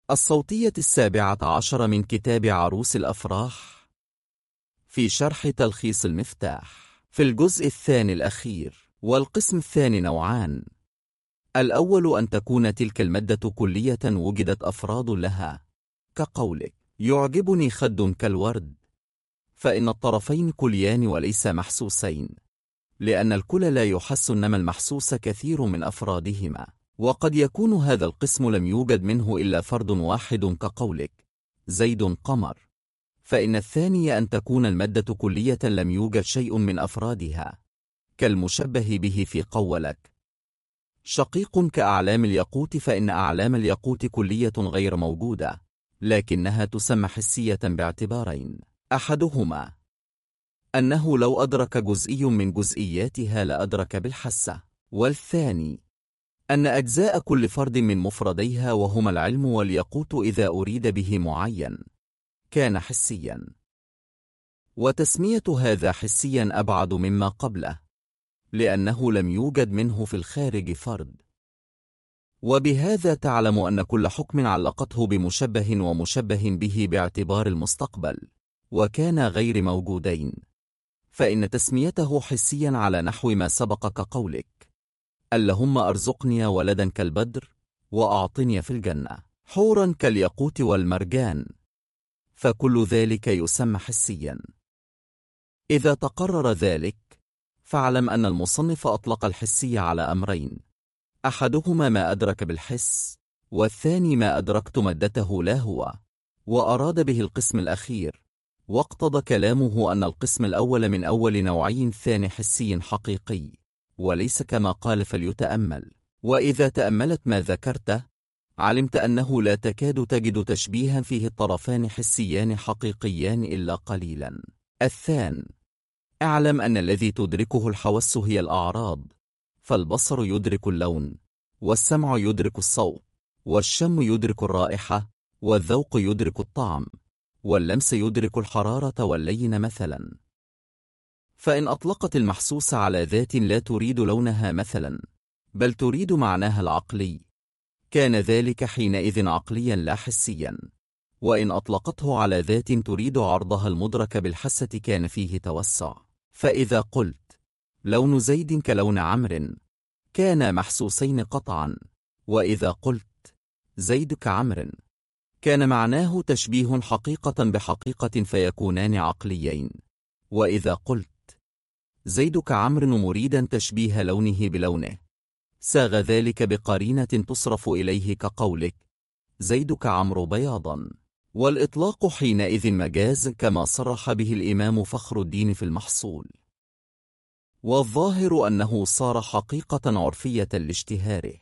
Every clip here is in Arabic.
الصوتية 17 من كتاب عروس الأفراح في شرح تلخيص المفتاح في الجزء الثاني الأخير. والقسم الثاني نوعان: الأول أن تكون تلك المادة كلية وجدت أفراد لها، كقولك يعجبني خد كالورد، فإن الطرفين كليان وليس محسوسين، لأن الكل لا يحس، إنما المحسوس كثير من أفرادهما. وقد يكون هذا القسم لم يوجد منه إلا فرد واحد، كقولك زيد قمر، فإن الثاني أن تكون المادة كلية لم يوجد شيء من أفرادها، كالمشبه به في قولك شقيق كأعلام الياقوت، فإن أعلام الياقوت كلية غير موجودة، لكنها تسمى حسية باعتبارين: أحدهما أنه لو أدرك جزئي من جزئياتها لأدرك بالحسة، والثاني أن أجزاء كل فرد من مفرديها وهما العلم والياقوت إذا أريد به معين كان حسيا. وتسمية هذا حسيا أبعد مما قبله، لأنه لم يوجد منه في الخارج فرد. وبهذا تعلم أن كل حكم علقته بمشبه ومشبه به باعتبار المستقبل وكان غير موجودين، فإن تسميته حسيا على نحو ما سبق، كقولك اللهم أرزقني ولدا كالبدر، وأعطني في الجنة حورا كالياقوت والمرجان، فكل ذلك يسمى حسيا. إذا تقرر ذلك فاعلم أن المصنف أطلق الحسي على أمرين: أحدهما ما أدرك بالحس، والثاني ما أدركت مادته لا هو، وأراد به القسم الأخير. واقتضى كلامه أن القسم الأول من أول نوعي، الثاني حسي حقيقي وليس كما قال. فليتأمل، وإذا تأملت ما ذكرته علمت أنه لا تكاد تجد تشبيها فيه الطرفان حسيان حقيقيان إلا قليلا. الثان: اعلم أن الذي تدركه الحواس هي الأعراض، فالبصر يدرك اللون، والسمع يدرك الصوت، والشم يدرك الرائحة، والذوق يدرك الطعم، واللمس يدرك الحرارة واللين مثلا. فإن أطلقت المحسوس على ذات لا تريد لونها مثلا، بل تريد معناها العقلي، كان ذلك حينئذ عقليا لا حسيا. وإن أطلقته على ذات تريد عرضها المدرك بالحسة كان فيه توسع. فإذا قلت لون زيد كلون عمرو كان محسوسين قطعا، وإذا قلت زيد كعمرو كان معناه تشبيه حقيقة بحقيقة، فيكونان عقليين. وإذا قلت زيد كعمرو مريدا تشبيه لونه بلونه، ساغ ذلك بقرينة تصرف إليه، كقولك زيد كعمرو بياضا. والإطلاق حينئذ مجاز، كما صرح به الإمام فخر الدين في المحصول. والظاهر أنه صار حقيقة عرفية لاشتهاره.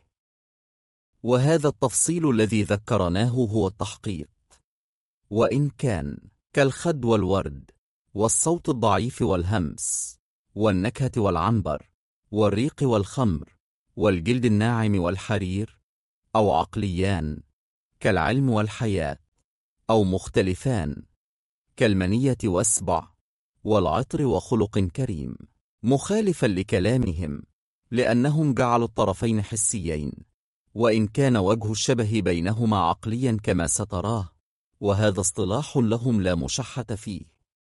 وهذا التفصيل الذي ذكرناه هو التحقيق. وإن كان كالخد والورد، والصوت الضعيف والهمس، والنكهة والعنبر، والريق والخمر، والجلد الناعم والحرير، أو عقليان كالعلم والحياة، أو مختلفان كالمنية والسبع والعطر وخلق كريم، مخالفا لكلامهم، لأنهم جعلوا الطرفين حسيين، وإن كان وجه الشبه بينهما عقليا كما ستراه، وهذا اصطلاح لهم لا مشحة فيه،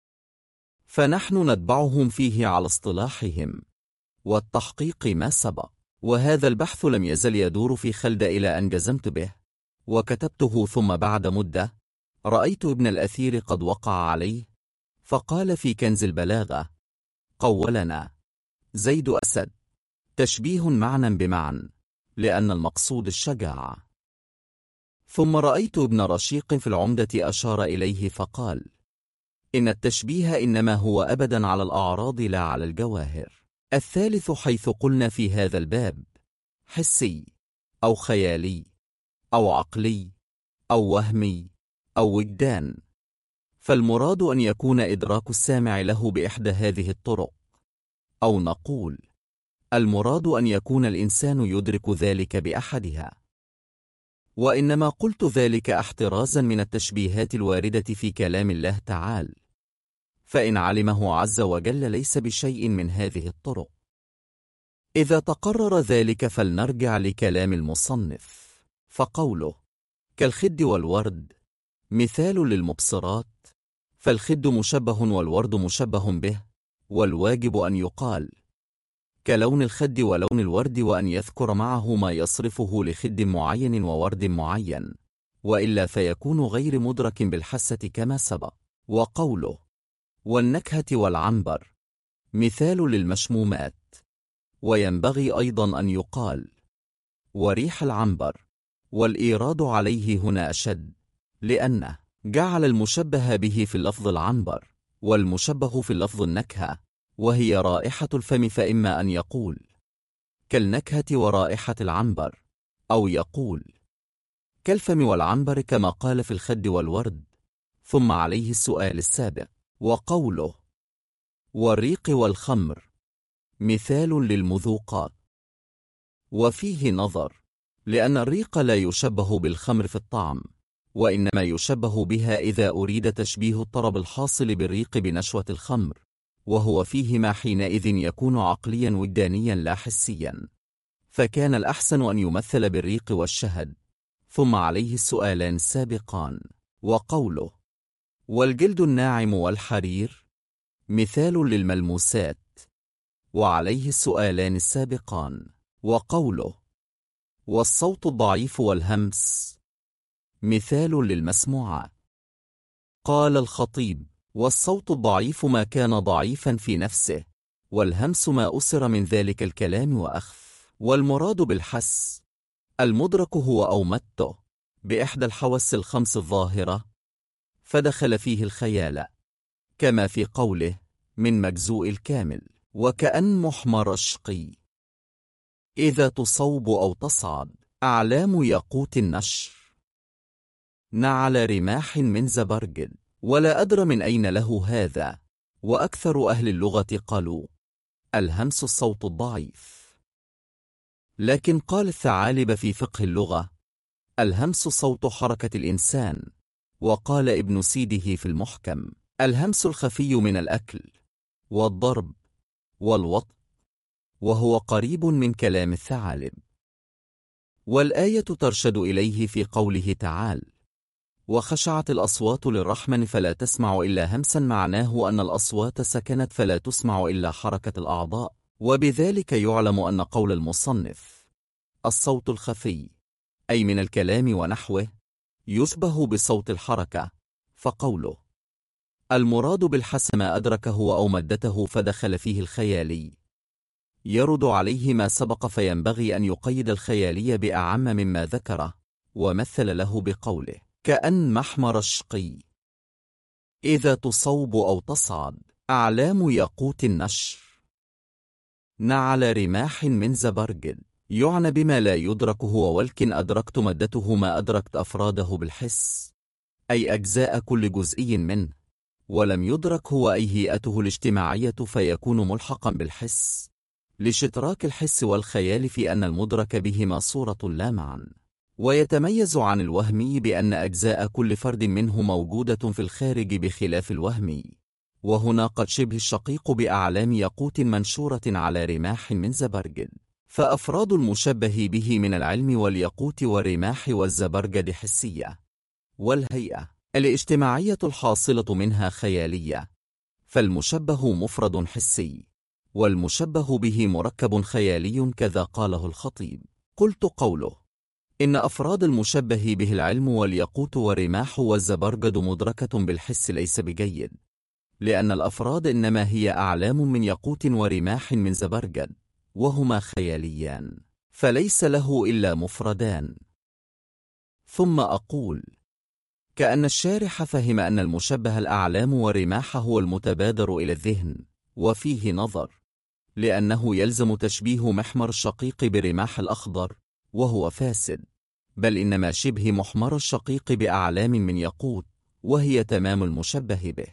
فنحن نتبعهم فيه على اصطلاحهم. والتحقيق ما سبق. وهذا البحث لم يزل يدور في خلد إلى أن جزمت به وكتبته، ثم بعد مدة رأيت ابن الأثير قد وقع عليه، فقال في كنز البلاغة: قولنا زيد أسد، تشبيه معنى بمعنى، لأن المقصود الشجاعة. ثم رأيت ابن رشيق في العمدة أشار إليه فقال: إن التشبيه إنما هو أبدا على الأعراض لا على الجواهر. الثالث حيث قلنا في هذا الباب حسي أو خيالي أو عقلي أو وهمي أو وجدان، فالمراد أن يكون إدراك السامع له بإحدى هذه الطرق، أو نقول المراد أن يكون الإنسان يدرك ذلك بأحدها. وإنما قلت ذلك احترازا من التشبيهات الواردة في كلام الله تعالى، فإن علمه عز وجل ليس بشيء من هذه الطرق. إذا تقرر ذلك فلنرجع لكلام المصنف، فقوله كالخد والورد، مثال للمبصرات، فالخد مشبه والورد مشبه به، والواجب أن يقال كلون الخد ولون الورد، وأن يذكر معه ما يصرفه لخد معين وورد معين، وإلا فيكون غير مدرك بالحسة كما سبق. وقوله والنكهة والعنبر مثال للمشمومات، وينبغي أيضا أن يقال وريح العنبر، والإيراد عليه هنا أشد، لأنه جعل المشبه به في اللفظ العنبر والمشبه في اللفظ النكهة، وهي رائحة الفم، فإما أن يقول كالنكهة ورائحة العنبر، أو يقول كالفم والعنبر كما قال في الخد والورد. ثم عليه السؤال السابق. وقوله والريق والخمر مثال للمذوقات، وفيه نظر، لأن الريق لا يشبه بالخمر في الطعم، وإنما يشبه بها إذا أريد تشبيه الطرب الحاصل بالريق بنشوة الخمر، وهو فيهما حينئذ يكون عقليا وجدانيا لا حسيا، فكان الأحسن أن يمثل بالريق والشهد. ثم عليه السؤالان السابقان. وقوله والجلد الناعم والحرير مثال للملموسات، وعليه السؤالان السابقان. وقوله والصوت الضعيف والهمس مثال للمسموعات. قال الخطيب والصوت الضعيف ما كان ضعيفا في نفسه، والهمس ما أسر من ذلك الكلام وأخف. والمراد بالحس المدرك هو أومته بإحدى الحواس الخمس الظاهرة، فدخل فيه الخيال، كما في قوله من مجزوء الكامل وكأن محمر الشقي إذا تصوب أو تصعد أعلام ياقوت النشر نعل رماح من زبرجد. ولا أدرى من أين له هذا، وأكثر أهل اللغة قالوا الهمس الصوت الضعيف، لكن قال الثعالب في فقه اللغة الهمس صوت حركة الإنسان، وقال ابن سيده في المحكم الهمس الخفي من الأكل والضرب والوطء، وهو قريب من كلام الثعالب. والآية ترشد إليه في قوله تعالى وخشعت الأصوات للرحمن فلا تسمع إلا همسا، معناه أن الأصوات سكنت فلا تسمع إلا حركة الأعضاء، وبذلك يعلم أن قول المصنف الصوت الخفي أي من الكلام ونحوه يشبه بصوت الحركة، فقوله المراد بالحس ما أدركه أو مدته فدخل فيه الخيالي يرد عليه ما سبق، فينبغي أن يقيد الخيالي بأعم مما ذكره، ومثل له بقوله كأن محمر الشقي إذا تصوب أو تصعد أعلام ياقوت النشر نعل رماح من زبرجد، يعنى بما لا يدرك هو، ولكن أدركت مدته ما أدركت أفراده بالحس، أي أجزاء كل جزئي منه، ولم يدرك هو أي هيئته الاجتماعية، فيكون ملحقا بالحس لاشتراك الحس والخيال في أن المدرك بهما صورة لا معنى. ويتميز عن الوهمي بأن أجزاء كل فرد منه موجودة في الخارج بخلاف الوهمي. وهنا قد شبه الشقيق بأعلام ياقوت منشورة على رماح من زبرجد، فأفراد المشبه به من العلم والياقوت والرماح والزبرجد حسية، والهيئة الاجتماعية الحاصلة منها خيالية، فالمشبه مفرد حسي والمشبه به مركب خيالي، كذا قاله الخطيب. قلت قوله إن أفراد المشبه به العلم والياقوت والرماح والزبرجد مدركة بالحس ليس بجيد، لأن الأفراد إنما هي أعلام من ياقوت ورماح من زبرجد، وهما خياليان، فليس له إلا مفردان. ثم أقول كأن الشارح فهم أن المشبه الأعلام والرماح هو المتبادر إلى الذهن، وفيه نظر، لأنه يلزم تشبيه محمر الشقيق برماح الأخضر، وهو فاسد، بل إنما شبه محمر الشقيق بأعلام من ياقوت، وهي تمام المشبه به.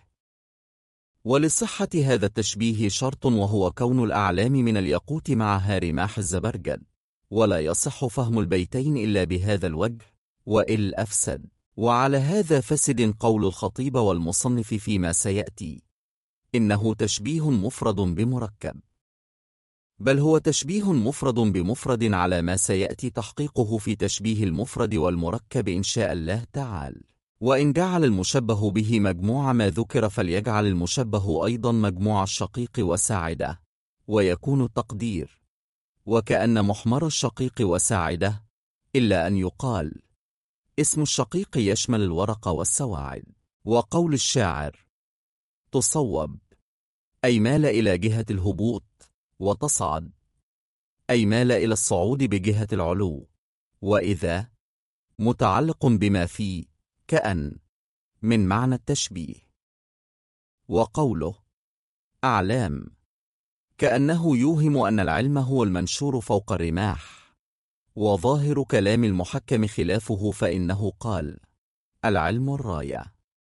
ولصحة هذا التشبيه شرط، وهو كون الأعلام من الياقوت معها رماح الزبرجد، ولا يصح فهم البيتين إلا بهذا الوجه، وإل أفسد. وعلى هذا فسد قول الخطيب والمصنف فيما سيأتي، إنه تشبيه مفرد بمركب. بل هو تشبيه مفرد بمفرد على ما سيأتي تحقيقه في تشبيه المفرد والمركب إن شاء الله تعالى. وإن جعل المشبه به مجموع ما ذكر فليجعل المشبه أيضا مجموع الشقيق وساعده، ويكون التقدير وكأن محمر الشقيق وساعده، إلا أن يقال اسم الشقيق يشمل الورق والسواعد. وقول الشاعر تصوب أي مال إلى جهة الهبوط، وتصعد أي مال إلى الصعود بجهة العلو، وإذا متعلق بما فيه كأن من معنى التشبيه. وقوله أعلام كأنه يوهم أن العلم هو المنشور فوق الرماح، وظاهر كلام المحكم خلافه فإنه قال العلم الراية.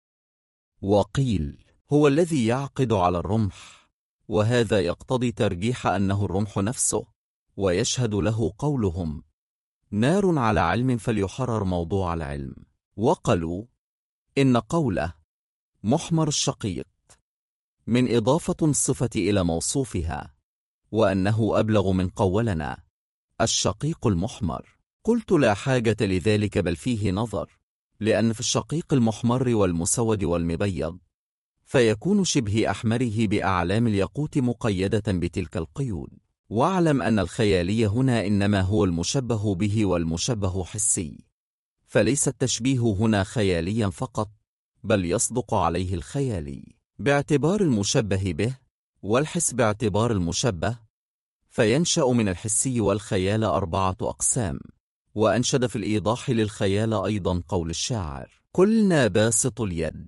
وقيل هو الذي يعقد على الرمح، وهذا يقتضي ترجيح أنه الرمح نفسه، ويشهد له قولهم نار على علم فليحرر موضوع العلم. وقالوا إن قوله محمر الشقيق من إضافة الصفة إلى موصوفها، وأنه أبلغ من قولنا الشقيق المحمر. قلت لا حاجة لذلك، بل فيه نظر، لأن في الشقيق المحمر والمسود والمبيض فيكون شبه أحمره بأعلام الياقوت مقيدة بتلك القيود. واعلم أن الخيالي هنا إنما هو المشبه به والمشبه حسي، فليس التشبيه هنا خياليا فقط، بل يصدق عليه الخيالي باعتبار المشبه به، والحس باعتبار المشبه، فينشأ من الحسي والخيال 4 أقسام. وأنشد في الإيضاح للخيال أيضا قول الشاعر قلنا باسط اليد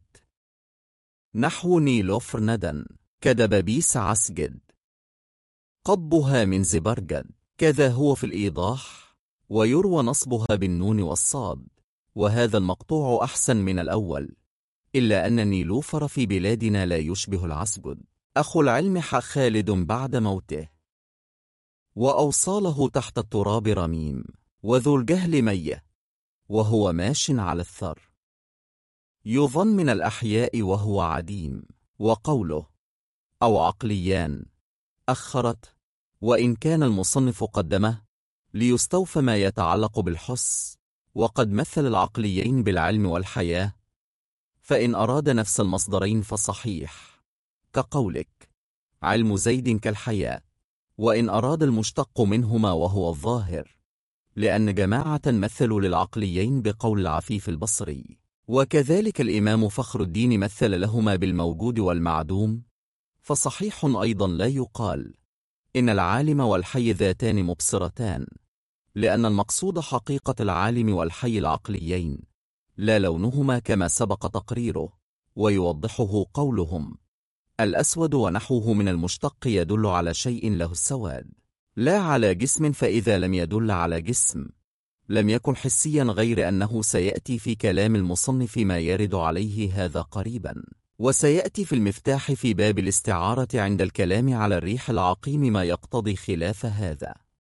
نحو نيلوفر ندى كدبابيس عسجد قضبها من زبرجد. كذا هو في الإيضاح، ويروى نصبها بالنون والصاد، وهذا المقطوع أحسن من الأول، إلا أن النيلوفر في بلادنا لا يشبه العسجد. أخو العلم خالد بعد موته، وأوصاله تحت التراب رميم، وذو الجهل ميه وهو ماش على الثر، يظن من الأحياء وهو عديم. وقوله أو عقليان أخرت، وإن كان المصنف قدمه ليستوفى ما يتعلق بالحس، وقد مثل العقليين بالعلم والحياة، فإن أراد نفس المصدرين فصحيح، كقولك علم زيد كالحياة، وإن أراد المشتق منهما وهو الظاهر، لأن جماعة مثلوا للعقليين بقول العفيف البصري. وكذلك الإمام فخر الدين مثل لهما بالموجود والمعدوم، فصحيح أيضا لا يقال إن العالم والحي ذاتان مبصرتان، لأن المقصود حقيقة العالم والحي العقليين، لا لونهما كما سبق تقريره. ويوضحه قولهم الأسود ونحوه من المشتق يدل على شيء له السواد، لا على جسم، فإذا لم يدل على جسم لم يكن حسيا، غير أنه سيأتي في كلام المصنف ما يرد عليه هذا قريبا، وسيأتي في المفتاح في باب الاستعارة عند الكلام على الريح العقيم ما يقتضي خلاف هذا.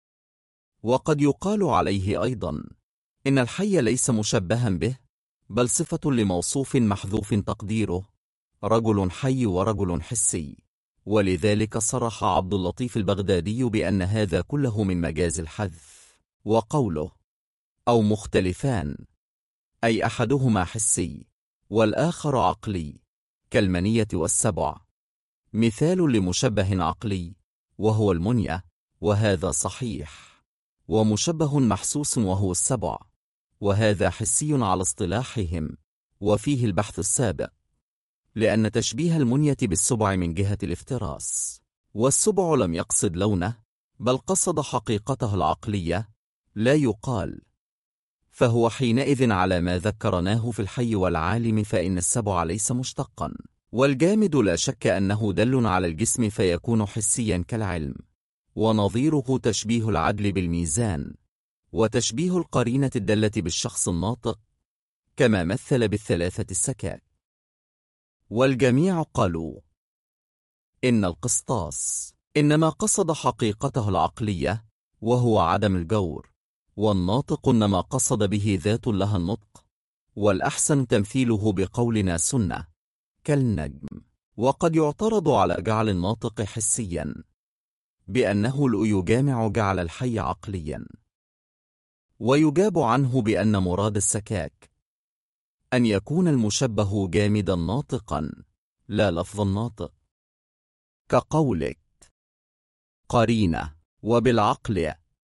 وقد يقال عليه أيضا إن الحي ليس مشبها به، بل صفة لموصوف محذوف تقديره رجل حي ورجل حسي، ولذلك صرح عبد اللطيف البغدادي بأن هذا كله من مجاز الحذف. وقوله أو مختلفان أي أحدهما حسي والآخر عقلي، كالمنية والسبع، مثال لمشبه عقلي وهو المنية، وهذا صحيح، ومشبه محسوس وهو السبع، وهذا حسي على اصطلاحهم، وفيه البحث السابق، لأن تشبيه المنية بالسبع من جهة الافتراس، والسبع لم يقصد لونه بل قصد حقيقته العقلية، لا يقال فهو حينئذ على ما ذكرناه في الحي والعالم، فإن السبع ليس مشتقا، والجامد لا شك أنه دل على الجسم فيكون حسيا كالعلم. ونظيره تشبيه العدل بالميزان، وتشبيه القرينة الدالة بالشخص الناطق، كما مثل بالثلاثة السكاك. والجميع قالوا إن القسطاس إنما قصد حقيقته العقلية وهو عدم الجور، والناطق إنما قصد به ذات لها النطق، والأحسن تمثيله بقولنا سنة كالنجم. وقد يعترض على جعل الناطق حسيا، بأنه يجامع جعل الحي عقليا، ويجاب عنه بأن مراد السكاك أن يكون المشبه جامدا ناطقا لا لفظ الناطق، كقولك قرينة وبالعقل،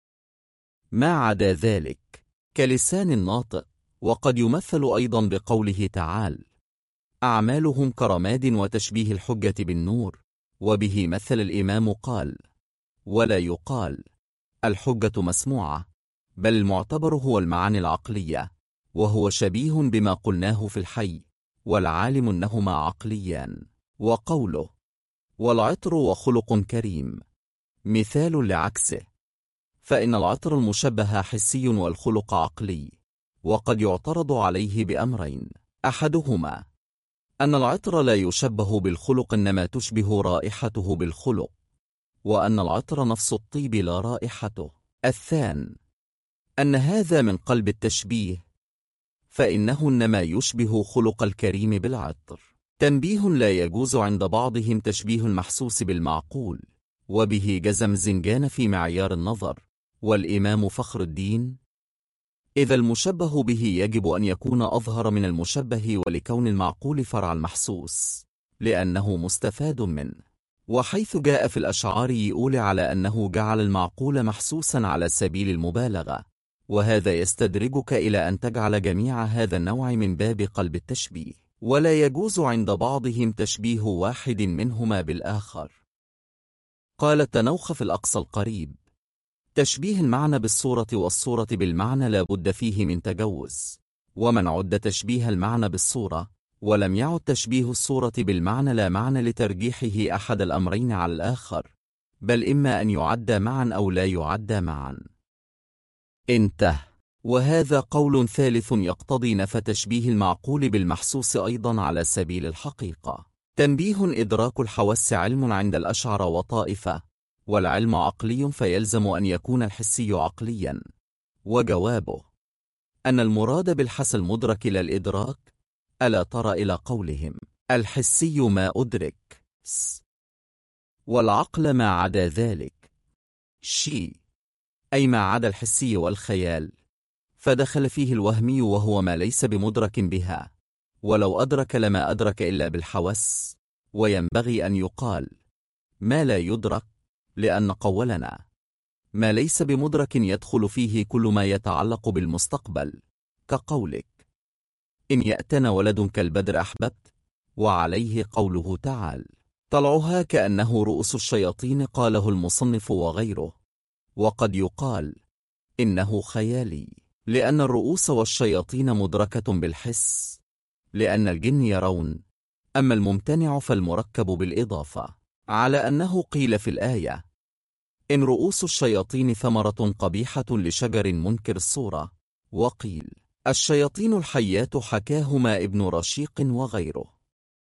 ما عدا ذلك كلسان الناطق. وقد يمثل أيضا بقوله تعالى أعمالهم كرماد، وتشبيه الحجة بالنور، وبه مثل الإمام قال ولا يقال الحجة مسموعة، بل المعتبر هو المعاني العقلية، وهو شبيه بما قلناه في الحي والعالم أنهما عقليان. وقوله والعطر وخلق كريم مثال لعكسه، فإن العطر المشبه حسي والخلق عقلي، وقد يعترض عليه بأمرين: أحدهما أن العطر لا يشبه بالخلق إنما تشبه رائحته بالخلق، وأن العطر نفس الطيب لا رائحته. الثاني أن هذا من قلب التشبيه، فإنه إنما يشبه خلق الكريم بالعطر. تنبيه: لا يجوز عند بعضهم تشبيه المحسوس بالمعقول، وبه جزم زنجان في معيار النظر والإمام فخر الدين: إذا المشبه به يجب أن يكون أظهر من المشبه، ولكون المعقول فرع المحسوس لأنه مستفاد منه. وحيث جاء في الأشعار يؤول على أنه جعل المعقول محسوسا على سبيل المبالغة، وهذا يستدرجك إلى أن تجعل جميع هذا النوع من باب قلب التشبيه، ولا يجوز عند بعضهم تشبيه واحد منهما بالآخر. قال التنوخ في الأقصى القريب: تشبيه المعنى بالصورة والصورة بالمعنى لا بد فيه من تجوز، ومن عد تشبيه المعنى بالصورة ولم يعد تشبيه الصورة بالمعنى لا معنى لترجيحه أحد الأمرين على الآخر، بل إما أن يعد معا أو لا يعد معا. انتهى. وهذا قول ثالث يقتضي نفي تشبيه المعقول بالمحسوس أيضا على سبيل الحقيقة. تنبيه: إدراك الحواس علم عند الأشعر وطائفة، والعلم عقلي، فيلزم أن يكون الحسي عقليا. وجوابه أن المراد بالحس المدرك لا الإدراك. ألا ترى إلى قولهم الحسي ما أدرك والعقل ما عدا ذلك شيء، أي ما عدا الحسي والخيال، فدخل فيه الوهمي وهو ما ليس بمدرك بها، ولو أدرك لما أدرك إلا بالحواس. وينبغي أن يقال ما لا يدرك، لأن قولنا ما ليس بمدرك يدخل فيه كل ما يتعلق بالمستقبل، كقولك إن يأتنا ولد كالبدر أحببت، وعليه قوله تعالى طلعها كأنه رؤوس الشياطين، قاله المصنف وغيره. وقد يقال إنه خيالي، لأن الرؤوس والشياطين مدركة بالحس، لأن الجن يرون، أما الممتنع فالمركب بالإضافة، على أنه قيل في الآية إن رؤوس الشياطين ثمرة قبيحة لشجر منكر الصورة، وقيل الشياطين الحيات، حكاهما ابن رشيق وغيره.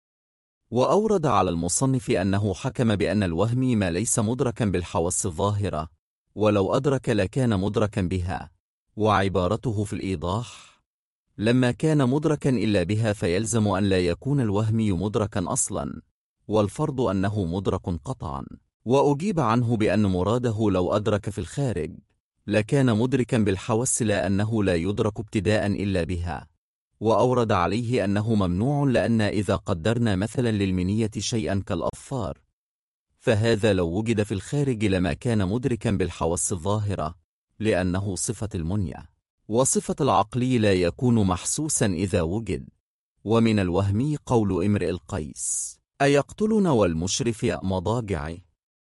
وأورد على المصنف أنه حكم بأن الوهمي ما ليس مدركا بالحواس الظاهرة، ولو أدرك لكان مدركا بها، وعبارته في الإيضاح لما كان مدركا إلا بها فيلزم أن لا يكون الوهمي مدركا أصلا، والفرض أنه مدرك قطعا. وأجيب عنه بأن مراده لو أدرك في الخارج لكان مدركا بالحواس، لا أنه لا يدرك ابتداء إلا بها. وأورد عليه أنه ممنوع، لأن إذا قدرنا مثلا للمنية شيئا كالأظفار، فهذا لو وجد في الخارج لما كان مدركا بالحواس الظاهرة، لأنه صفة المنية، وصفة العقلي لا يكون محسوسا إذا وجد. ومن الوهمي قول امرئ القيس أيقتلنا والمشرف مضاجعه،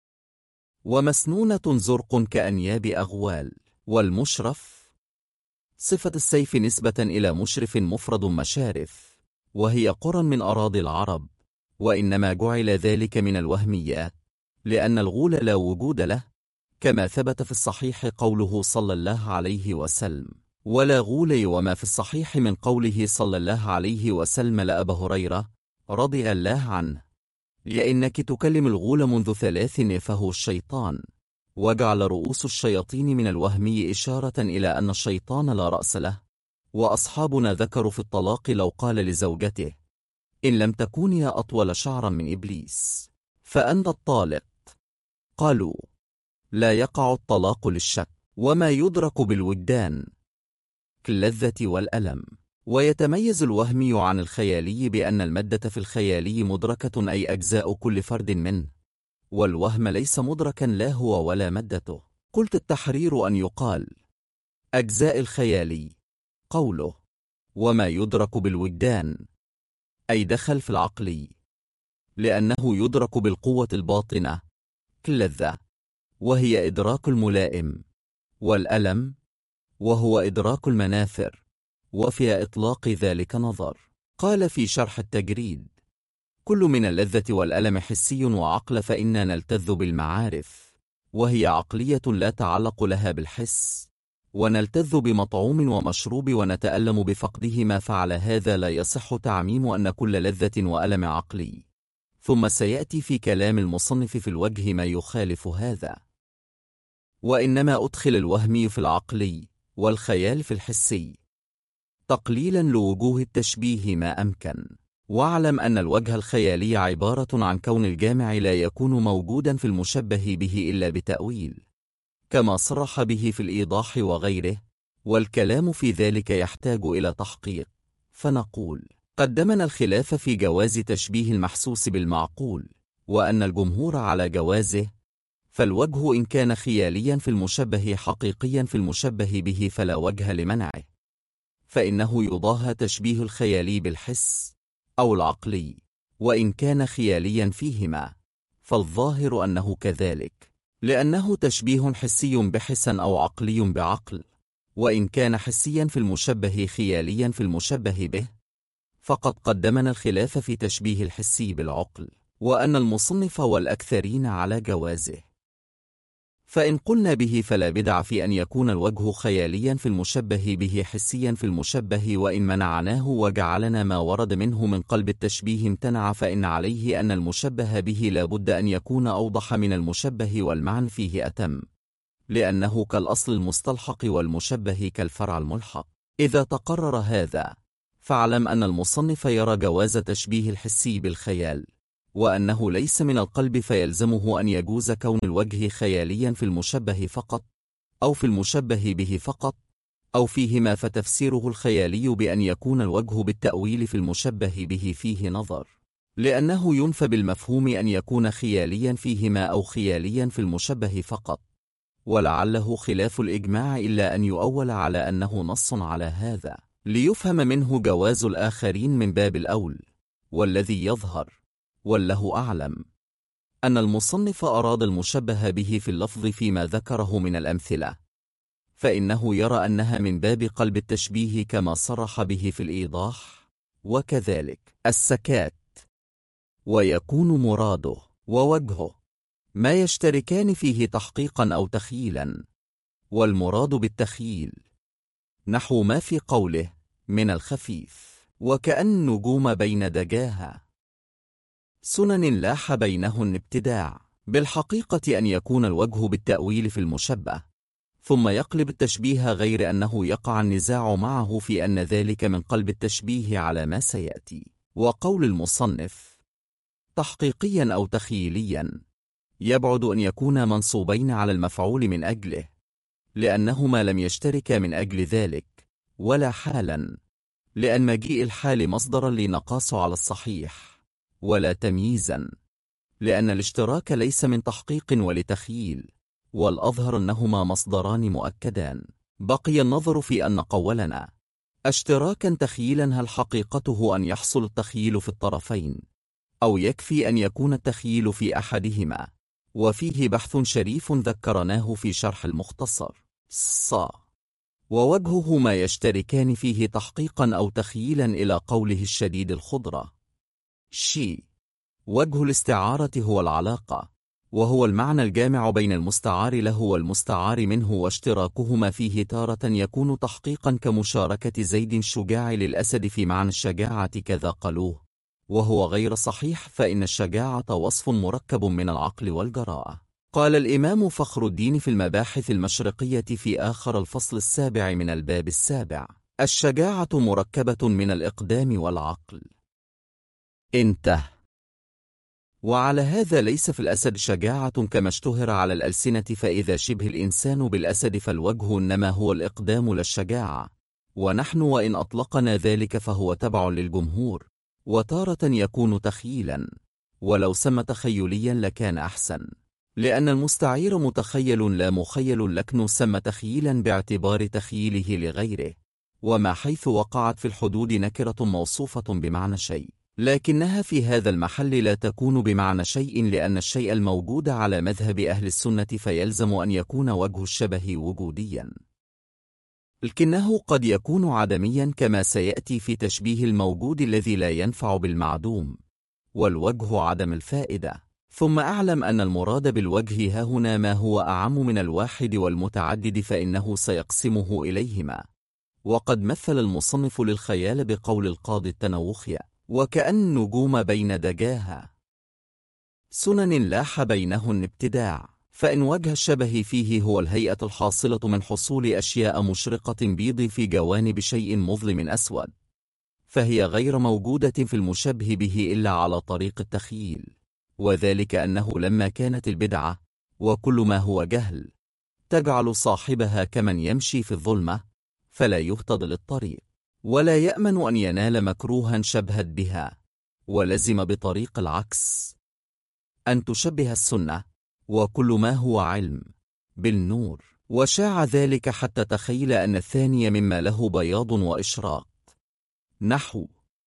ومسنونة زرق كأنياب أغوال. والمشرف صفة السيف نسبة إلى مشرف مفرد مشارف، وهي قرى من أراضي العرب، وإنما جعل ذلك من الوهميات لأن الغول لا وجود له، كما ثبت في الصحيح قوله صلى الله عليه وسلم ولا غول، وما في الصحيح من قوله صلى الله عليه وسلم لأبا هريرة رضي الله عنه لأنك تكلم الغول منذ 3 فهو الشيطان. وجعل رؤوس الشياطين من الوهمي إشارة إلى أن الشيطان لا رأس له. وأصحابنا ذكروا في الطلاق لو قال لزوجته إن لم تكوني أطول شعرا من إبليس فأنت الطالق، قالوا لا يقع الطلاق للشك. وما يدرك بالوجدان كاللذة والألم. ويتميز الوهمي عن الخيالي بأن المادة في الخيالي مدركة، أي أجزاء كل فرد منه، والوهم ليس مدركا، لا هو ولا مادته. قلت التحرير أن يقال أجزاء الخيالي. قوله وما يدرك بالوجدان أي دخل في العقلي، لأنه يدرك بالقوة الباطنة كاللذة، وهي إدراك الملائم، والألم وهو إدراك المنافر، وفي إطلاق ذلك نظر. قال في شرح التجريد: كل من اللذة والألم حسي وعقل، فإننا نلتذ بالمعارف، وهي عقلية لا تعلق لها بالحس، ونلتذ بمطعوم ومشروب ونتألم بفقدهما، فعلى هذا لا يصح تعميم أن كل لذة وألم عقلي. ثم سيأتي في كلام المصنف في الوجه ما يخالف هذا، وإنما أدخل الوهمي في العقلي والخيال في الحسي تقليلا لوجوه التشبيه ما أمكن. واعلم أن الوجه الخيالي عبارة عن كون الجامع لا يكون موجودا في المشبه به إلا بتأويل، كما صرح به في الإيضاح وغيره، والكلام في ذلك يحتاج إلى تحقيق. فنقول قدمنا الخلاف في جواز تشبيه المحسوس بالمعقول، وأن الجمهور على جوازه، فالوجه إن كان خياليا في المشبه حقيقيا في المشبه به فلا وجه لمنعه، فإنه يضاهى تشبيه الخيالي بالحس أو العقلي، وإن كان خياليا فيهما فالظاهر أنه كذلك، لأنه تشبيه حسي بحس أو عقلي بعقل. وإن كان حسيا في المشبه خياليا في المشبه به، فقد قدمنا الخلاف في تشبيه الحسي بالعقل، وأن المصنف والأكثرين على جوازه. فإن قلنا به فلا بدع في أن يكون الوجه خياليا في المشبه به حسيا في المشبه، وإن منعناه وجعلنا ما ورد منه من قلب التشبيه امتنع، فإن عليه أن المشبه به لا بد أن يكون أوضح من المشبه، والمعنى فيه أتم، لأنه كالأصل المستلحق والمشبه كالفرع الملحق. إذا تقرر هذا، فاعلم أن المصنف يرى جواز تشبيه الحسي بالخيال، وأنه ليس من القلب، فيلزمه أن يجوز كون الوجه خياليا في المشبه فقط، أو في المشبه به فقط، أو فيهما، فتفسيره الخيالي بأن يكون الوجه بالتأويل في المشبه به فيه نظر، لأنه ينفى بالمفهوم أن يكون خياليا فيهما أو خياليا في المشبه فقط، ولعله خلاف الإجماع، إلا أن يؤول على أنه نص على هذا، ليفهم منه جواز الآخرين من باب الأول. والذي يظهر والله أعلم أن المصنف أراد المشبه به في اللفظ فيما ذكره من الأمثلة، فإنه يرى أنها من باب قلب التشبيه كما صرح به في الإيضاح، وكذلك السكات. ويكون مراده ووجهه ما يشتركان فيه تحقيقا أو تخييلا، والمراد بالتخييل نحو ما في قوله من الخفيف وكأن نجوم بين دجاها سنن لاح بينهن ابتداع. بالحقيقة أن يكون الوجه بالتأويل في المشبه ثم يقلب التشبيه، غير أنه يقع النزاع معه في أن ذلك من قلب التشبيه على ما سيأتي. وقول المصنف تحقيقيا أو تخيليا يبعد أن يكون منصوبين على المفعول من أجله، لأنهما لم يشتركا من أجل ذلك، ولا حالا، لأن مجيء الحال مصدرا لنقاص على الصحيح، ولا تمييزا، لأن الاشتراك ليس من تحقيق ولتخييل، والأظهر أنهما مصدران مؤكدان. بقي النظر في أن قولنا اشتراكا تخييلا هل حقيقته أن يحصل التخييل في الطرفين، أو يكفي أن يكون التخييل في أحدهما، وفيه بحث شريف ذكرناه في شرح المختصر ووجهه ما يشتركان فيه تحقيقا أو تخييلا إلى قوله الشديد الخضرة وجه الاستعارة هو العلاقة، وهو المعنى الجامع بين المستعار له والمستعار منه، واشتراكهما فيه تارة يكون تحقيقا كمشاركة زيد الشجاع للأسد في معنى الشجاعة كذا قالوه، وهو غير صحيح، فإن الشجاعة وصف مركب من العقل والجراءة. قال الإمام فخر الدين في المباحث المشرقية في آخر الفصل 7 من الباب 7: الشجاعة مركبة من الإقدام والعقل. انتهى. وعلى هذا ليس في الأسد شجاعة كما اشتهر على الألسنة، فإذا شبه الإنسان بالأسد فالوجه إنما هو الإقدام لا الشجاعة، ونحن وإن أطلقنا ذلك فهو تبع للجمهور، وتارة يكون تخيلا، ولو سمى تخيليا لكان أحسن، لأن المستعير متخيل لا مخيل، لكن سمى تخييلا باعتبار تخييله لغيره، وما حيث وقعت في الحدود نكرة موصوفة بمعنى شيء، لكنها في هذا المحل لا تكون بمعنى شيء، لأن الشيء الموجود على مذهب أهل السنة فيلزم أن يكون وجه الشبه وجوديا، لكنه قد يكون عدميا كما سيأتي في تشبيه الموجود الذي لا ينفع بالمعدوم، والوجه عدم الفائدة. ثم أعلم أن المراد بالوجه هاهنا ما هو أعم من الواحد والمتعدد، فإنه سيقسمه إليهما. وقد مثل المصنف للخيال بقول القاضي التنوخي: وكأن النجوم بين دجاها سنن لاح بينهن ابتداع، فإن وجه الشبه فيه هو الهيئة الحاصلة من حصول أشياء مشرقة بيض في جوانب شيء مظلم أسود، فهي غير موجودة في المشبه به إلا على طريق التخييل، وذلك أنه لما كانت البدعة وكل ما هو جهل تجعل صاحبها كمن يمشي في الظلمة فلا يهتد للطريق، ولا يأمن أن ينال مكروها شبهت بها، ولزم بطريق العكس أن تشبه السنة وكل ما هو علم بالنور، وشاع ذلك حتى تخيل أن الثاني مما له بياض وإشراق، نحو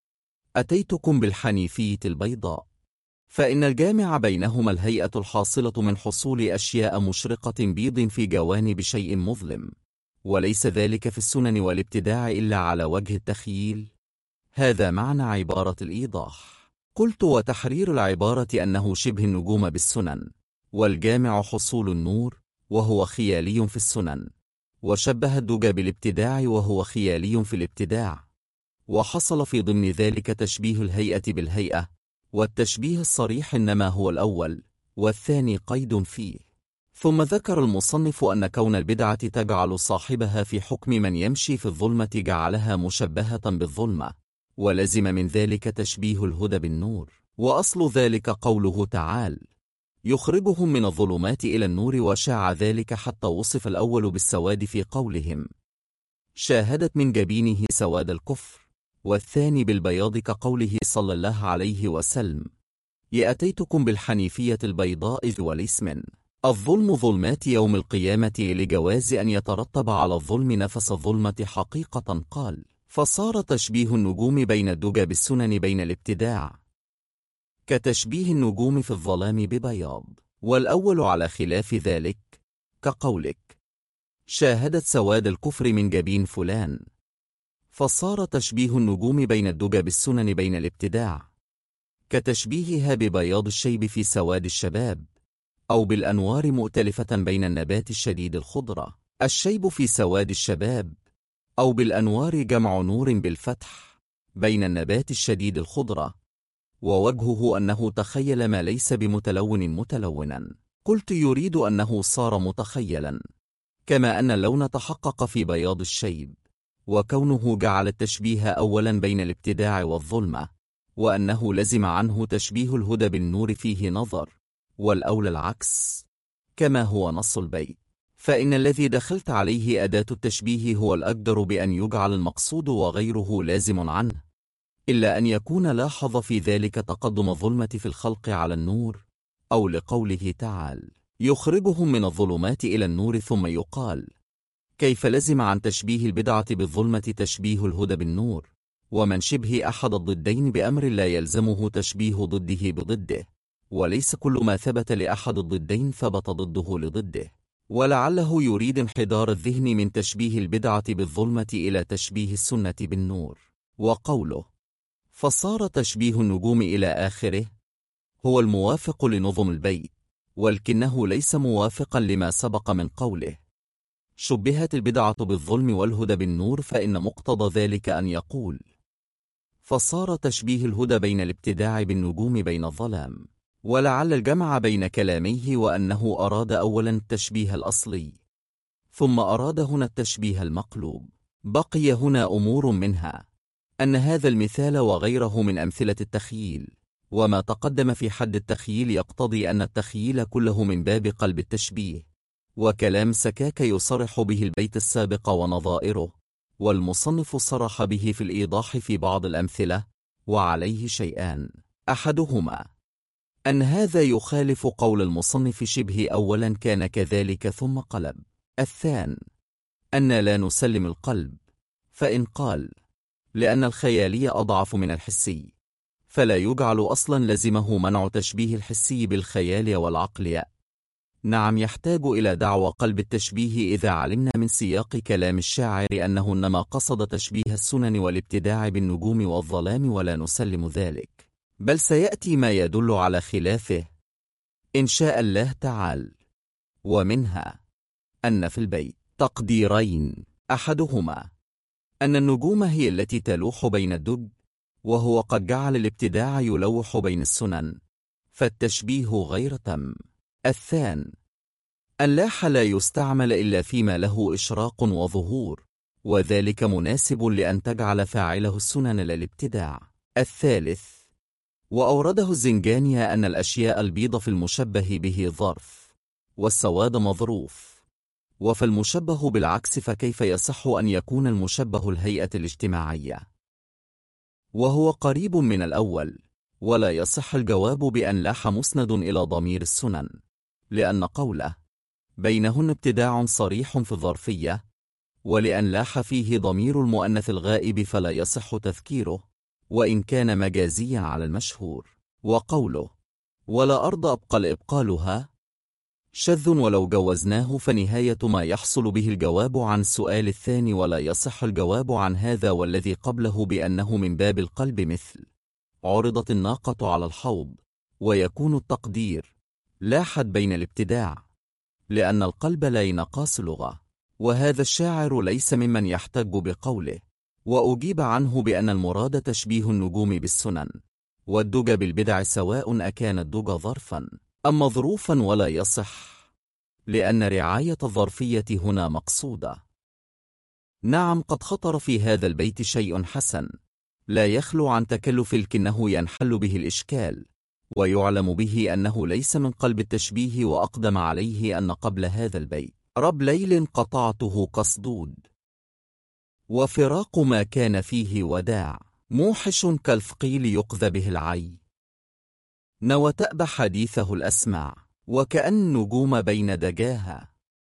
أتيتكم بالحنيفية البيضاء، فإن الجامع بينهما الهيئة الحاصلة من حصول أشياء مشرقة بيض في جوانب شيء مظلم، وليس ذلك في السنن والابتداع إلا على وجه التخييل. هذا معنى عبارة الإيضاح. قلت: وتحرير العبارة أنه شبه النجوم بالسنن، والجامع حصول النور وهو خيالي في السنن، وشبه الدجى بالابتداع وهو خيالي في الابتداع، وحصل في ضمن ذلك تشبيه الهيئة بالهيئة، والتشبيه الصريح إنما هو الأول، والثاني قيد فيه. ثم ذكر المصنف أن كون البدعة تجعل صاحبها في حكم من يمشي في الظلمة جعلها مشبهة بالظلمة، ولزم من ذلك تشبيه الهدى بالنور، وأصل ذلك قوله تعالى: يخرجهم من الظلمات إلى النور، وشاع ذلك حتى وصف الأول بالسواد في قولهم: شاهدت من جبينه سواد الكفر، والثاني بالبياض كقوله صلى الله عليه وسلم: يأتيتكم بالحنيفية البيضاء ذوى الاسم. الظلم ظلمات يوم القيامة، لجواز أن يترتب على الظلم نفس الظلمة حقيقة. قال: فصار تشبيه النجوم بين الدجى بالسنن بين الابتداع كتشبيه النجوم في الظلام ببياض، والأول على خلاف ذلك، كقولك: شاهدت سواد الكفر من جبين فلان، فصار تشبيه النجوم بين الدجى بالسنن بين الابتداع كتشبيهها ببياض الشيب في سواد الشباب، أو بالأنوار مؤتلفة بين النبات الشديد الخضرة الشيب في سواد الشباب، أو بالأنوار جمع نور بالفتح بين النبات الشديد الخضرة، ووجهه أنه تخيل ما ليس بمتلون متلونا. قلت: يريد أنه صار متخيلا، كما أن اللون تحقق في بياض الشيب، وكونه جعل التشبيه أولا بين الابتداع والظلمة، وأنه لزم عنه تشبيه الهدى بالنور فيه نظر، والأولى العكس، كما هو نص البيت: فإن الذي دخلت عليه أداة التشبيه هو الأقدر بأن يجعل المقصود وغيره لازم عنه، إلا أن يكون لاحظ في ذلك تقدم الظلمة في الخلق على النور، أو لقوله تعالى: يخرجهم من الظلمات إلى النور، ثم يقال: كيف لزم عن تشبيه البدعة بالظلمة تشبيه الهدى بالنور، ومن شبه أحد الضدين بأمر لا يلزمه تشبيه ضده بضده، وليس كل ما ثبت لأحد الضدين ثبت ضده لضده. ولعله يريد انحدار الذهن من تشبيه البدعة بالظلمة إلى تشبيه السنة بالنور. وقوله: فصار تشبيه النجوم إلى آخره هو الموافق لنظم البيت، ولكنه ليس موافقا لما سبق من قوله: شبهت البدعة بالظلم والهدى بالنور، فإن مقتضى ذلك أن يقول: فصار تشبيه الهدى بين الابتداع بالنجوم بين الظلام. ولعل الجمع بين كلاميه وأنه أراد أولا التشبيه الأصلي، ثم أراد هنا التشبيه المقلوب. بقي هنا أمور، منها أن هذا المثال وغيره من أمثلة التخييل وما تقدم في حد التخييل يقتضي أن التخييل كله من باب قلب التشبيه، وكلام سكاك يصرح به البيت السابق ونظائره، والمصنف صرح به في الإيضاح في بعض الأمثلة، وعليه شيئان: أحدهما أن هذا يخالف قول المصنف شبه أولا كان كذلك ثم قلب. الثان أن لا نسلم القلب، فإن قال لأن الخيالي أضعف من الحسي فلا يجعل أصلا لزمه منع تشبيه الحسي بالخيال والعقل. نعم، يحتاج إلى دعوى قلب التشبيه إذا علمنا من سياق كلام الشاعر أنه إنما قصد تشبيه السنن والابتداع بالنجوم والظلام، ولا نسلم ذلك، بل سيأتي ما يدل على خلافه إن شاء الله تعالى. ومنها أن في البيت تقديرين: أحدهما أن النجوم هي التي تلوح بين الدج، وهو قد جعل الابتداع يلوح بين السنن، فالتشبيه غير تم. الثان أن لاح لا يستعمل إلا فيما له إشراق وظهور، وذلك مناسب لأن تجعل فاعله السنن للابتداع. الثالث وأورده الزنجاني أن الأشياء البيض في المشبه به ظرف، والسواد مظروف، وفي المشبه بالعكس، فكيف يصح أن يكون المشبه الهيئة الاجتماعية وهو قريب من الأول؟ ولا يصح الجواب بأن لاح مسند إلى ضمير السنن، لأن قوله بينهن ابتداع صريح في الظرفية، ولأن لاح فيه ضمير المؤنث الغائب فلا يصح تذكيره وإن كان مجازيا على المشهور. وقوله ولا أرض أبقى لإبقالها شذ ولو جوزناه، فنهاية ما يحصل به الجواب عن السؤال الثاني، ولا يصح الجواب عن هذا والذي قبله بأنه من باب القلب، مثل عرضت الناقة على الحوض، ويكون التقدير لاحت بين الابتداع، لأن القلب لا ينقاس لغة. وهذا الشاعر ليس ممن يحتج بقوله. وأجيب عنه بأن المراد تشبيه النجوم بالسنن والدج بالبدع، سواء أكان الدج ظرفا أم مظروفا، ولا يصح، لأن رعاية الظرفية هنا مقصودة. نعم، قد خطر في هذا البيت شيء حسن لا يخلو عن تكلف، لكنه ينحل به الإشكال، ويعلم به أنه ليس من قلب التشبيه. وأقدم عليه أن قبل هذا البيت رب ليل قطعته كصدود، وفراق ما كان فيه وداع، موحش كالثقيل يقذى به العي، نوى تأب حديثه الأسمع، وكأن نجوم بين دجاها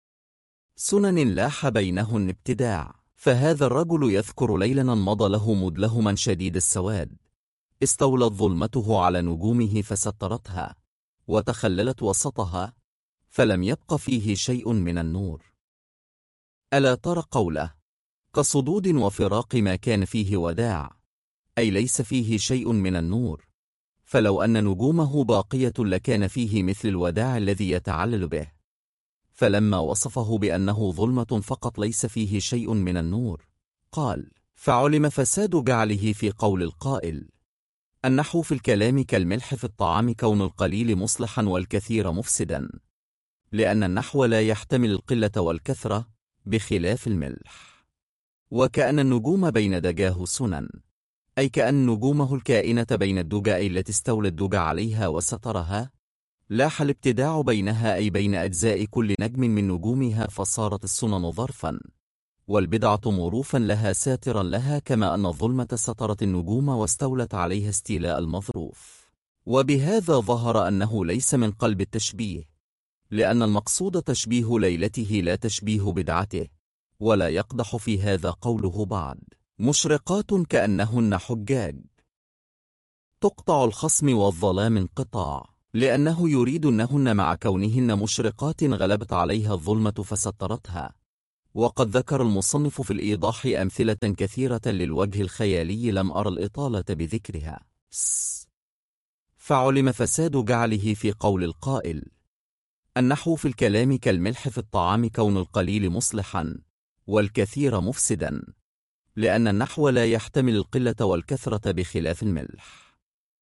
سنن لاح بينهن ابتداع. فهذا الرجل يذكر ليلا مضى له مدلهما شديد السواد، استولت ظلمته على نجومه فسترتها، وتخللت وسطها، فلم يبق فيه شيء من النور. ألا ترى قوله كصدود وفراق ما كان فيه وداع، أي ليس فيه شيء من النور، فلو أن نجومه باقية لكان فيه مثل الوداع الذي يتعلل به، فلما وصفه بأنه ظلمة فقط ليس فيه شيء من النور، قال فعلم فساد جعله في قول القائل: النحو في الكلام كالملح في الطعام، كون القليل مصلحا والكثير مفسدا، لأن النحو لا يحتمل القلة والكثرة بخلاف الملح. وكأن النجوم بين دجاه سنن، أي كأن نجومه الكائنة بين الدجى، أي التي استولى الدجى عليها وسترها، لاح الابتداع بينها، أي بين أجزاء كل نجم من نجومها، فصارت السنن ظرفا والبدعة مروفا لها ساترا لها، كما أن الظلمة سترت النجوم واستولت عليها استيلاء المظروف. وبهذا ظهر أنه ليس من قلب التشبيه، لأن المقصود تشبيه ليلته لا تشبيه بدعته. ولا يقدح في هذا قوله بعد مشرقات كأنهن حجاج تقطع الخصم والظلام انقطاع، لأنه يريد أنهن مع كونهن مشرقات غلبت عليها الظلمة فسترتها. وقد ذكر المصنف في الإيضاح أمثلة كثيرة للوجه الخيالي لم أرى الإطالة بذكرها. فعلم فساد جعله في قول القائل: النحو في الكلام كالملح في الطعام، كون القليل مصلحا والكثير مفسدا، لأن النحو لا يحتمل القلة والكثرة بخلاف الملح.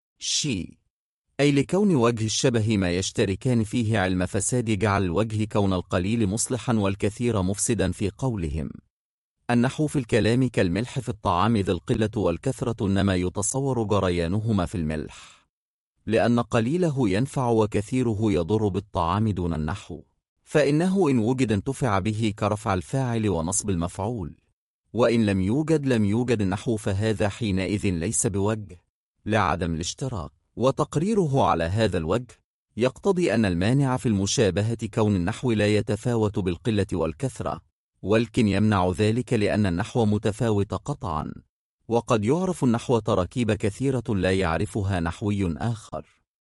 أي لكون وجه الشبه ما يشتركان فيه علم فساد جعل الوجه كون القليل مصلحا والكثير مفسدا في قولهم النحو في الكلام كالملح في الطعام، ذي القلة والكثرة إنما يتصور جريانهما في الملح، لأن قليله ينفع وكثيره يضر بالطعام دون النحو، فإنه إن وجد انتفع به كرفع الفاعل ونصب المفعول، وإن لم يوجد النحو، فهذا حينئذ ليس بوجه لعدم الاشتراك. وتقريره على هذا الوجه يقتضي أن المانع في المشابهة كون النحو لا يتفاوت بالقلة والكثرة، ولكن يمنع ذلك لأن النحو متفاوت قطعا، وقد يعرف النحو تراكيب كثيرة لا يعرفها نحوي آخر.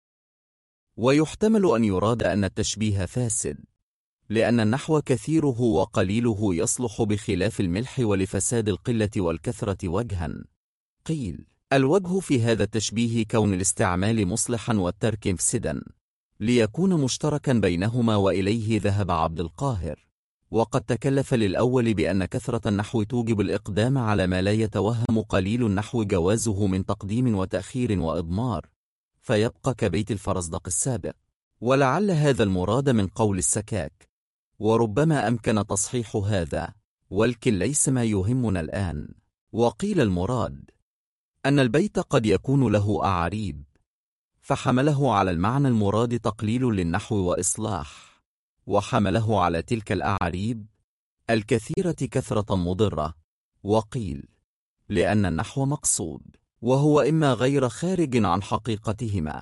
ويحتمل أن يراد أن التشبيه فاسد، لأن النحو كثيره وقليله يصلح بخلاف الملح ولفساد القلة والكثرة وجها. قيل: الوجه في هذا التشبيه كون الاستعمال مصلحا والترك مفسدا، ليكون مشتركا بينهما، وإليه ذهب عبد القاهر. وقد تكلف للأول بأن كثرة النحو توجب الإقدام على ما لا يتوهم قليل النحو جوازه من تقديم وتأخير وإضمار، فيبقى كبيت الفرزدق السابق. ولعل هذا المراد من قول السكاك، وربما أمكن تصحيح هذا، ولكن ليس ما يهمنا الآن. وقيل المراد أن البيت قد يكون له أعاريب، فحمله على المعنى المراد تقليل للنحو وإصلاح، وحمله على تلك الأعاريب الكثيرة كثرة مضرة. وقيل لأن النحو مقصود، وهو إما غير خارج عن حقيقتهما،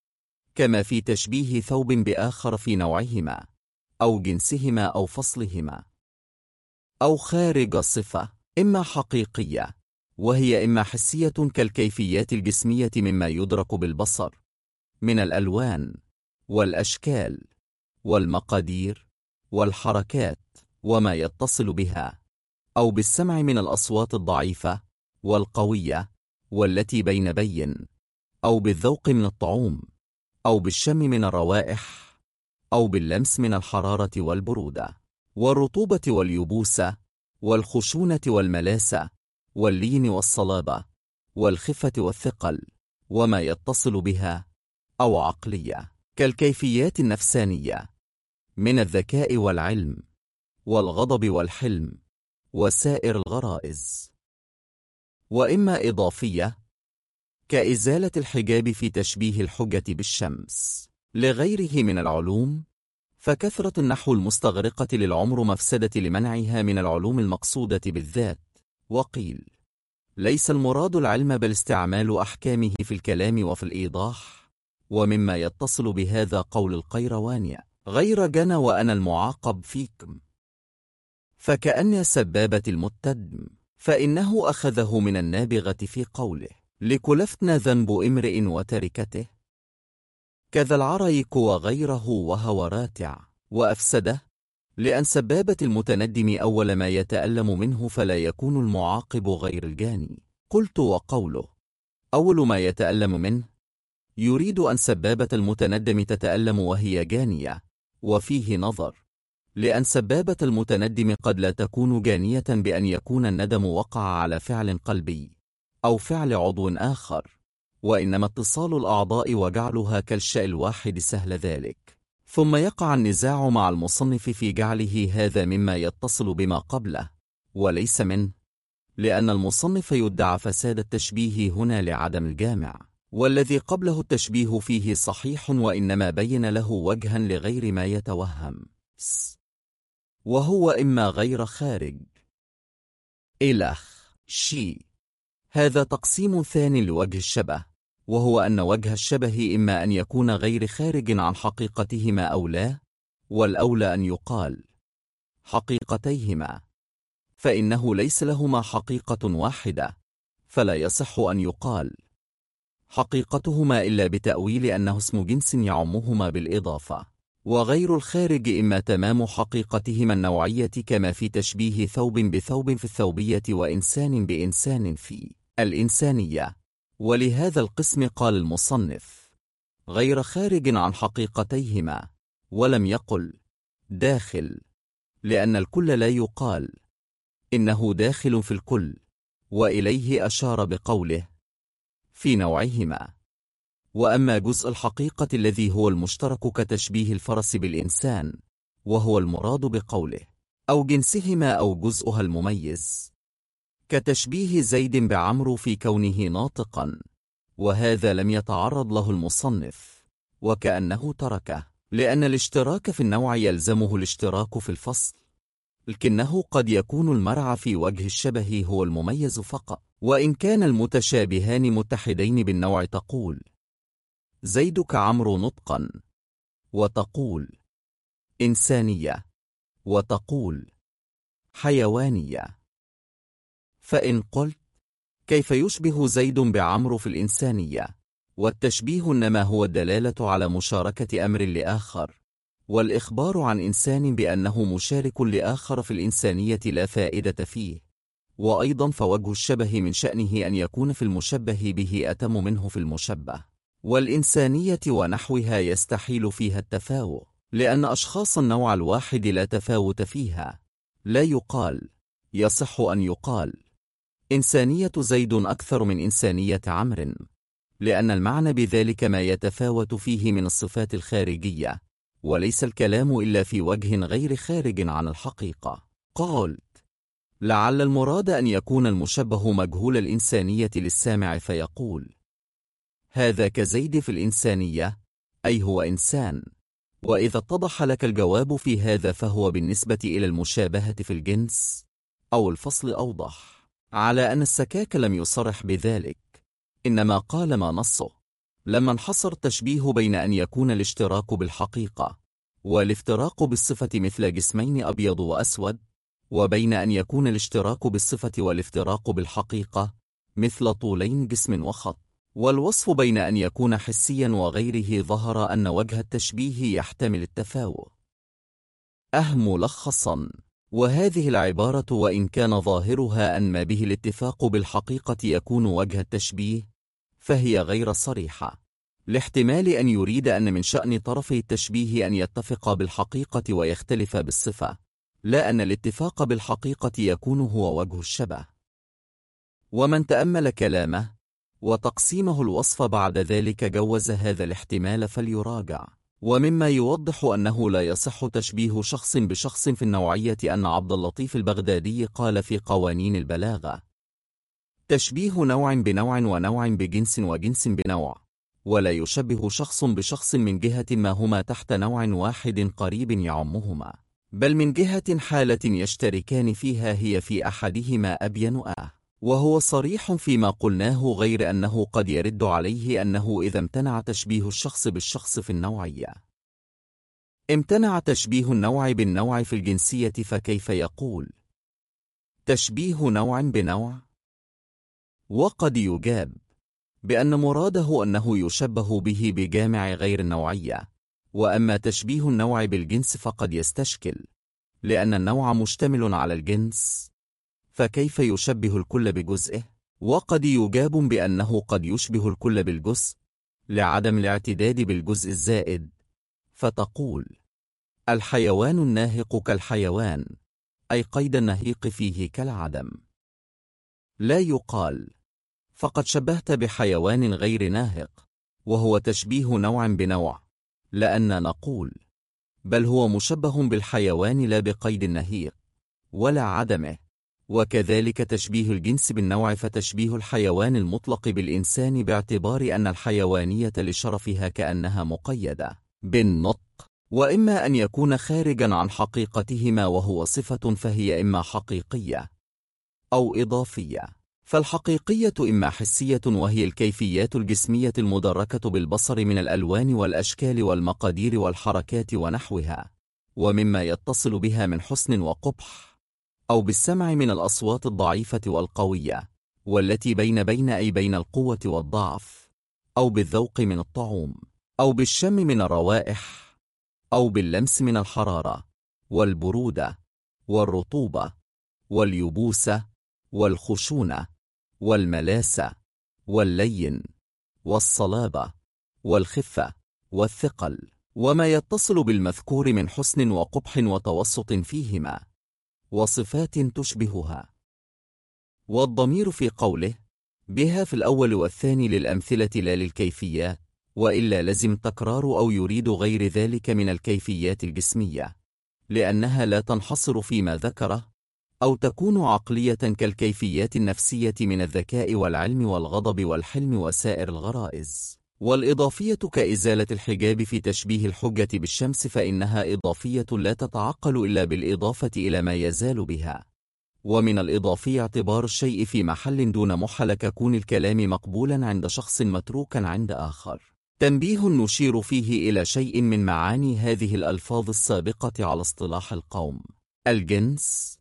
كما في تشبيه ثوب بآخر في نوعهما أو جنسهما أو فصلهما، أو خارج الصفة، إما حقيقية وهي إما حسية كالكيفيات الجسمية مما يدرك بالبصر من الألوان والأشكال والمقادير والحركات وما يتصل بها، أو بالسمع من الأصوات الضعيفة والقوية والتي بين بين، أو بالذوق من الطعوم، أو بالشم من الروائح، أو باللمس من الحرارة والبرودة والرطوبة واليبوسة والخشونة والملاسة واللين والصلابة والخفة والثقل وما يتصل بها، أو عقلية كالكيفيات النفسانية من الذكاء والعلم والغضب والحلم وسائر الغرائز. وإما إضافية كإزالة الحجاب في تشبيه الحجة بالشمس لغيره من العلوم، فكثرة النحو المستغرقة للعمر مفسدة لمنعها من العلوم المقصودة بالذات. وقيل ليس المراد العلم بل استعمال أحكامه في الكلام وفي الإيضاح. ومما يتصل بهذا قول القيرواني: غير جنى وأنا المعاقب فيكم، فكأن سبابة المتدم، فإنه أخذه من النابغة في قوله: لكلفتنا ذنب امرئ وتركته، كذا العريك وغيره وهو راتع. وأفسده لأن سبابة المتندم أول ما يتألم منه، فلا يكون المعاقب غير الجاني. قلت: وقوله أول ما يتألم منه يريد أن سبابة المتندم تتألم وهي جانية، وفيه نظر، لأن سبابة المتندم قد لا تكون جانية بأن يكون الندم وقع على فعل قلبي أو فعل عضو آخر، وإنما اتصال الأعضاء وجعلها كالشيء الواحد سهل ذلك. ثم يقع النزاع مع المصنف في جعله هذا مما يتصل بما قبله وليس منه، لأن المصنف يدعى فساد التشبيه هنا لعدم الجامع، والذي قبله التشبيه فيه صحيح، وإنما بين له وجها لغير ما يتوهم، وهو إما غير خارج إلخ شي. هذا تقسيم ثاني لوجه الشبه، وهو أن وجه الشبه إما أن يكون غير خارج عن حقيقتهما أو لا، والأولى أن يقال حقيقتيهما، فإنه ليس لهما حقيقة واحدة، فلا يصح أن يقال حقيقتهما إلا بتأويل أنه اسم جنس يعمهما بالإضافة. وغير الخارج إما تمام حقيقتهما النوعية، كما في تشبيه ثوب بثوب في الثوبية وإنسان بإنسان في الإنسانية. ولهذا القسم قال المصنف غير خارج عن حقيقتيهما، ولم يقل داخل، لأن الكل لا يقال إنه داخل في الكل، وإليه أشار بقوله في نوعهما. وأما جزء الحقيقة الذي هو المشترك كتشبيه الفرس بالإنسان، وهو المراد بقوله أو جنسهما أو جزءها المميز، كتشبيه زيد بعمرو في كونه ناطقا، وهذا لم يتعرض له المصنف، وكأنه تركه، لأن الاشتراك في النوع يلزمه الاشتراك في الفصل، لكنه قد يكون المرعى في وجه الشبه هو المميز فقط. وإن كان المتشابهان متحدين بالنوع تقول زيد كعمرو نطقا، وتقول إنسانية، وتقول حيوانية. فإن قلت كيف يشبه زيد بعمرو في الإنسانية؟ والتشبيه إنما هو الدلالة على مشاركة أمر لآخر، والإخبار عن إنسان بأنه مشارك لآخر في الإنسانية لا فائدة فيه. وأيضا فوجه الشبه من شأنه أن يكون في المشبه به أتم منه في المشبه، والإنسانية ونحوها يستحيل فيها التفاوت، لأن أشخاص النوع الواحد لا تفاوت فيها. لا يقال، يصح أن يقال إنسانية زيد أكثر من إنسانية عمرو، لأن المعنى بذلك ما يتفاوت فيه من الصفات الخارجية، وليس الكلام إلا في وجه غير خارج عن الحقيقة. قلت لعل المراد أن يكون المشبه مجهول الإنسانية للسامع فيقول هذا كزيد في الإنسانية، أي هو إنسان. وإذا اتضح لك الجواب في هذا فهو بالنسبة إلى المشابهة في الجنس أو الفصل أوضح، على أن السكاك لم يصرح بذلك، إنما قال ما نصه، لما انحصر التشبيه بين أن يكون الاشتراك بالحقيقة والافتراق بالصفة مثل جسمين أبيض وأسود، وبين أن يكون الاشتراك بالصفة والافتراق بالحقيقة مثل طولين جسم وخط. والوصف بين أن يكون حسيا وغيره ظهر أن وجه التشبيه يحتمل التفاوت. ملخصا، وهذه العبارة وإن كان ظاهرها أن ما به الاتفاق بالحقيقة يكون وجه التشبيه، فهي غير صريحة، لاحتمال أن يريد أن من شأن طرفي التشبيه أن يتفق بالحقيقة ويختلف بالصفة، لا أن الاتفاق بالحقيقة يكون هو وجه الشبه. ومن تأمل كلامه وتقسيمه الوصف بعد ذلك جوز هذا الاحتمال فليراجع. ومما يوضح أنه لا يصح تشبيه شخص بشخص في النوعية أن عبد اللطيف البغدادي قال في قوانين البلاغة تشبيه نوع بنوع ونوع بجنس وجنس بنوع، ولا يشبه شخص بشخص من جهة ما هما تحت نوع واحد قريب يعمهما، بل من جهة حالة يشتركان فيها هي في أحدهما أبين وهو صريح فيما قلناه، غير أنه قد يرد عليه أنه إذا امتنع تشبيه الشخص بالشخص في النوعية امتنع تشبيه النوع بالنوع في الجنسية، فكيف يقول تشبيه نوع بنوع؟ وقد يجاب بأن مراده أنه يشبه به بجامع غير النوعية، وأما تشبيه النوع بالجنس فقد يستشكل، لأن النوع مشتمل على الجنس، فكيف يشبه الكل بجزئه؟ وقد يجاب بأنه قد يشبه الكل بالجزء لعدم الاعتداد بالجزء الزائد، فتقول الحيوان الناهق كالحيوان، أي قيد النهيق فيه كالعدم. لا يقال فقد شبهت بحيوان غير ناهق وهو تشبيه نوع بنوع، لأن نقول بل هو مشبه بالحيوان لا بقيد النهيق ولا عدمه. وكذلك تشبيه الجنس بالنوع، فتشبيه الحيوان المطلق بالإنسان باعتبار أن الحيوانية لشرفها كأنها مقيدة بالنطق، وإما أن يكون خارجا عن حقيقتهما وهو صفة، فهي إما حقيقية أو إضافية. فالحقيقية إما حسية وهي الكيفيات الجسمية المدركة بالبصر من الألوان والأشكال والمقادير والحركات ونحوها، ومما يتصل بها من حسن وقبح، أو بالسمع من الأصوات الضعيفة والقوية والتي بين أي بين القوة والضعف، أو بالذوق من الطعوم، أو بالشم من الروائح، أو باللمس من الحرارة والبرودة والرطوبة واليبوسة والخشونة والملاسة واللين والصلابة والخفة والثقل، وما يتصل بالمذكور من حسن وقبح وتوسط فيهما وصفات تشبهها. والضمير في قوله بها في الأول والثاني للأمثلة لا للكيفيات، وإلا لزم تكرار أو يريد غير ذلك من الكيفيات الجسمية، لأنها لا تنحصر فيما ذكره أو تكون عقلية كالكيفيات النفسية من الذكاء والعلم والغضب والحلم وسائر الغرائز. والإضافية كإزالة الحجاب في تشبيه الحجة بالشمس، فإنها إضافية لا تتعقل إلا بالإضافة إلى ما يزال بها. ومن الإضافي اعتبار الشيء في محل دون محل ككون الكلام مقبولا عند شخص متروكا عند آخر. تنبيه نشير فيه إلى شيء من معاني هذه الألفاظ السابقة على اصطلاح القوم. الجنس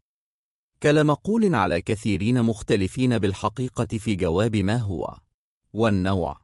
كالمقول على كثيرين مختلفين بالحقيقة في جواب ما هو. والنوع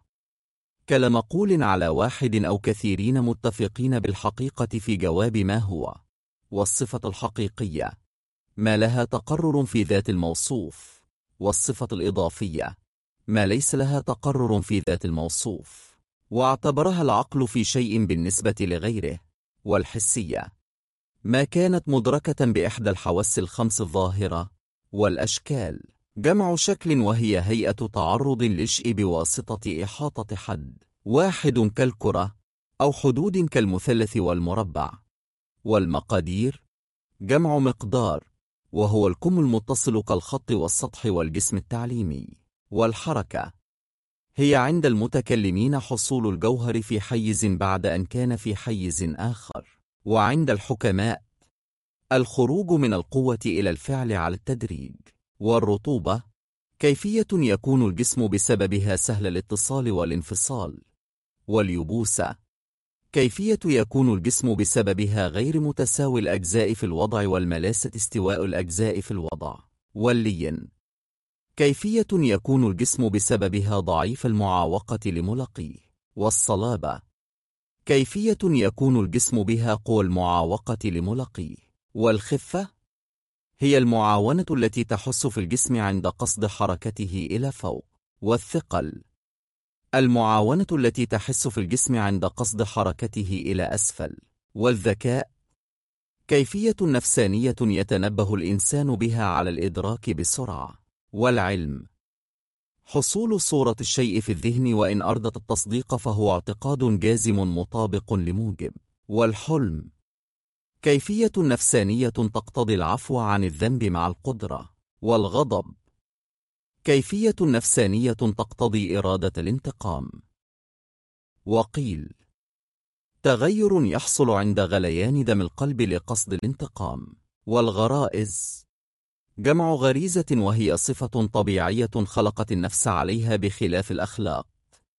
كالمقول على واحد أو كثيرين متفقين بالحقيقة في جواب ما هو. والصفة الحقيقية ما لها تقرر في ذات الموصوف. والصفة الإضافية ما ليس لها تقرر في ذات الموصوف واعتبرها العقل في شيء بالنسبة لغيره. والحسية ما كانت مدركة بإحدى الحواس الخمس الظاهرة. والأشكال جمع شكل، وهي هيئة تعرض للشيء بواسطة إحاطة حد واحد كالكرة أو حدود كالمثلث والمربع. والمقادير جمع مقدار، وهو الكم المتصل كالخط والسطح والجسم التعليمي. والحركة هي عند المتكلمين حصول الجوهر في حيز بعد أن كان في حيز آخر. وعند الحكماء الخروج من القوة إلى الفعل على التدريج. والرطوبة كيفية يكون الجسم بسببها سهل الاتصال والانفصال. واليبوسة كيفية يكون الجسم بسببها غير متساوي الأجزاء في الوضع، والملاسة استواء الأجزاء في الوضع. واللين كيفية يكون الجسم بسببها ضعيف المعاوقة لملقيه. والصلابة كيفية يكون الجسم بها قوى المعاوقة لملقيه. والخفة هي المعاونة التي تحس في الجسم عند قصد حركته إلى فوق. والثقل المعاونة التي تحس في الجسم عند قصد حركته إلى أسفل. والذكاء كيفية نفسانية يتنبه الإنسان بها على الإدراك بسرعة. والعلم حصول صورة الشيء في الذهن، وإن أردت التصديق فهو اعتقاد جازم مطابق لموجب. والحلم كيفية نفسانية تقتضي العفو عن الذنب مع القدرة. والغضب كيفية نفسانية تقتضي إرادة الانتقام. وقيل تغير يحصل عند غليان دم القلب لقصد الانتقام. والغرائز جمع غريزة، وهي صفة طبيعية خلقت النفس عليها بخلاف الأخلاق،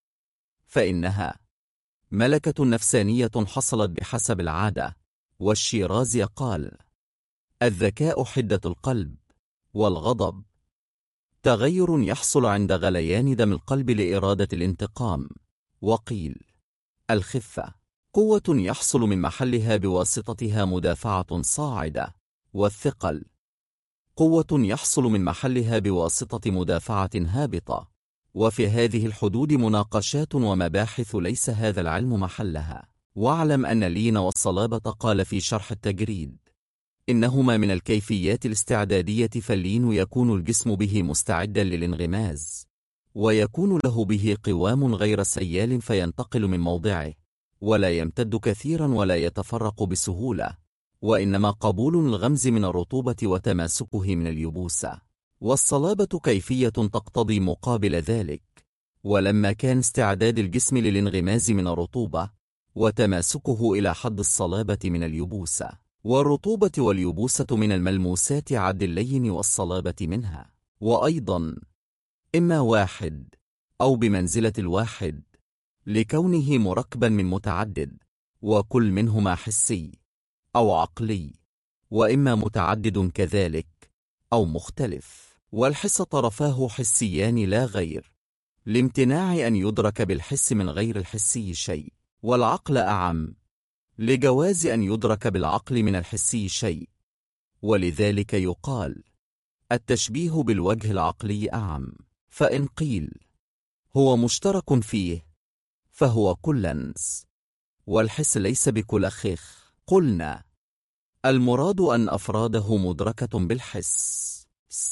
فإنها ملكة نفسانية حصلت بحسب العادة. والشيرازي قال: الذكاء حدة القلب. والغضب تغير يحصل عند غليان دم القلب لإرادة الانتقام. وقيل الخفة قوة يحصل من محلها بواسطتها مدافعة صاعدة. والثقل قوة يحصل من محلها بواسطة مدافعة هابطة. وفي هذه الحدود مناقشات ومباحث ليس هذا العلم محلها. واعلم أن اللين والصلابة قال في شرح التجريد إنهما من الكيفيات الاستعدادية، فاللين يكون الجسم به مستعدا للانغماز، ويكون له به قوام غير سيال فينتقل من موضعه، ولا يمتد كثيرا ولا يتفرق بسهولة، وإنما قبول الغمز من الرطوبة وتماسكه من اليبوسة. والصلابة كيفية تقتضي مقابل ذلك، ولما كان استعداد الجسم للانغماز من الرطوبة وتماسكه إلى حد الصلابة من اليبوسة. والرطوبة واليبوسة من الملموسات عد اللين والصلابة منها، وأيضا إما واحد أو بمنزلة الواحد لكونه مركبا من متعدد، وكل منهما حسي أو عقلي، وإما متعدد كذلك أو مختلف. والحس طرفاه حسيان لا غير، لامتناع أن يدرك بالحس من غير الحسي شيء. والعقل أعم، لجواز أن يدرك بالعقل من الحسي شيء، ولذلك يقال التشبيه بالوجه العقلي أعم. فإن قيل هو مشترك فيه فهو كلنس، والحس ليس بكلخخ، قلنا المراد أن أفراده مدركة بالحس.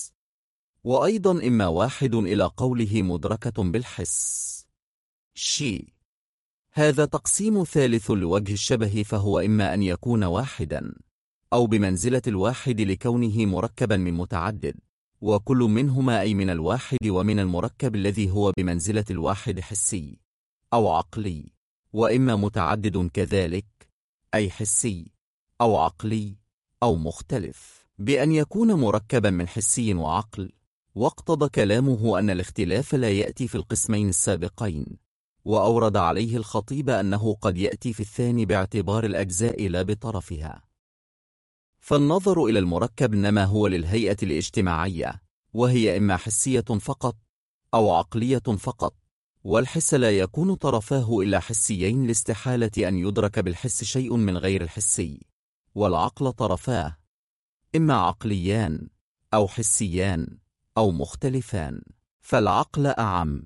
وأيضا إما واحد إلى قوله مدركة بالحس شيء. هذا تقسيم ثالث لوجه الشبه، فهو إما أن يكون واحدا أو بمنزلة الواحد لكونه مركبا من متعدد، وكل منهما أي من الواحد ومن المركب الذي هو بمنزلة الواحد حسي أو عقلي، وإما متعدد كذلك أي حسي أو عقلي أو مختلف بأن يكون مركبا من حسي وعقل. واقتضى كلامه أن الاختلاف لا يأتي في القسمين السابقين، وأورد عليه الخطيب أنه قد يأتي في الثاني باعتبار الأجزاء لا بطرفها. فالنظر إلى المركب إنما هو للهيئة الاجتماعية، وهي إما حسية فقط أو عقلية فقط، والحس لا يكون طرفاه إلا حسيين لاستحالة أن يدرك بالحس شيء من غير الحسي، والعقل طرفاه إما عقليان أو حسيان أو مختلفان، فالعقل أعم.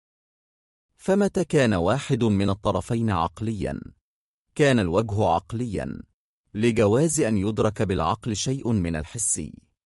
فمتى كان واحد من الطرفين عقليا كان الوجه عقليا، لجواز أن يدرك بالعقل شيء من الحسي.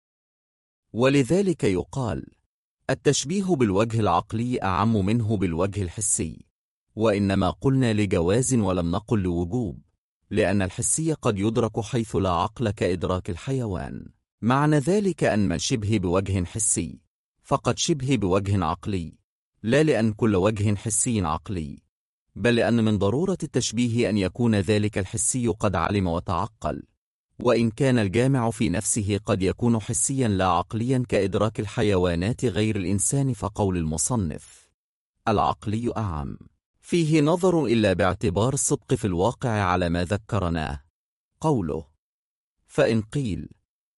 ولذلك يقال التشبيه بالوجه العقلي أعم منه بالوجه الحسي، وإنما قلنا لجواز ولم نقل لوجوب، لأن الحسي قد يدرك حيث لا عقل كإدراك الحيوان. معنى ذلك أن من شبه بوجه حسي فقد شبه بوجه عقلي، لا لأن كل وجه حسي عقلي، بل لأن من ضرورة التشبيه أن يكون ذلك الحسي قد علم وتعقل، وإن كان الجامع في نفسه قد يكون حسيا لا عقليا كإدراك الحيوانات غير الإنسان. فقول المصنف العقلي أعم فيه نظر إلا باعتبار الصدق في الواقع على ما ذكرناه. قوله فإن قيل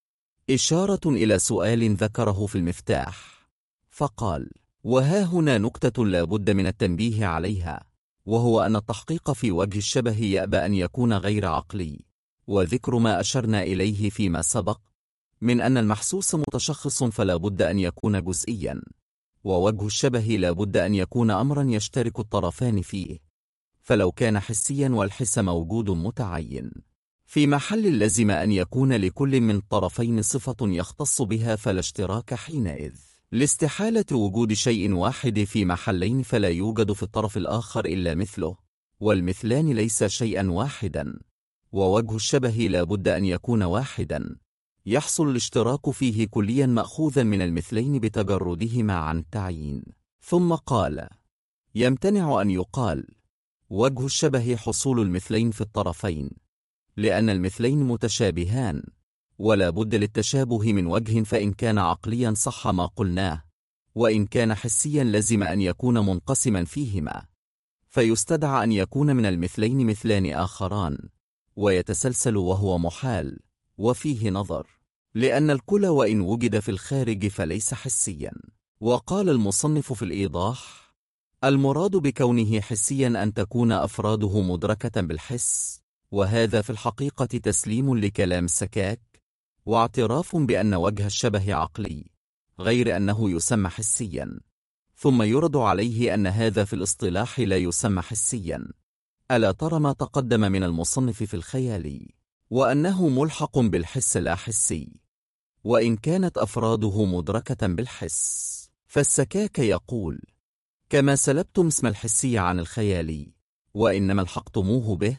إشارة إلى سؤال ذكره في المفتاح، فقال وها هنا نكتة لا بد من التنبيه عليها، وهو أن التحقيق في وجه الشبه يأبى أن يكون غير عقلي، وذكر ما أشرنا إليه فيما سبق من أن المحسوس متشخص فلا بد أن يكون جزئيا، ووجه الشبه لا بد أن يكون أمرا يشترك الطرفان فيه، فلو كان حسيا والحس موجود متعين في محل لزم أن يكون لكل من الطرفين صفة يختص بها فلا اشتراك حينئذ، لاستحالة وجود شيء واحد في محلين فلا يوجد في الطرف الآخر إلا مثله، والمثلان ليس شيئا واحدا، ووجه الشبه لا بد أن يكون واحدا يحصل الاشتراك فيه كليا مأخوذا من المثلين بتجردهما عن التعيين. ثم قال يمتنع أن يقال وجه الشبه حصول المثلين في الطرفين، لأن المثلين متشابهان ولا بد للتشابه من وجه، فإن كان عقليا صح ما قلناه، وإن كان حسيا لزم أن يكون منقسما فيهما، فيستدعى أن يكون من المثلين مثلان آخران ويتسلسل، وهو محال وفيه نظر، لأن الكل وإن وجد في الخارج فليس حسيا. وقال المصنف في الإيضاح المراد بكونه حسيا أن تكون أفراده مدركة بالحس، وهذا في الحقيقة تسليم لكلام السكاك واعتراف بأن وجه الشبه عقلي غير أنه يسمى حسيا، ثم يرد عليه أن هذا في الاصطلاح لا يسمى حسيا. ألا ترى ما تقدم من المصنف في الخيالي وأنه ملحق بالحس لا حسي، وإن كانت أفراده مدركة بالحس. فالسكاك يقول كما سلبتم اسم الحسي عن الخيالي وإنما الحقتموه به،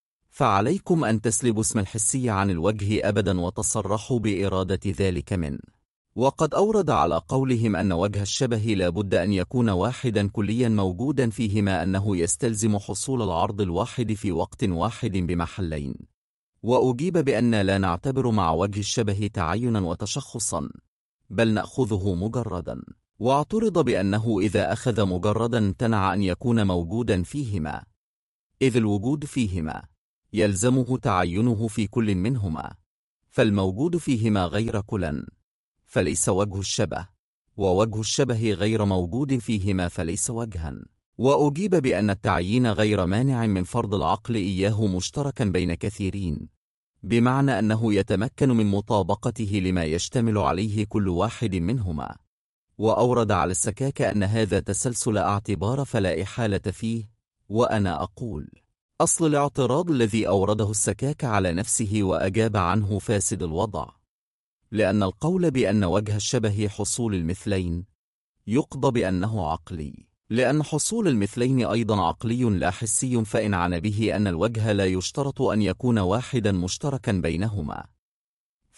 فعليكم أن تسلبوا اسم الحسي عن الوجه أبدا وتصرحوا بإرادة ذلك منه. وقد أورد على قولهم أن وجه الشبه لا بد أن يكون واحدا كليا موجودا فيهما أنه يستلزم حصول العرض الواحد في وقت واحد بمحلين، وأجيب بأن لا نعتبر مع وجه الشبه تعينا وتشخصا، بل نأخذه مجردا. واعترض بأنه إذا أخذ مجردا امتنع أن يكون موجودا فيهما، إذ الوجود فيهما يلزمه تعينه في كل منهما، فالموجود فيهما غير كلا فليس وجه الشبه، ووجه الشبه غير موجود فيهما فليس وجها. وأجيب بأن التعيين غير مانع من فرض العقل إياه مشتركا بين كثيرين، بمعنى أنه يتمكن من مطابقته لما يشتمل عليه كل واحد منهما. وأورد على السكاك أن هذا تسلسل اعتبار فلا إحالة فيه، وأنا أقول أصل الاعتراض الذي أورده السكاك على نفسه وأجاب عنه فاسد الوضع، لأن القول بأن وجه الشبه حصول المثلين يقضى بأنه عقلي، لأن حصول المثلين أيضا عقلي لا حسي، فإن عن به أن الوجه لا يشترط أن يكون واحدا مشتركا بينهما،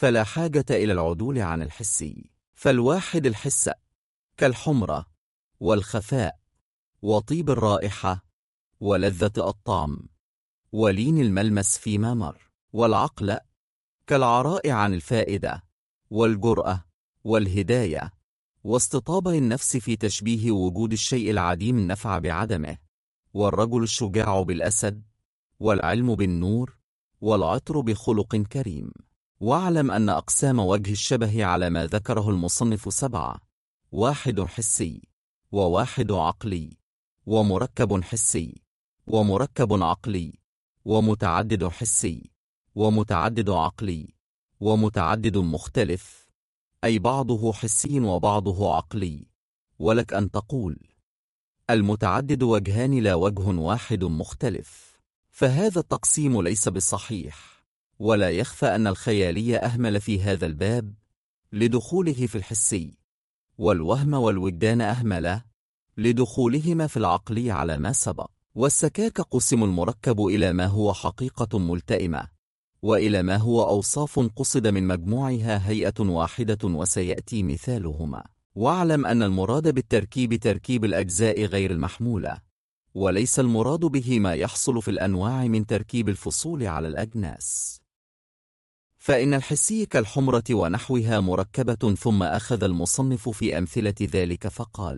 فلا حاجة إلى العدول عن الحسي. فالواحد الحس كالحمرة والخفاء وطيب الرائحة ولذة الطعم ولين الملمس فيما مر. والعقل كالعراء عن الفائدة والجرأة والهداية واستطابة النفس في تشبيه وجود الشيء العديم النفع بعدمه. والرجل الشجاع بالأسد والعلم بالنور والعطر بخلق كريم. واعلم أن أقسام وجه الشبه على ما ذكره المصنف 7: واحد حسي وواحد عقلي ومركب حسي ومركب عقلي ومتعدد حسي ومتعدد عقلي ومتعدد مختلف، أي بعضه حسي وبعضه عقلي. ولك أن تقول المتعدد وجهان لا وجه واحد مختلف. فهذا التقسيم ليس بصحيح، ولا يخفى أن الخيالي أهمل في هذا الباب لدخوله في الحسي، والوهم والوجدان أهمل لدخولهما في العقلي على ما سبق. والسكاك قسم المركب إلى ما هو حقيقة ملتئمة، وإلى ما هو أوصاف قصد من مجموعها هيئة واحدة، وسيأتي مثالهما. واعلم أن المراد بالتركيب تركيب الأجزاء غير المحمولة، وليس المراد به ما يحصل في الأنواع من تركيب الفصول على الأجناس. فإن الحسي كالحمرة ونحوها مركبة. ثم أخذ المصنف في أمثلة ذلك فقال: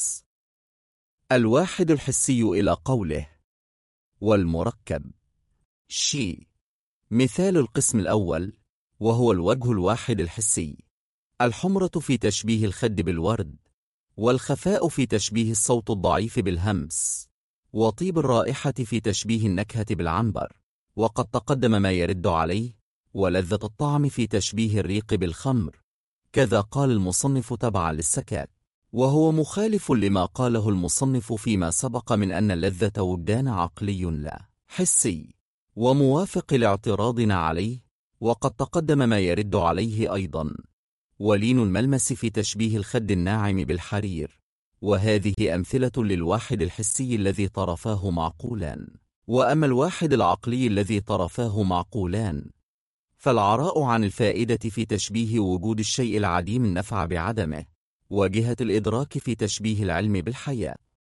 الواحد الحسي إلى قوله والمركب شي. مثال القسم الأول وهو الوجه الواحد الحسي: الحمرة في تشبيه الخد بالورد، والخفاء في تشبيه الصوت الضعيف بالهمس، وطيب الرائحة في تشبيه النكهة بالعنبر، وقد تقدم ما يرد عليه، ولذة الطعم في تشبيه الريق بالخمر. كذا قال المصنف تبعا للسكاك، وهو مخالف لما قاله المصنف فيما سبق من أن اللذة وجدان عقلي لا حسي، وموافق لاعتراضنا عليه، وقد تقدم ما يرد عليه أيضا. ولين الملمس في تشبيه الخد الناعم بالحرير. وهذه أمثلة للواحد الحسي الذي طرفاه معقولان. وأما الواحد العقلي الذي طرفاه معقولان، فالعراء عن الفائدة في تشبيه وجود الشيء العديم النفع بعدمه، وجهة الإدراك في تشبيه العلم بالحياة.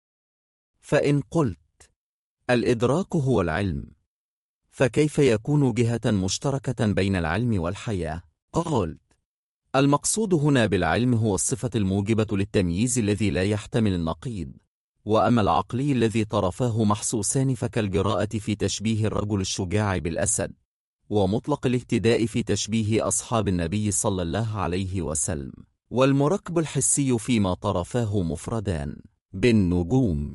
فإن قلت الإدراك هو العلم، فكيف يكون جهة مشتركة بين العلم والحياة؟ قلت المقصود هنا بالعلم هو الصفة الموجبة للتمييز الذي لا يحتمل النقيض. وأما العقلي الذي طرفاه محسوسان فكالجراءة في تشبيه الرجل الشجاع بالأسد، ومطلق الاهتداء في تشبيه أصحاب النبي صلى الله عليه وسلم. والمركب الحسي فيما طرفاه مفردان بالنجوم.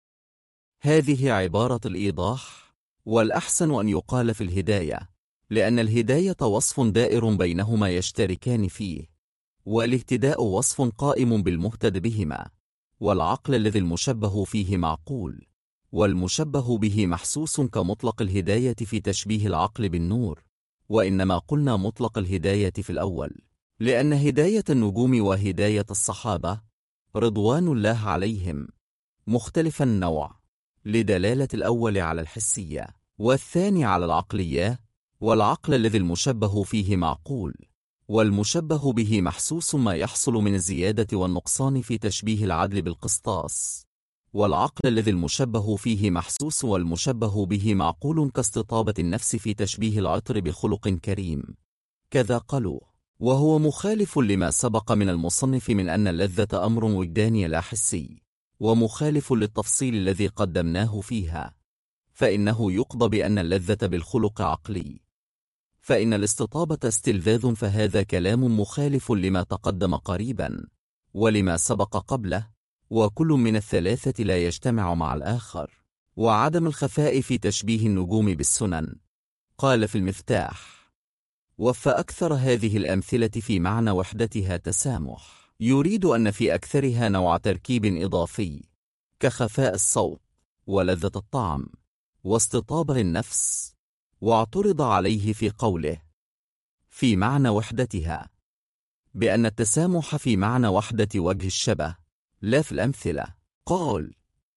هذه عبارة الإيضاح، والأحسن أن يقال في الهداية، لأن الهداية وصف دائر بينهما يشتركان فيه، والاهتداء وصف قائم بالمهتد بهما. والعقل الذي المشبه فيه معقول، والمشبه به محسوس كمطلق الهداية في تشبيه العقل بالنور. وإنما قلنا مطلق الهداية في الأول لأن هداية النجوم وهداية الصحابة رضوان الله عليهم مختلف النوع، لدلالة الأول على الحسية والثاني على العقلية. والعقل الذي المشبه فيه معقول، والمشبه به محسوس ما يحصل من الزيادة والنقصان في تشبيه العدل بالقسطاس. والعقل الذي المشبه فيه محسوس والمشبه به معقول كاستطابة النفس في تشبيه العطر بخلق كريم. كذا قالوا، وهو مخالف لما سبق من المصنف من أن اللذة أمر وجداني لا حسي، ومخالف للتفصيل الذي قدمناه فيها، فإنه يقضى بأن اللذة بالخلق عقلي، فإن الاستطابة استلذاذ. فهذا كلام مخالف لما تقدم قريبا ولما سبق قبله، وكل من الثلاثة لا يجتمع مع الآخر. وعدم الخفاء في تشبيه النجوم بالسنن. قال في المفتاح: وفى أكثر هذه الأمثلة في معنى وحدتها تسامح، يريد أن في أكثرها نوع تركيب إضافي كخفاء الصوت ولذة الطعم واستطابة النفس. واعترض عليه في قوله في معنى وحدتها بأن التسامح في معنى وحدة وجه الشبه لا في الأمثلة. قال: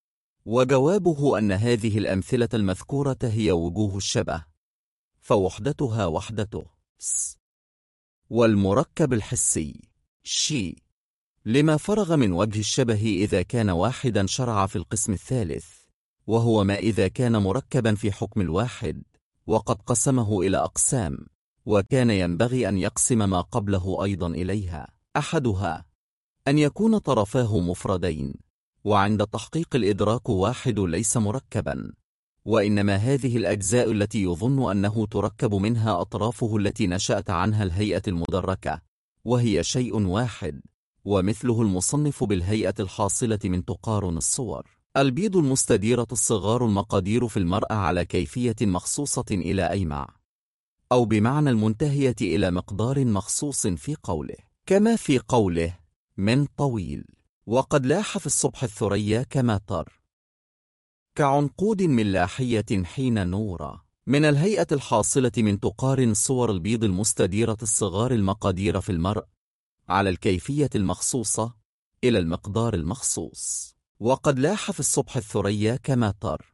وجوابه أن هذه الأمثلة المذكورة هي وجوه الشبه، فوحدتها وحدته والمركب الحسي شي، لما فرغ من وجه الشبه إذا كان واحدا شرع في القسم الثالث، وهو ما إذا كان مركبا في حكم الواحد وقد قسمه إلى أقسام، وكان ينبغي أن يقسم ما قبله أيضا إليها. أحدها أن يكون طرفاه مفردين، وعند تحقيق الإدراك واحد ليس مركبا، وإنما هذه الأجزاء التي يظن أنه تركب منها أطرافه التي نشأت عنها الهيئة المدركة، وهي شيء واحد، ومثله المصنف بالهيئة الحاصلة من تقارن الصور. البيض المستديرة الصغار المقادير في المرأة على كيفية مخصوصة إلى أيمع، أو بمعنى المنتهية إلى مقدار مخصوص في قوله، كما في قوله من طويل. وقد لاح في الصبح الثريا كما تر، كعنقود من لاحية حين نورا، من الهيئة الحاصلة من تقارن صور البيض المستديرة الصغار المقادير في المرء على الكيفية المخصوصة إلى المقدار المخصوص. وقد لاح في الصبح الثريا كما تر،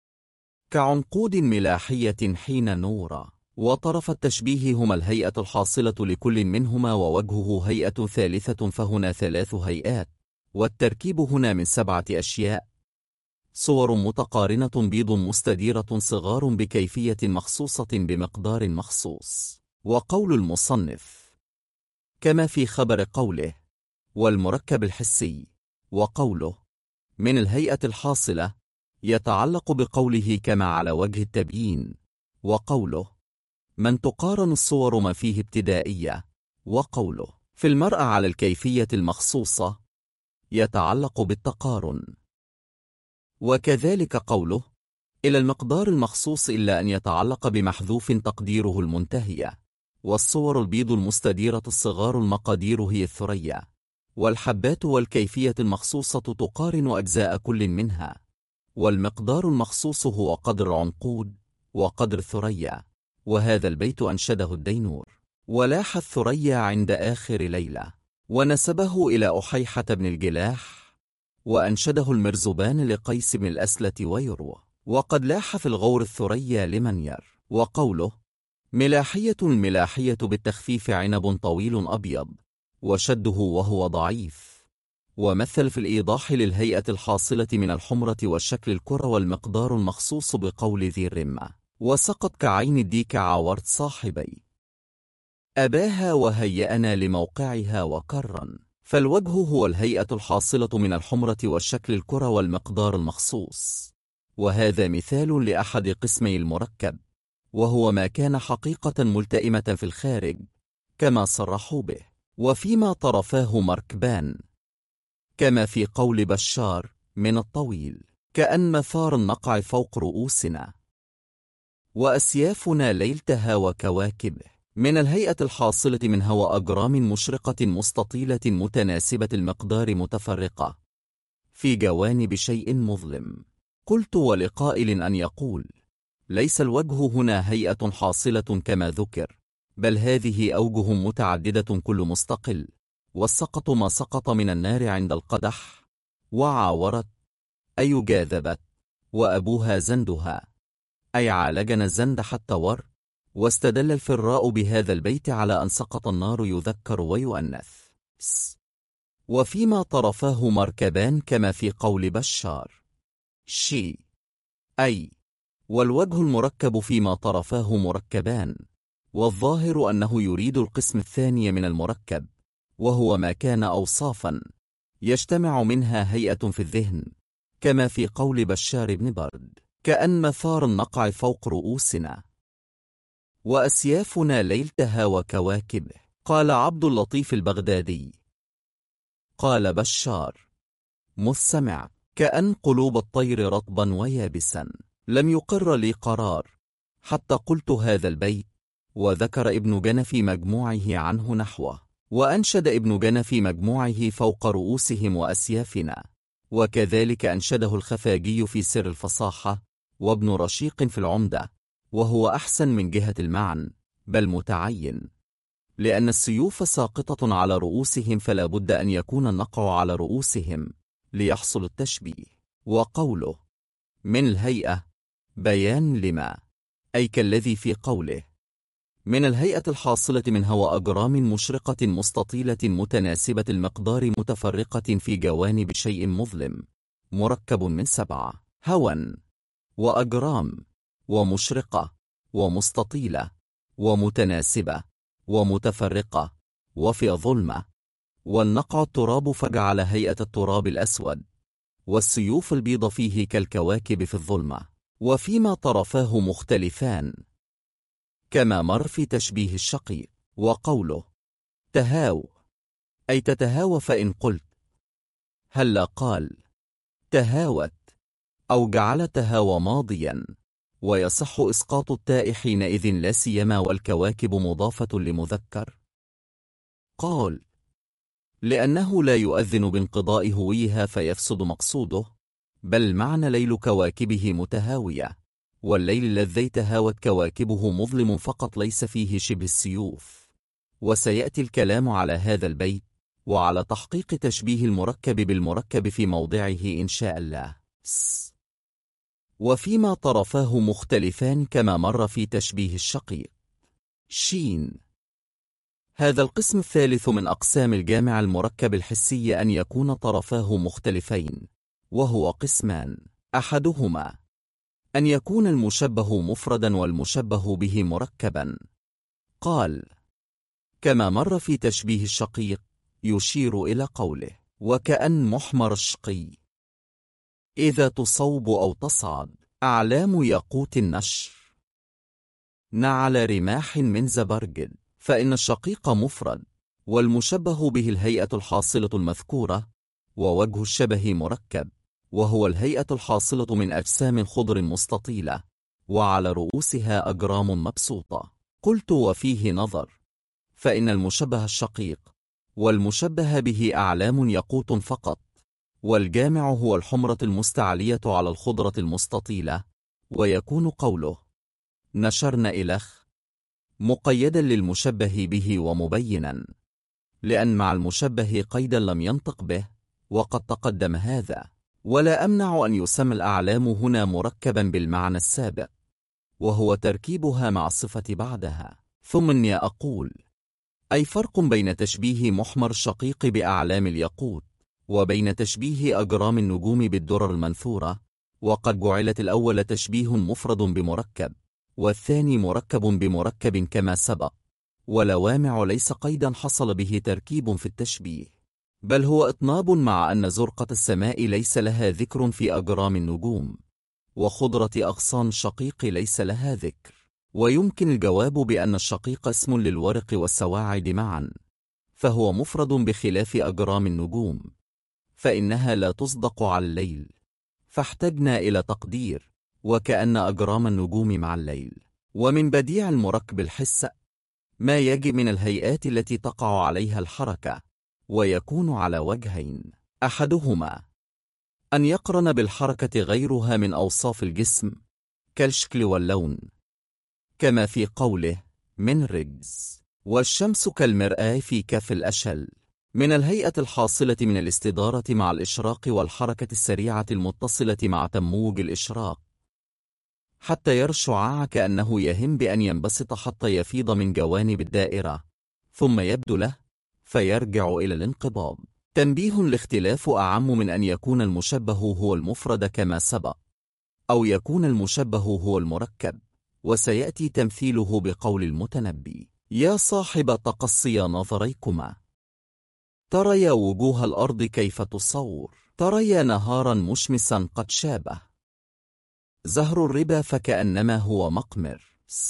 كعنقود ملاحية حين نورا. وطرف التشبيه هما الهيئة الحاصلة لكل منهما ووجهه هيئة ثالثة، فهنا 3 هيئات، والتركيب هنا من 7 أشياء: صور متقارنة، بيض مستديرة صغار بكيفية مخصوصة بمقدار مخصوص. وقول المصنف كما في خبر قوله والمركب الحسي، وقوله من الهيئة الحاصلة يتعلق بقوله كما على وجه التبيين، وقوله من تقارن الصور ما فيه ابتدائية، وقوله في المرأة على الكيفية المخصوصة يتعلق بالتقارن. وكذلك قوله إلى المقدار المخصوص إلا أن يتعلق بمحذوف تقديره المنتهية. والصور البيض المستديرة الصغار المقادير هي الثريا، والحبات والكيفية المخصوصة تقارن أجزاء كل منها، والمقدار المخصوص هو قدر عنقود وقدر الثريا. وهذا البيت أنشده الدينور. ولاح الثريا عند آخر ليلة، ونسبه إلى أحيحة بن الجلاح، وأنشده المرزبان لقيس بن الأسلة ويروى. وقد لاح في الغور الثريا لمنير. وقوله ملاحية، الملاحية بالتخفيف عنب طويل أبيض، وشده وهو ضعيف. ومثل في الإيضاح للهيئة الحاصلة من الحمرة والشكل الكرة والمقدار المخصوص بقول ذي الرمة وسقط كعين الديك عاورت صاحبي أباها وهيأنا لموقعها وكرا. فالوجه هو الهيئة الحاصلة من الحمرة والشكل الكرة والمقدار المخصوص، وهذا مثال لأحد قسمي المركب، وهو ما كان حقيقة ملتئمة في الخارج كما صرحوا به، وفيما طرفاه مركبان كما في قول بشار من الطويل كأن مثار النقع فوق رؤوسنا، وأسيافنا ليلتها وكواكبه، من الهيئة الحاصلة من هو أجرام مشرقة مستطيلة متناسبة المقدار متفرقة في جوانب شيء مظلم. قلت ولقائل أن يقول ليس الوجه هنا هيئة حاصلة كما ذكر، بل هذه أوجه متعددة كل مستقل. والسقط ما سقط من النار عند القدح، وعاورت أي جاذبت، وأبوها زندها أي عالجن الزند حتى ور. واستدل الفراء بهذا البيت على أن سقط النار يذكر ويؤنث. وفيما طرفاه مركبان كما في قول بشار شي أي، والوجه المركب فيما طرفاه مركبان، والظاهر أنه يريد القسم الثاني من المركب، وهو ما كان أوصافا يجتمع منها هيئة في الذهن كما في قول بشار بن برد كأن مثار النقع فوق رؤوسنا، وأسيافنا ليلتها وكواكبه. قال عبد اللطيف البغدادي قال بشار مستمع كأن قلوب الطير رطبا ويابسا، لم يقر لي قرار حتى قلت هذا البيت. وذكر ابن جنى في مجموعه عنه نحوه، وأنشد ابن جنى في مجموعه فوق رؤوسهم وأسيافنا، وكذلك أنشده الخفاجي في سر الفصاحة، وابن رشيق في العمدة، وهو أحسن من جهة المعنى بل متعين، لأن السيوف ساقطة على رؤوسهم فلا بد أن يكون النقع على رؤوسهم ليحصل التشبيه. وقوله من الهيئة بيان لما، أي كالذي في قوله من الهيئة الحاصلة من هواء أجرام مشرقة مستطيلة متناسبة المقدار متفرقة في جوانب شيء مظلم، مركب من 7 هوى وأجرام ومشرقة ومستطيلة ومتناسبة ومتفرقة وفي ظلمة، والنقع التراب فجعل هيئة التراب الأسود، والسيوف البيض فيه كالكواكب في الظلمة، وفيما طرفاه مختلفان، كما مر في تشبيه الشقيق. وقوله تهاو أي تتهاوى، فإن قلت هلا قال تهاوت أو جعل تهاوى ماضيا، ويصح إسقاط التاء حينئذ لا سيما والكواكب مضافة لمذكر. قال لأنه لا يؤذن بانقضاء هويها فيفسد مقصوده، بل معنى ليل كواكبه متهاوية، والليل الذي تهاوت كواكبه مظلم فقط ليس فيه شبه السيوف. وسيأتي الكلام على هذا البيت وعلى تحقيق تشبيه المركب بالمركب في موضعه إن شاء الله. وفيما طرفاه مختلفان كما مر في تشبيه الشقيق. شين. هذا القسم الثالث من أقسام الجامع المركب الحسي أن يكون طرفاه مختلفين، وهو قسمان: أحدهما أن يكون المشبه مفردا والمشبه به مركبا. قال كما مر في تشبيه الشقيق، يشير إلى قوله وكأن محمر الشقي إذا تصوب أو تصعد أعلام ياقوت النشر نعل رماح من زبرجد، فإن الشقيق مفرد، والمشبه به الهيئة الحاصلة المذكورة، ووجه الشبه مركب، وهو الهيئة الحاصلة من أجسام خضر مستطيلة، وعلى رؤوسها أجرام مبسوطة. قلت وفيه نظر، فإن المشبه الشقيق والمشبه به أعلام ياقوت فقط، والجامع هو الحمرة المستعلية على الخضرة المستطيلة. ويكون قوله نشرن إلخ مقيدا للمشبه به ومبينا، لأن مع المشبه قيدا لم ينطق به، وقد تقدم هذا. ولا أمنع أن يسمى الأعلام هنا مركبا بالمعنى السابق، وهو تركيبها مع الصفة بعدها. ثم إني أقول أي فرق بين تشبيه محمر الشقيق بأعلام الياقوت، وبين تشبيه أجرام النجوم بالدرر المنثورة، وقد جعلت الأول تشبيه مفرد بمركب، والثاني مركب بمركب كما سبق. ولوامع ليس قيدا حصل به تركيب في التشبيه، بل هو إطناب، مع أن زرقة السماء ليس لها ذكر في أجرام النجوم، وخضرة أغصان الشقيق ليس لها ذكر. ويمكن الجواب بأن الشقيق اسم للورق والسواعد معا، فهو مفرد بخلاف أجرام النجوم، فإنها لا تصدق على الليل، فاحتجنا إلى تقدير وكأن أجرام النجوم مع الليل. ومن بديع المركب الحس ما يجي من الهيئات التي تقع عليها الحركة، ويكون على وجهين: أحدهما أن يقرن بالحركة غيرها من أوصاف الجسم كالشكل واللون، كما في قوله من رجز، والشمس كالمرآة في كف الأشل، من الهيئة الحاصلة من الاستدارة مع الإشراق والحركة السريعة المتصلة مع تموج الإشراق، حتى يرشع كأنه يهم بأن ينبسط حتى يفيض من جوانب الدائرة، ثم يبدو له فيرجع إلى الانقباض. تنبيه: الاختلاف أعم من أن يكون المشبه هو المفرد كما سبق، أو يكون المشبه هو المركب، وسيأتي تمثيله بقول المتنبي: يا صاحب تقصي نظريكما، تريا وجوه الأرض كيف تصور، تريا نهارا مشمسا قد شابه، زهر الربا فكأنما هو مقمر.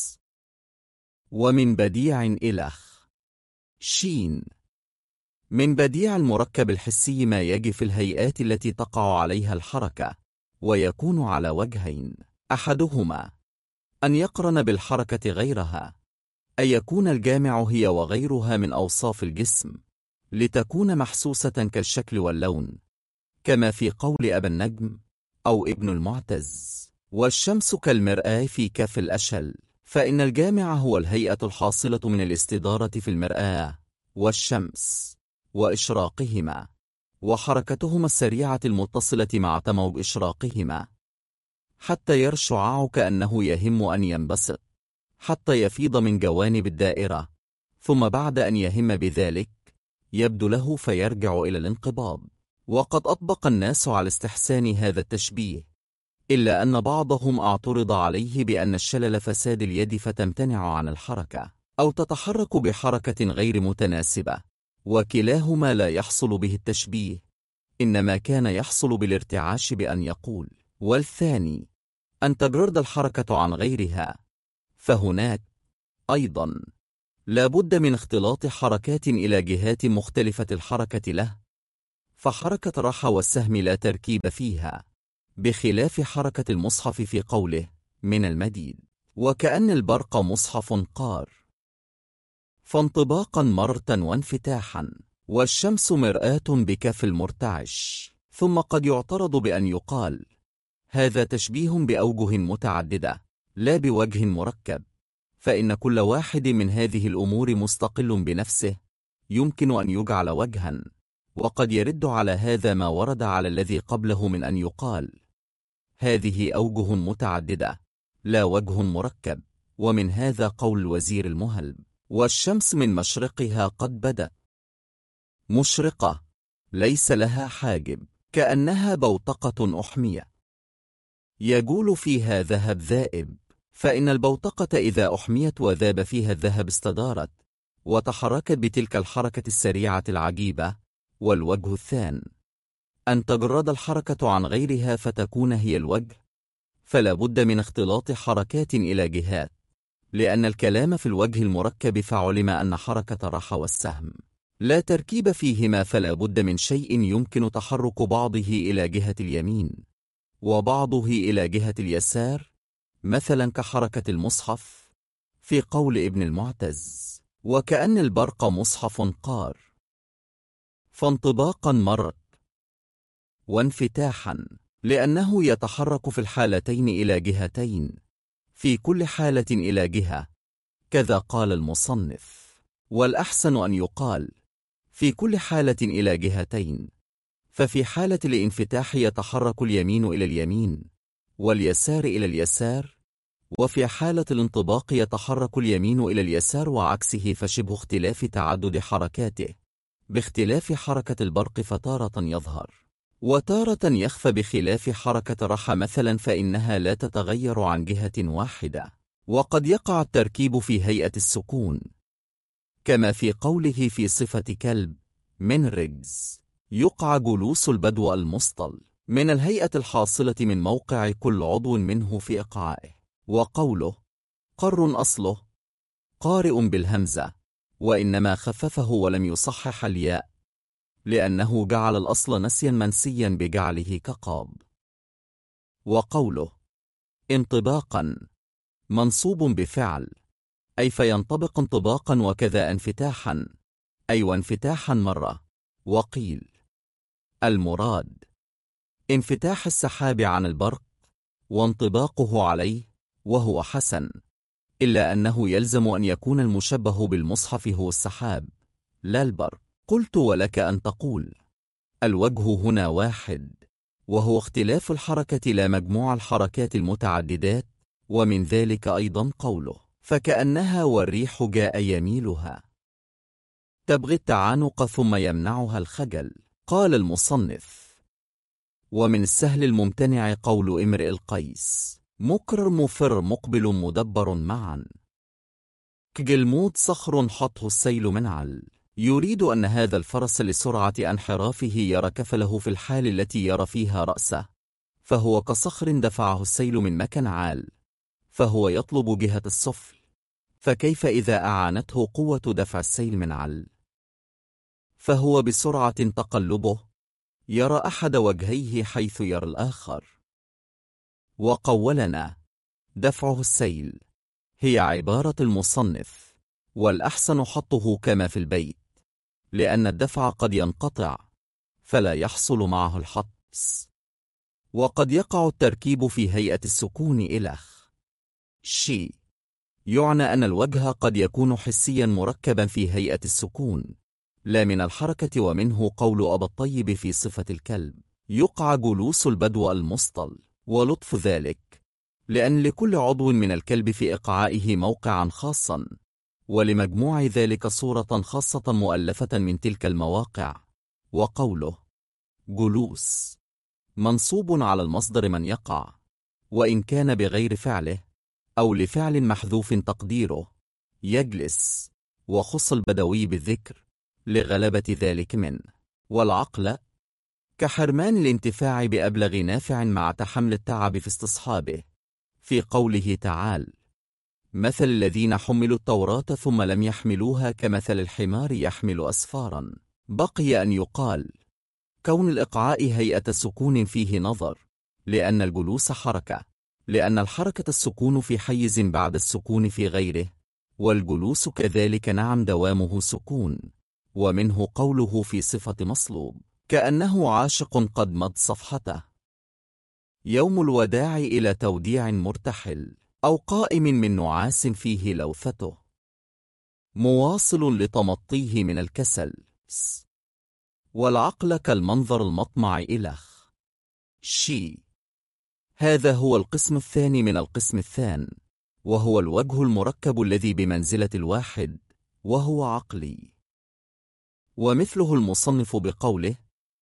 ومن بديع إلخ. شين. من بديع المركب الحسي ما يجي في الهيئات التي تقع عليها الحركة، ويكون على وجهين: أحدهما أن يقرن بالحركة غيرها، أي يكون الجامع هي وغيرها من أوصاف الجسم، لتكون محسوسة كالشكل واللون، كما في قول أبا النجم أو ابن المعتز: والشمس كالمرآة في كف الأشل، فإن الجامع هو الهيئة الحاصلة من الاستدارة في المرآة والشمس وإشراقهما، وحركتهما السريعة المتصلة مع تموج إشراقهما، حتى يرشع كأنه يهم أن ينبسط، حتى يفيض من جوانب الدائرة، ثم بعد أن يهم بذلك يبدو له فيرجع إلى الانقباض. وقد أطبق الناس على استحسان هذا التشبيه، إلا أن بعضهم اعترض عليه بأن الشلل فساد اليد فتمتنع عن الحركة أو تتحرك بحركة غير متناسبة، وكلاهما لا يحصل به التشبيه، إنما كان يحصل بالارتعاش بأن يقول. والثاني أن تجرد الحركة عن غيرها، فهناك أيضا لا بد من اختلاط حركات إلى جهات مختلفة الحركة له، فحركة الرحى والسهم لا تركيب فيها، بخلاف حركة المصحف في قوله من المديد وكأن البرق مصحف قار، فانطباقا مرة وانفتاحا، والشمس مرآة بكف المرتعش. ثم قد يعترض بأن يقال هذا تشبيه بأوجه متعددة لا بوجه مركب، فإن كل واحد من هذه الأمور مستقل بنفسه يمكن أن يجعل وجها. وقد يرد على هذا ما ورد على الذي قبله من أن يقال هذه أوجه متعددة لا وجه مركب، ومن هذا قول الوزير المهلب والشمس من مشرقها قد بدت مشرقة ليس لها حاجب، كأنها بوتقة أحمية يجول فيها ذهب ذائب، فإن البوتقة إذا أحميت وذاب فيها الذهب استدارت وتحركت بتلك الحركة السريعة العجيبة. والوجه الثاني أن تجرد الحركة عن غيرها فتكون هي الوجه، فلا بد من اختلاط حركات إلى جهات، لأن الكلام في الوجه المركب فعلم أن حركة الرحى والسهم لا تركيب فيهما، فلا بد من شيء يمكن تحرك بعضه إلى جهة اليمين وبعضه إلى جهة اليسار، مثلا كحركة المصحف في قول ابن المعتز وكأن البرق مصحف قار، فانطباقا مرت وانفتاحا، لأنه يتحرك في الحالتين إلى جهتين، في كل حالة إلى جهة، كذا قال المصنف. والأحسن أن يقال في كل حالة إلى جهتين، ففي حالة الانفتاح يتحرك اليمين إلى اليمين واليسار إلى اليسار، وفي حالة الانطباق يتحرك اليمين إلى اليسار وعكسه، فشبه اختلاف تعدد حركاته باختلاف حركة البرق فتارة يظهر وتارة يخفى، بخلاف حركة الرحى مثلا فإنها لا تتغير عن جهة واحدة. وقد يقع التركيب في هيئة السكون، كما في قوله في صفة كلب من رجز يقع جلوس البدو المسطل من الهيئة الحاصلة من موقع كل عضو منه في إقعائه. وقوله قر أصله قارئ بالهمزة، وإنما خففه ولم يصحح الياء لأنه جعل الأصل نسيا منسيا بجعله كقاب. وقوله انطباقا منصوب بفعل أي فينطبق انطباقا، وكذا انفتاحا أي وانفتاحا مرة. وقيل المراد انفتاح السحاب عن البرق وانطباقه عليه، وهو حسن، إلا أنه يلزم أن يكون المشبه بالمصحف هو السحاب لا البرق. قلت ولك أن تقول الوجه هنا واحد، وهو اختلاف الحركة لا مجموع الحركات المتعددات، ومن ذلك أيضا قوله فكأنها والريح جاء يميلها تبغي التعانق ثم يمنعها الخجل. قال المصنف ومن السهل الممتنع قول امرئ القيس مكرر مفر مقبل مدبر معا، كجلمود صخر حطه السيل منعل، يريد أن هذا الفرس لسرعة انحرافه يرى كفله في الحال التي يرى فيها رأسه، فهو كصخر دفعه السيل من مكان عال، فهو يطلب جهة السفل، فكيف إذا أعانته قوة دفع السيل منعل؟ فهو بسرعة تقلبه يرى أحد وجهيه حيث يرى الآخر. وقولنا دفعه السيل هي عبارة المصنف، والأحسن حطه كما في البيت، لأن الدفع قد ينقطع فلا يحصل معه الحبس. وقد يقع التركيب في هيئة السكون إلخ شي، يعنى أن الوجه قد يكون حسيا مركبا في هيئة السكون لا من الحركة. ومنه قول أبا الطيب في صفة الكلب يقع جلوس البدو المسطل، ولطف ذلك لأن لكل عضو من الكلب في إقعائه موقعا خاصا، ولمجموع ذلك صورة خاصة مؤلفة من تلك المواقع. وقوله جلوس منصوب على المصدر من يقع، وإن كان بغير فعله أو لفعل محذوف تقديره يجلس، وخص البدوي بالذكر لغلبة ذلك منه. والعقل كحرمان الانتفاع بأبلغ نافع مع تحمل التعب في استصحابه، في قوله تعالى مثل الذين حملوا التوراة ثم لم يحملوها كمثل الحمار يحمل أسفارا. بقي أن يقال كون الإقعاء هيئة سكون فيه نظر، لأن الجلوس حركة، لأن الحركة السكون في حيز بعد السكون في غيره، والجلوس كذلك نعم دوامه سكون. ومنه قوله في صفة مصلوب كأنه عاشق قد مض صفحته، يوم الوداع إلى توديع مرتحل، أو قائم من نعاس فيه لوثته، مواصل لتمطيه من الكسل. والعقل كالمنظر المطمع إلخ شي. هذا هو القسم الثاني من القسم الثاني، وهو الوجه المركب الذي بمنزلة الواحد، وهو عقلي. ومثله المصنف بقوله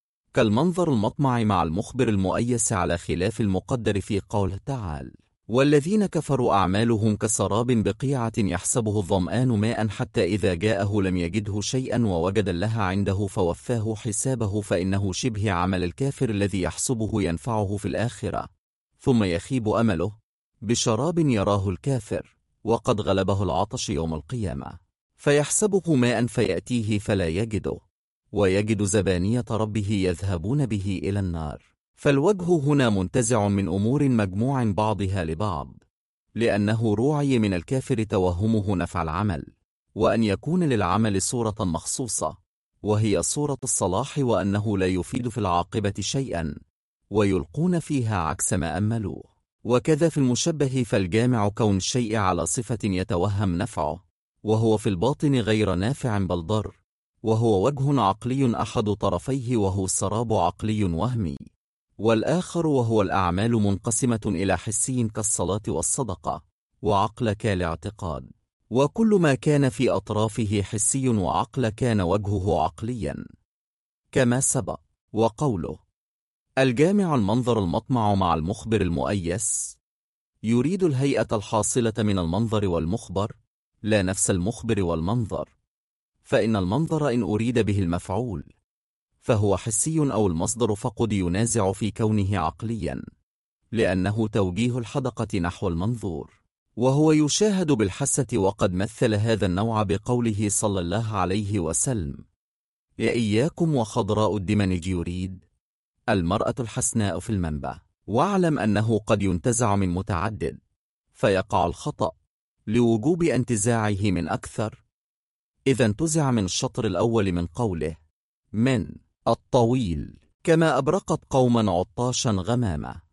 كالمنظر المطمع مع المخبر المؤيس، على خلاف المقدر في قوله تعالى والذين كفروا أعمالهم كسراب بقيعة يحسبه الظمآن ماء حتى إذا جاءه لم يجده شيئا ووجد الله عنده فوفاه حسابه، فإنه شبه عمل الكافر الذي يحسبه ينفعه في الآخرة ثم يخيب أمله، بشراب يراه الكافر وقد غلبه العطش يوم القيامة فيحسبه ماء فيأتيه فلا يجده، ويجد زبانية ربه يذهبون به إلى النار. فالوجه هنا منتزع من أمور مجموع بعضها لبعض، لأنه روعي من الكافر توهمه نفع العمل، وأن يكون للعمل صورة مخصوصة وهي صورة الصلاح، وأنه لا يفيد في العاقبة شيئا، ويلقون فيها عكس ما أملوه. وكذا في المشبه، فالجامع كون الشيء على صفة يتوهم نفعه، وهو في الباطن غير نافع بل ضر، وهو وجه عقلي أحد طرفيه، وهو السراب عقلي وهمي، والآخر وهو الأعمال منقسمة إلى حسي كالصلاة والصدقة، وعقل كالاعتقاد. وكل ما كان في أطرافه حسي وعقل كان وجهه عقليا كما سبق. وقوله الجامع المنظر المطمع مع المخبر المؤيس، يريد الهيئة الحاصلة من المنظر والمخبر، لا نفس المخبر والمنظر، فإن المنظر إن أريد به المفعول فهو حسي أو المصدر، فقد ينازع في كونه عقليا، لأنه توجيه الحدقة نحو المنظور، وهو يشاهد بالحسة. وقد مثل هذا النوع بقوله صلى الله عليه وسلم يا إياكم وخضراء الدمنج، يريد المرأة الحسناء في المنبع. واعلم أنه قد ينتزع من متعدد فيقع الخطأ لوجوب انتزاعه من أكثر، إذا انتزع من الشطر الأول من قوله من الطويل، كما أبرقت قوما عطاشا غمامة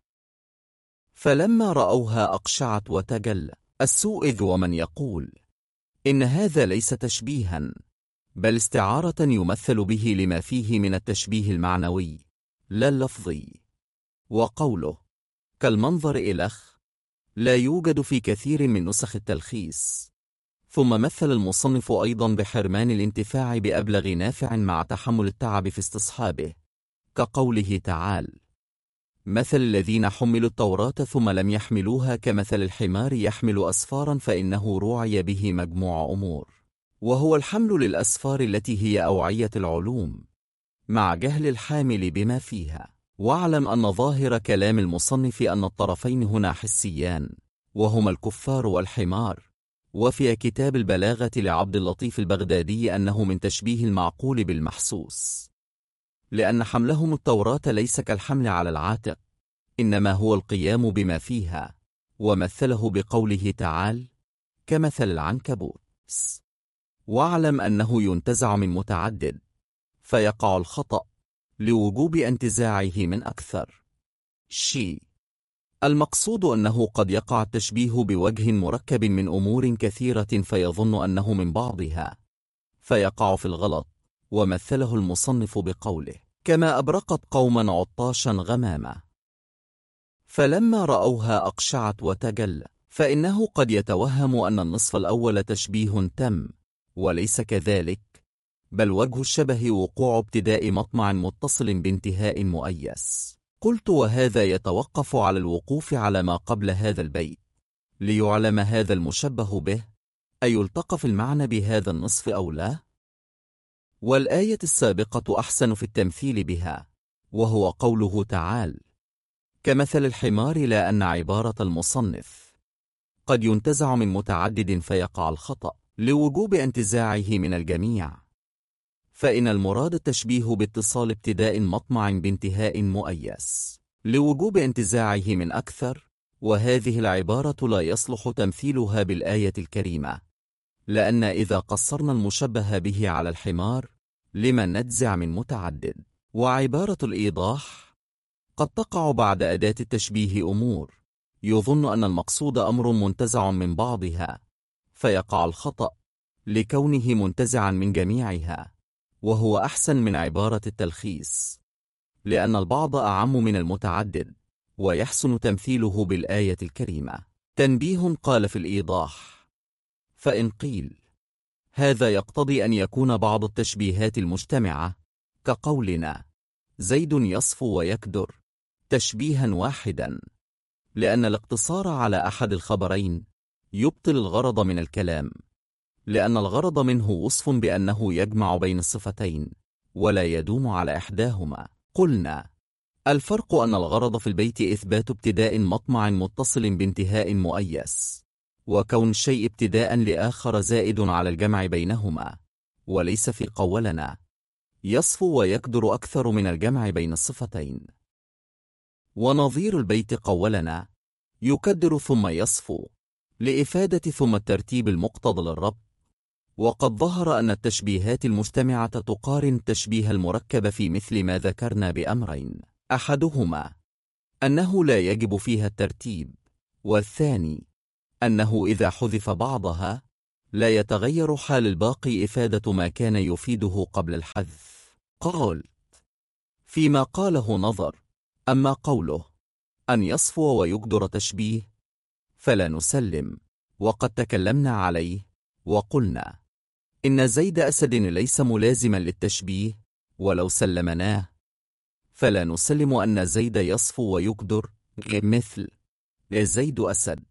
فلما رأوها أقشعت وتجل السوء. ومن يقول إن هذا ليس تشبيها بل استعارة يمثل به لما فيه من التشبيه المعنوي لا اللفظي. وقوله كالمنظر إلخ لا يوجد في كثير من نسخ التلخيص. ثم مثل المصنف أيضا بحرمان الانتفاع بأبلغ نافع مع تحمل التعب في استصحابه، كقوله تعالى مثل الذين حملوا التوراة ثم لم يحملوها كمثل الحمار يحمل أسفارا، فإنه روعي به مجموع أمور، وهو الحمل للأسفار التي هي أوعية العلوم مع جهل الحامل بما فيها. واعلم أن ظاهر كلام المصنف أن الطرفين هنا حسيان، وهما الكفار والحمار. وفي كتاب البلاغة لعبد اللطيف البغدادي أنه من تشبيه المعقول بالمحسوس، لأن حملهم التوراة ليس كالحمل على العاتق، إنما هو القيام بما فيها. ومثله بقوله تعالى كمثل العنكبوت. واعلم أنه ينتزع من متعدد فيقع الخطأ لوجوب انتزاعه من أكثر شيء. المقصود أنه قد يقع التشبيه بوجه مركب من أمور كثيرة فيظن أنه من بعضها فيقع في الغلط. ومثله المصنف بقوله كما أبرقت قوما عطاشا غمامة، فلما رأوها أقشعت وتجل، فإنه قد يتوهم أن النصف الأول تشبيه تم، وليس كذلك، بل وجه الشبه وقوع ابتداء مطمع متصل بانتهاء مؤيس. قلت: وهذا يتوقف على الوقوف على ما قبل هذا البيت، ليعلم هذا المشبه به أيلتقى في المعنى بهذا النصف أو لا؟ والآية السابقة أحسن في التمثيل بها، وهو قوله تعالى: كمثل الحمار، لا أن عبارة المصنف قد ينتزع من متعدد فيقع الخطأ لوجوب انتزاعه من الجميع، فإن المراد التشبيه باتصال ابتداء مطمع بانتهاء مؤيس لوجوب انتزاعه من أكثر، وهذه العبارة لا يصلح تمثيلها بالآية الكريمة، لأن إذا قصرنا المشبه به على الحمار لما ننتزع من متعدد. وعبارة الإيضاح قد تقع بعد أداة التشبيه أمور يظن أن المقصود أمر منتزع من بعضها، فيقع الخطأ لكونه منتزعا من جميعها، وهو أحسن من عبارة التلخيص، لأن البعض أعم من المتعدد، ويحسن تمثيله بالآية الكريمة. تنبيه: قال في الإيضاح: فإن قيل هذا يقتضي أن يكون بعض التشبيهات المجتمعة كقولنا زيد يصفو ويكدر تشبيها واحدا، لأن الاقتصار على أحد الخبرين يبطل الغرض من الكلام، لأن الغرض منه وصف بأنه يجمع بين الصفتين ولا يدوم على إحداهما. قلنا: الفرق أن الغرض في البيت إثبات ابتداء مطمع متصل بانتهاء مؤيس، وكون الشيء ابتداء لآخر زائد على الجمع بينهما، وليس في قولنا يصفو ويكدر أكثر من الجمع بين الصفتين. ونظير البيت قولنا يكدر ثم يصفو، لإفادة ثم الترتيب المقتضى للربط. وقد ظهر أن التشبيهات المجتمعة تقارن التشبيه المركب في مثل ما ذكرنا بأمرين: أحدهما أنه لا يجب فيها الترتيب، والثاني أنه إذا حذف بعضها لا يتغير حال الباقي إفادة ما كان يفيده قبل الحذف. قال: فيما قاله نظر، أما قوله أن يصفو ويقدر تشبيه فلا نسلم، وقد تكلمنا عليه وقلنا إن زيد أسد ليس ملازما للتشبيه، ولو سلمناه فلا نسلم أن زيد يصفو ويقدر مثل زيد أسد.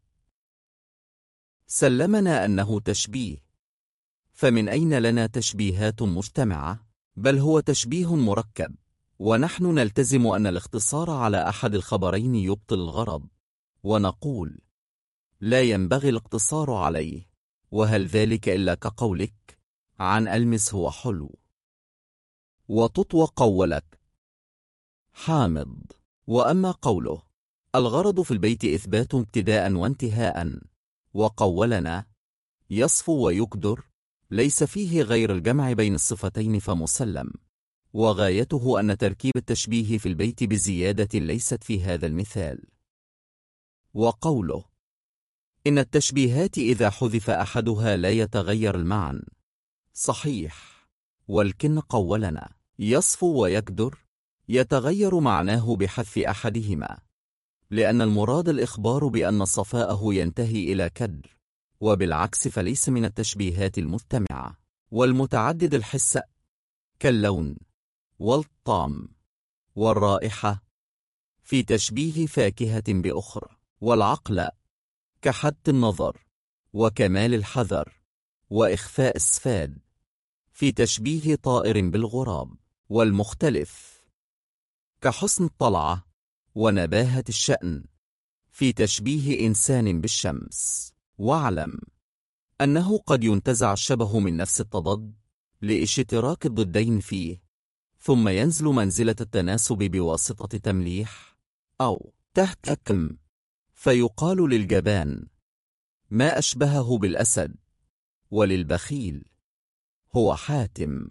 سلمنا أنه تشبيه، فمن أين لنا تشبيهات مجتمعة؟ بل هو تشبيه مركب، ونحن نلتزم أن الاختصار على أحد الخبرين يبطل الغرض، ونقول لا ينبغي الاقتصار عليه. وهل ذلك إلا كقولك عن ألمس هو حلو وتطوى قولك حامض. وأما قوله الغرض في البيت إثبات ابتداء وانتهاء، وقولنا يصفو ويكدر ليس فيه غير الجمع بين الصفتين فمسلم، وغايته أن تركيب التشبيه في البيت بزيادة ليست في هذا المثال. وقوله إن التشبيهات إذا حذف أحدها لا يتغير المعنى صحيح، ولكن قولنا يصفو ويكدر يتغير معناه بحذف أحدهما، لأن المراد الإخبار بأن صفاءه ينتهي إلى كدر، وبالعكس فليس من التشبيهات المجتمعة. والمتعدد الحس كاللون والطعم والرائحة في تشبيه فاكهة بأخرى، والعقل كحد النظر وكمال الحذر وإخفاء السفاد في تشبيه طائر بالغراب، والمختلف كحسن الطلعة ونباهة الشأن في تشبيه إنسان بالشمس. واعلم أنه قد ينتزع الشبه من نفس التضاد لاشتراك الضدين فيه، ثم ينزل منزلة التناسب بواسطة تمليح أو تحكم، فيقال للجبان ما أشبهه بالأسد، وللبخيل هو حاتم.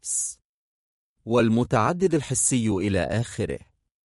والمتعدد الحسي إلى آخره.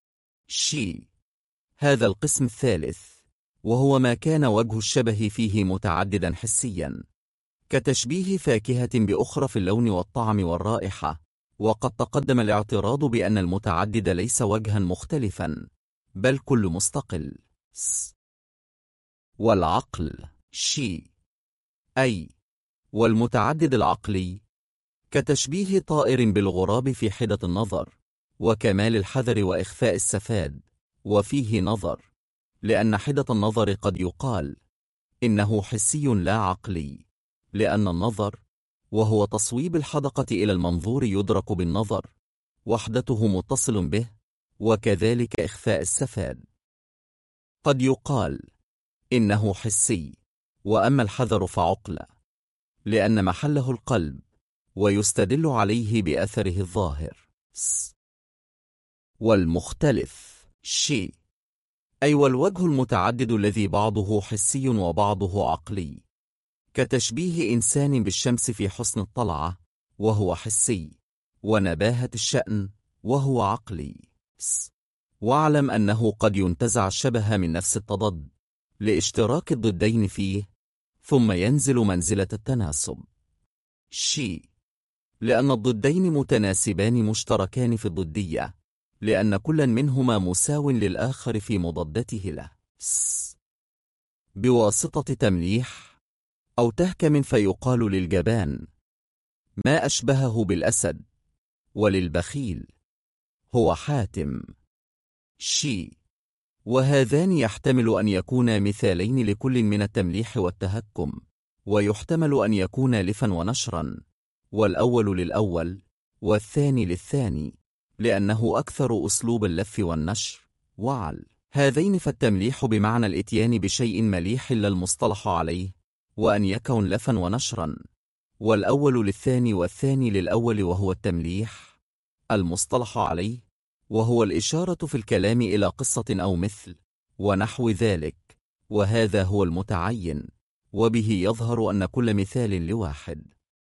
هذا القسم الثالث، وهو ما كان وجه الشبه فيه متعددا حسيا، كتشبيه فاكهة بأخرى في اللون والطعم والرائحة. وقد تقدم الاعتراض بأن المتعدد ليس وجها مختلفا، بل كل مستقل س. والعقل شي أي. والمتعدد العقلي كتشبيه طائر بالغراب في حدة النظر وكمال الحذر وإخفاء السفاد، وفيه نظر، لأن حدة النظر قد يقال إنه حسي لا عقلي، لأن النظر وهو تصويب الحدقة إلى المنظور يدرك بالنظر، وحدته متصل به، وكذلك إخفاء السفاد. قد يقال إنه حسي، وأما الحذر فعقل، لأن محله القلب، ويستدل عليه بأثره الظاهر س. والمختلف شي أي. والوجه المتعدد الذي بعضه حسي وبعضه عقلي، كتشبيه إنسان بالشمس في حسن الطلعة وهو حسي، ونباهة الشأن وهو عقلي س. واعلم أنه قد ينتزع الشبه من نفس التضاد لاشتراك الضدين فيه، ثم ينزل منزلة التناسب شي، لأن الضدين متناسبان مشتركان في الضدية، لأن كل منهما مساو للآخر في مضادته له س. بواسطة تمليح أو تهكم فيقال للجبان ما أشبهه بالأسد، وللبخيل هو حاتم شي. وهذان يحتمل أن يكونا مثالين لكل من التمليح والتهكم، ويحتمل أن يكون لفا ونشرا، والأول للأول والثاني للثاني، لأنه أكثر أسلوب اللف والنشر. وعل هذين فالتمليح بمعنى الإتيان بشيء مليح لا المصطلح عليه، وأن يكون لفا ونشرا، والأول للثاني والثاني للأول وهو التمليح المصطلح عليه، وهو الإشارة في الكلام إلى قصة أو مثل ونحو ذلك، وهذا هو المتعين، وبه يظهر أن كل مثال لواحد.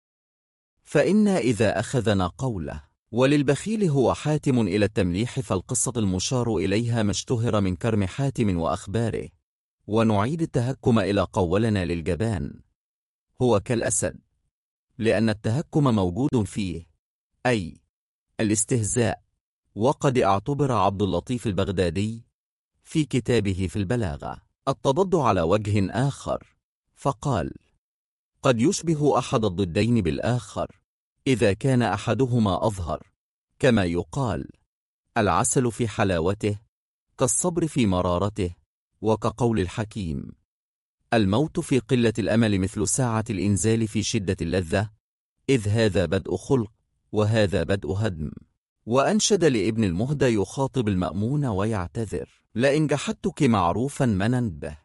فإنا إذا أخذنا قوله وللبخيل هو حاتم إلى التمليح، فالقصة المشار إليها ما اشتهر من كرم حاتم وأخباره، ونعيد التهكم إلى قولنا للجبان هو كالأسد، لأن التهكم موجود فيه أي الاستهزاء. وقد اعتبر عبد اللطيف البغدادي في كتابه في البلاغة التضاد على وجه آخر، فقال: قد يشبه أحد الضدين بالآخر إذا كان أحدهما أظهر، كما يقال العسل في حلاوته كالصبر في مرارته، وكقول الحكيم: الموت في قلة الأمل مثل ساعة الإنزال في شدة اللذة، إذ هذا بدء خلق وهذا بدء هدم. وأنشد لابن المهدى يخاطب المأمون ويعتذر: لئن جحدتك معروفا منن به،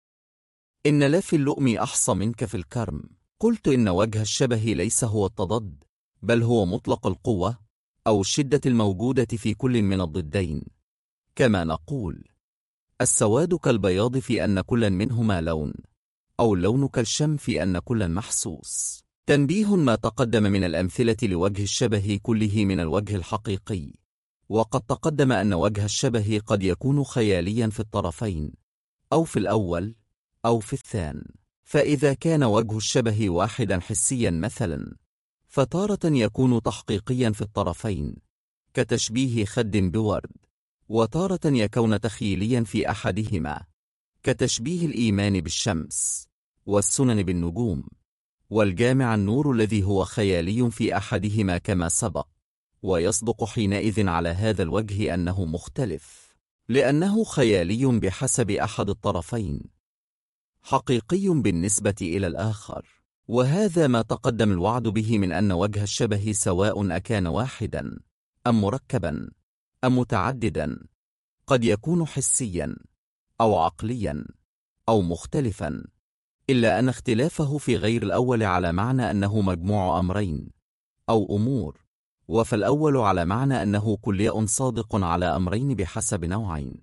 إن لا في اللؤم أحصى منك في الكرم. قلت إن وجه الشبه ليس هو التضاد، بل هو مطلق القوة أو الشدة الموجودة في كل من الضدين، كما نقول السواد كالبياض في أن كل منهما لون، أو اللون كالشم في أن كل محسوس. تنبيه: ما تقدم من الأمثلة لوجه الشبه كله من الوجه الحقيقي، وقد تقدم أن وجه الشبه قد يكون خياليا في الطرفين، أو في الأول أو في الثاني. فإذا كان وجه الشبه واحدا حسيا مثلا، فتارة يكون تحقيقيا في الطرفين كتشبيه خد بورد، وتارة يكون تخيليا في أحدهما كتشبيه الإيمان بالشمس والسنن بالنجوم، والجامع النور الذي هو خيالي في أحدهما كما سبق. ويصدق حينئذ على هذا الوجه أنه مختلف، لأنه خيالي بحسب أحد الطرفين، حقيقي بالنسبة إلى الآخر. وهذا ما تقدم الوعد به من أن وجه الشبه سواء أكان واحدا أم مركبا أم متعددا، قد يكون حسيا أو عقليا أو مختلفا، إلا أن اختلافه في غير الأول على معنى أنه مجموع أمرين أو أمور، وفي الأول على معنى أنه كلي صادق على أمرين بحسب نوعين.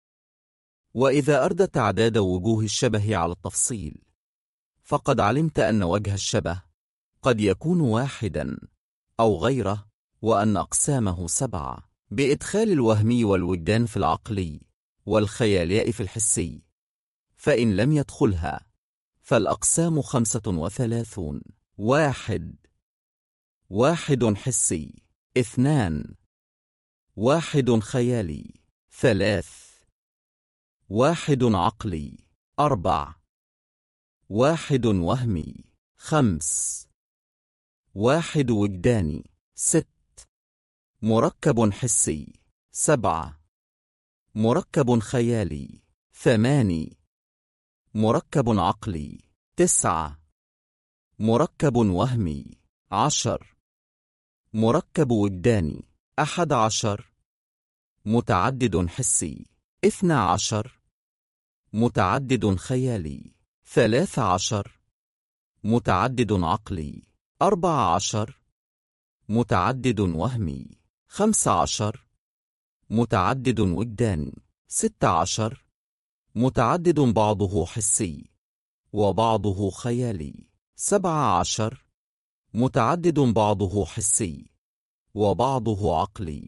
وإذا أردت تعداد وجوه الشبه على التفصيل، فقد علمت أن وجه الشبه قد يكون واحدا أو غيره، وأن أقسامه 7 بإدخال الوهمي والوجدان في العقلي والخيالي في الحسي، فإن لم يدخلها فالأقسام 35: 1 واحد حسي، 2 واحد خيالي، 3 1 عقلي 4 1 وهمي 5 1 وجداني 6 مركب حسي 7 مركب خيالي 8 مركب عقلي 9 مركب وهمي 10 مركب وجداني 11 متعدد حسي 12 متعدد خيالي 13 متعدد عقلي 14 متعدد وهمي 15 متعدد وجداني 16 متعدد بعضه حسي وبعضه خيالي 17 متعدد بعضه حسي وبعضه عقلي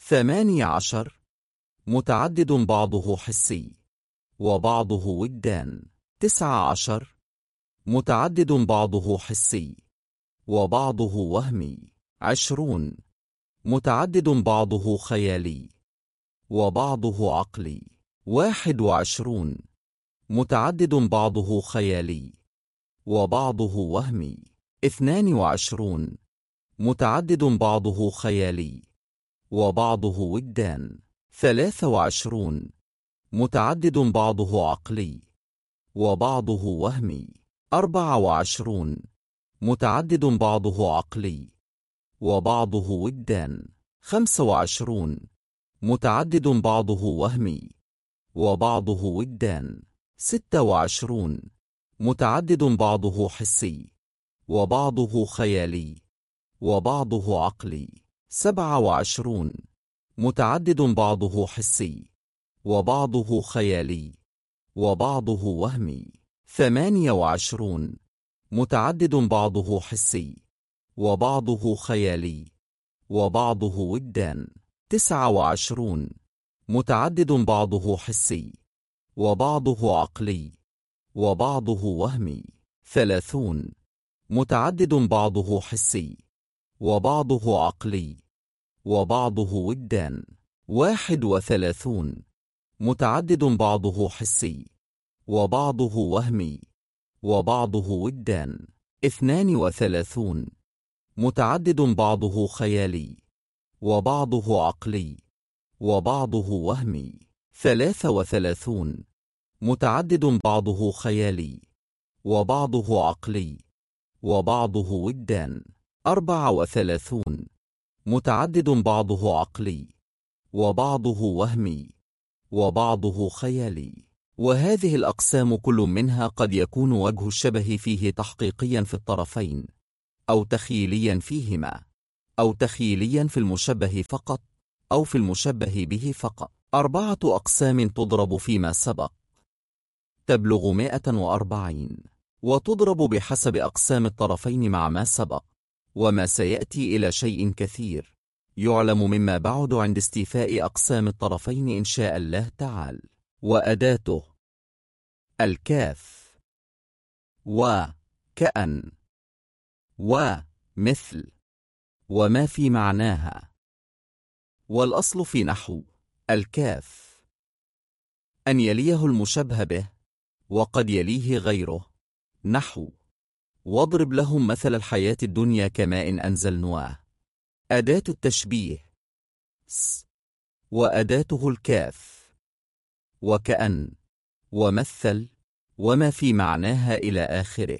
18 متعدد بعضه حسي وبعضه وجدان 19 متعدد بعضه حسي وبعضه وهمي 20 متعدد بعضه خيالي وبعضه عقلي 21 متعدد بعضه خيالي وبعضه وهمي 22 متعدد بعضه خيالي وبعضه وجدان 23 متعدد بعضه عقلي وبعضه وهمي 24 متعدد بعضه عقلي وبعضه وجدان 25 متعدد بعضه وهمي وبعضه وجدان 26 متعدد بعضه حسي وبعضه خيالي وبعضه عقلي 27 متعدد بعضه حسي وبعضه خيالي وبعضه وهمي 28 متعدد بعضه حسي وبعضه خيالي وبعضه وجدان 29 متعدد بعضه حسي وبعضه عقلي وبعضه وهمي 30 متعدد بعضه حسي وبعضه عقلي وبعضه وجدان 31 متعدد بعضه حسي وبعضه وهمي وبعضه وجدان 32 متعدد بعضه خيالي وبعضه عقلي وبعضه وهمي 33 متعدد بعضه خيالي وبعضه عقلي وبعضه وجدان 34 متعدد بعضه عقلي وبعضه وهمي وبعضه خيالي. وهذه الأقسام كل منها قد يكون وجه الشبه فيه تحقيقيا في الطرفين أو تخيليا فيهما أو تخيليا في المشبه فقط أو في المشبه به فقط. 4 أقسام تضرب فيما سبق تبلغ 140 وتضرب بحسب أقسام الطرفين مع ما سبق وما سيأتي إلى شيء كثير يعلم مما بعد عند استيفاء أقسام الطرفين إن شاء الله تعالى. وأداته الكاف وكأن ومثل وما في معناها. والأصل في نحو الكاف أن يليه المشبه به وقد يليه غيره، نحو واضرب لهم مثل الحياة الدنيا كماء أنزلناه. أداة التشبيه وأداته الكاف وكأن ومثل وما في معناها إلى آخره.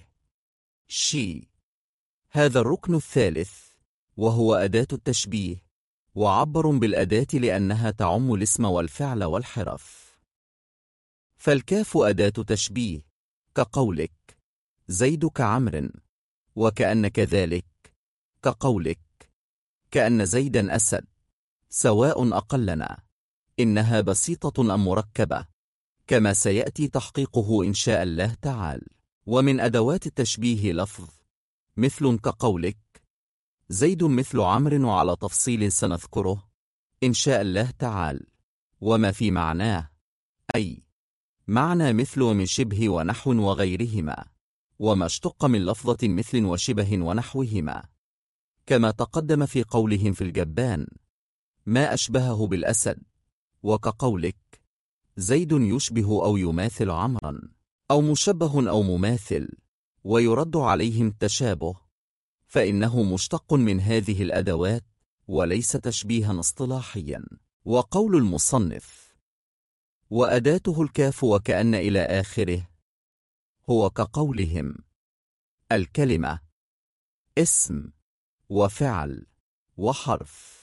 هذا الركن الثالث وهو أداة التشبيه، وعبر بالأداة لأنها تعم الاسم والفعل والحرف. فالكاف أداة تشبيه كقولك زيد كعمر، وكأن كذلك كقولك كأن زيدا أسد، سواء أقلنا إنها بسيطة أم مركبة، كما سيأتي تحقيقه إن شاء الله تعالى. ومن أدوات التشبيه لفظ مثل كقولك زيد مثل عمر، وعلى تفصيل سنذكره إن شاء الله تعالى. وما في معناه أي معنى مثل ومن شبه ونحو وغيرهما، وما اشتق من لفظة مثل وشبه ونحوهما، كما تقدم في قولهم في الجبان ما أشبهه بالأسد، وكقولك زيد يشبه أو يماثل عمرا، أو مشبه أو مماثل، ويرد عليهم التشابه، فإنه مشتق من هذه الأدوات وليس تشبيها اصطلاحيا. وقول المصنف: وأداته الكاف وكأن إلى آخره، هو كقولهم: الكلمة اسم وفعل وحرف.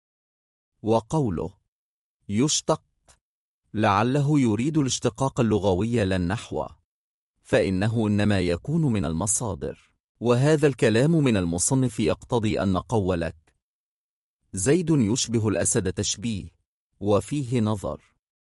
وقوله يشتق لعله يريد الاشتقاق اللغوي لا النحو، فإنه إنما يكون من المصادر. وهذا الكلام من المصنف يقتضي أن قولك زيد يشبه الأسد تشبيه وفيه نظر.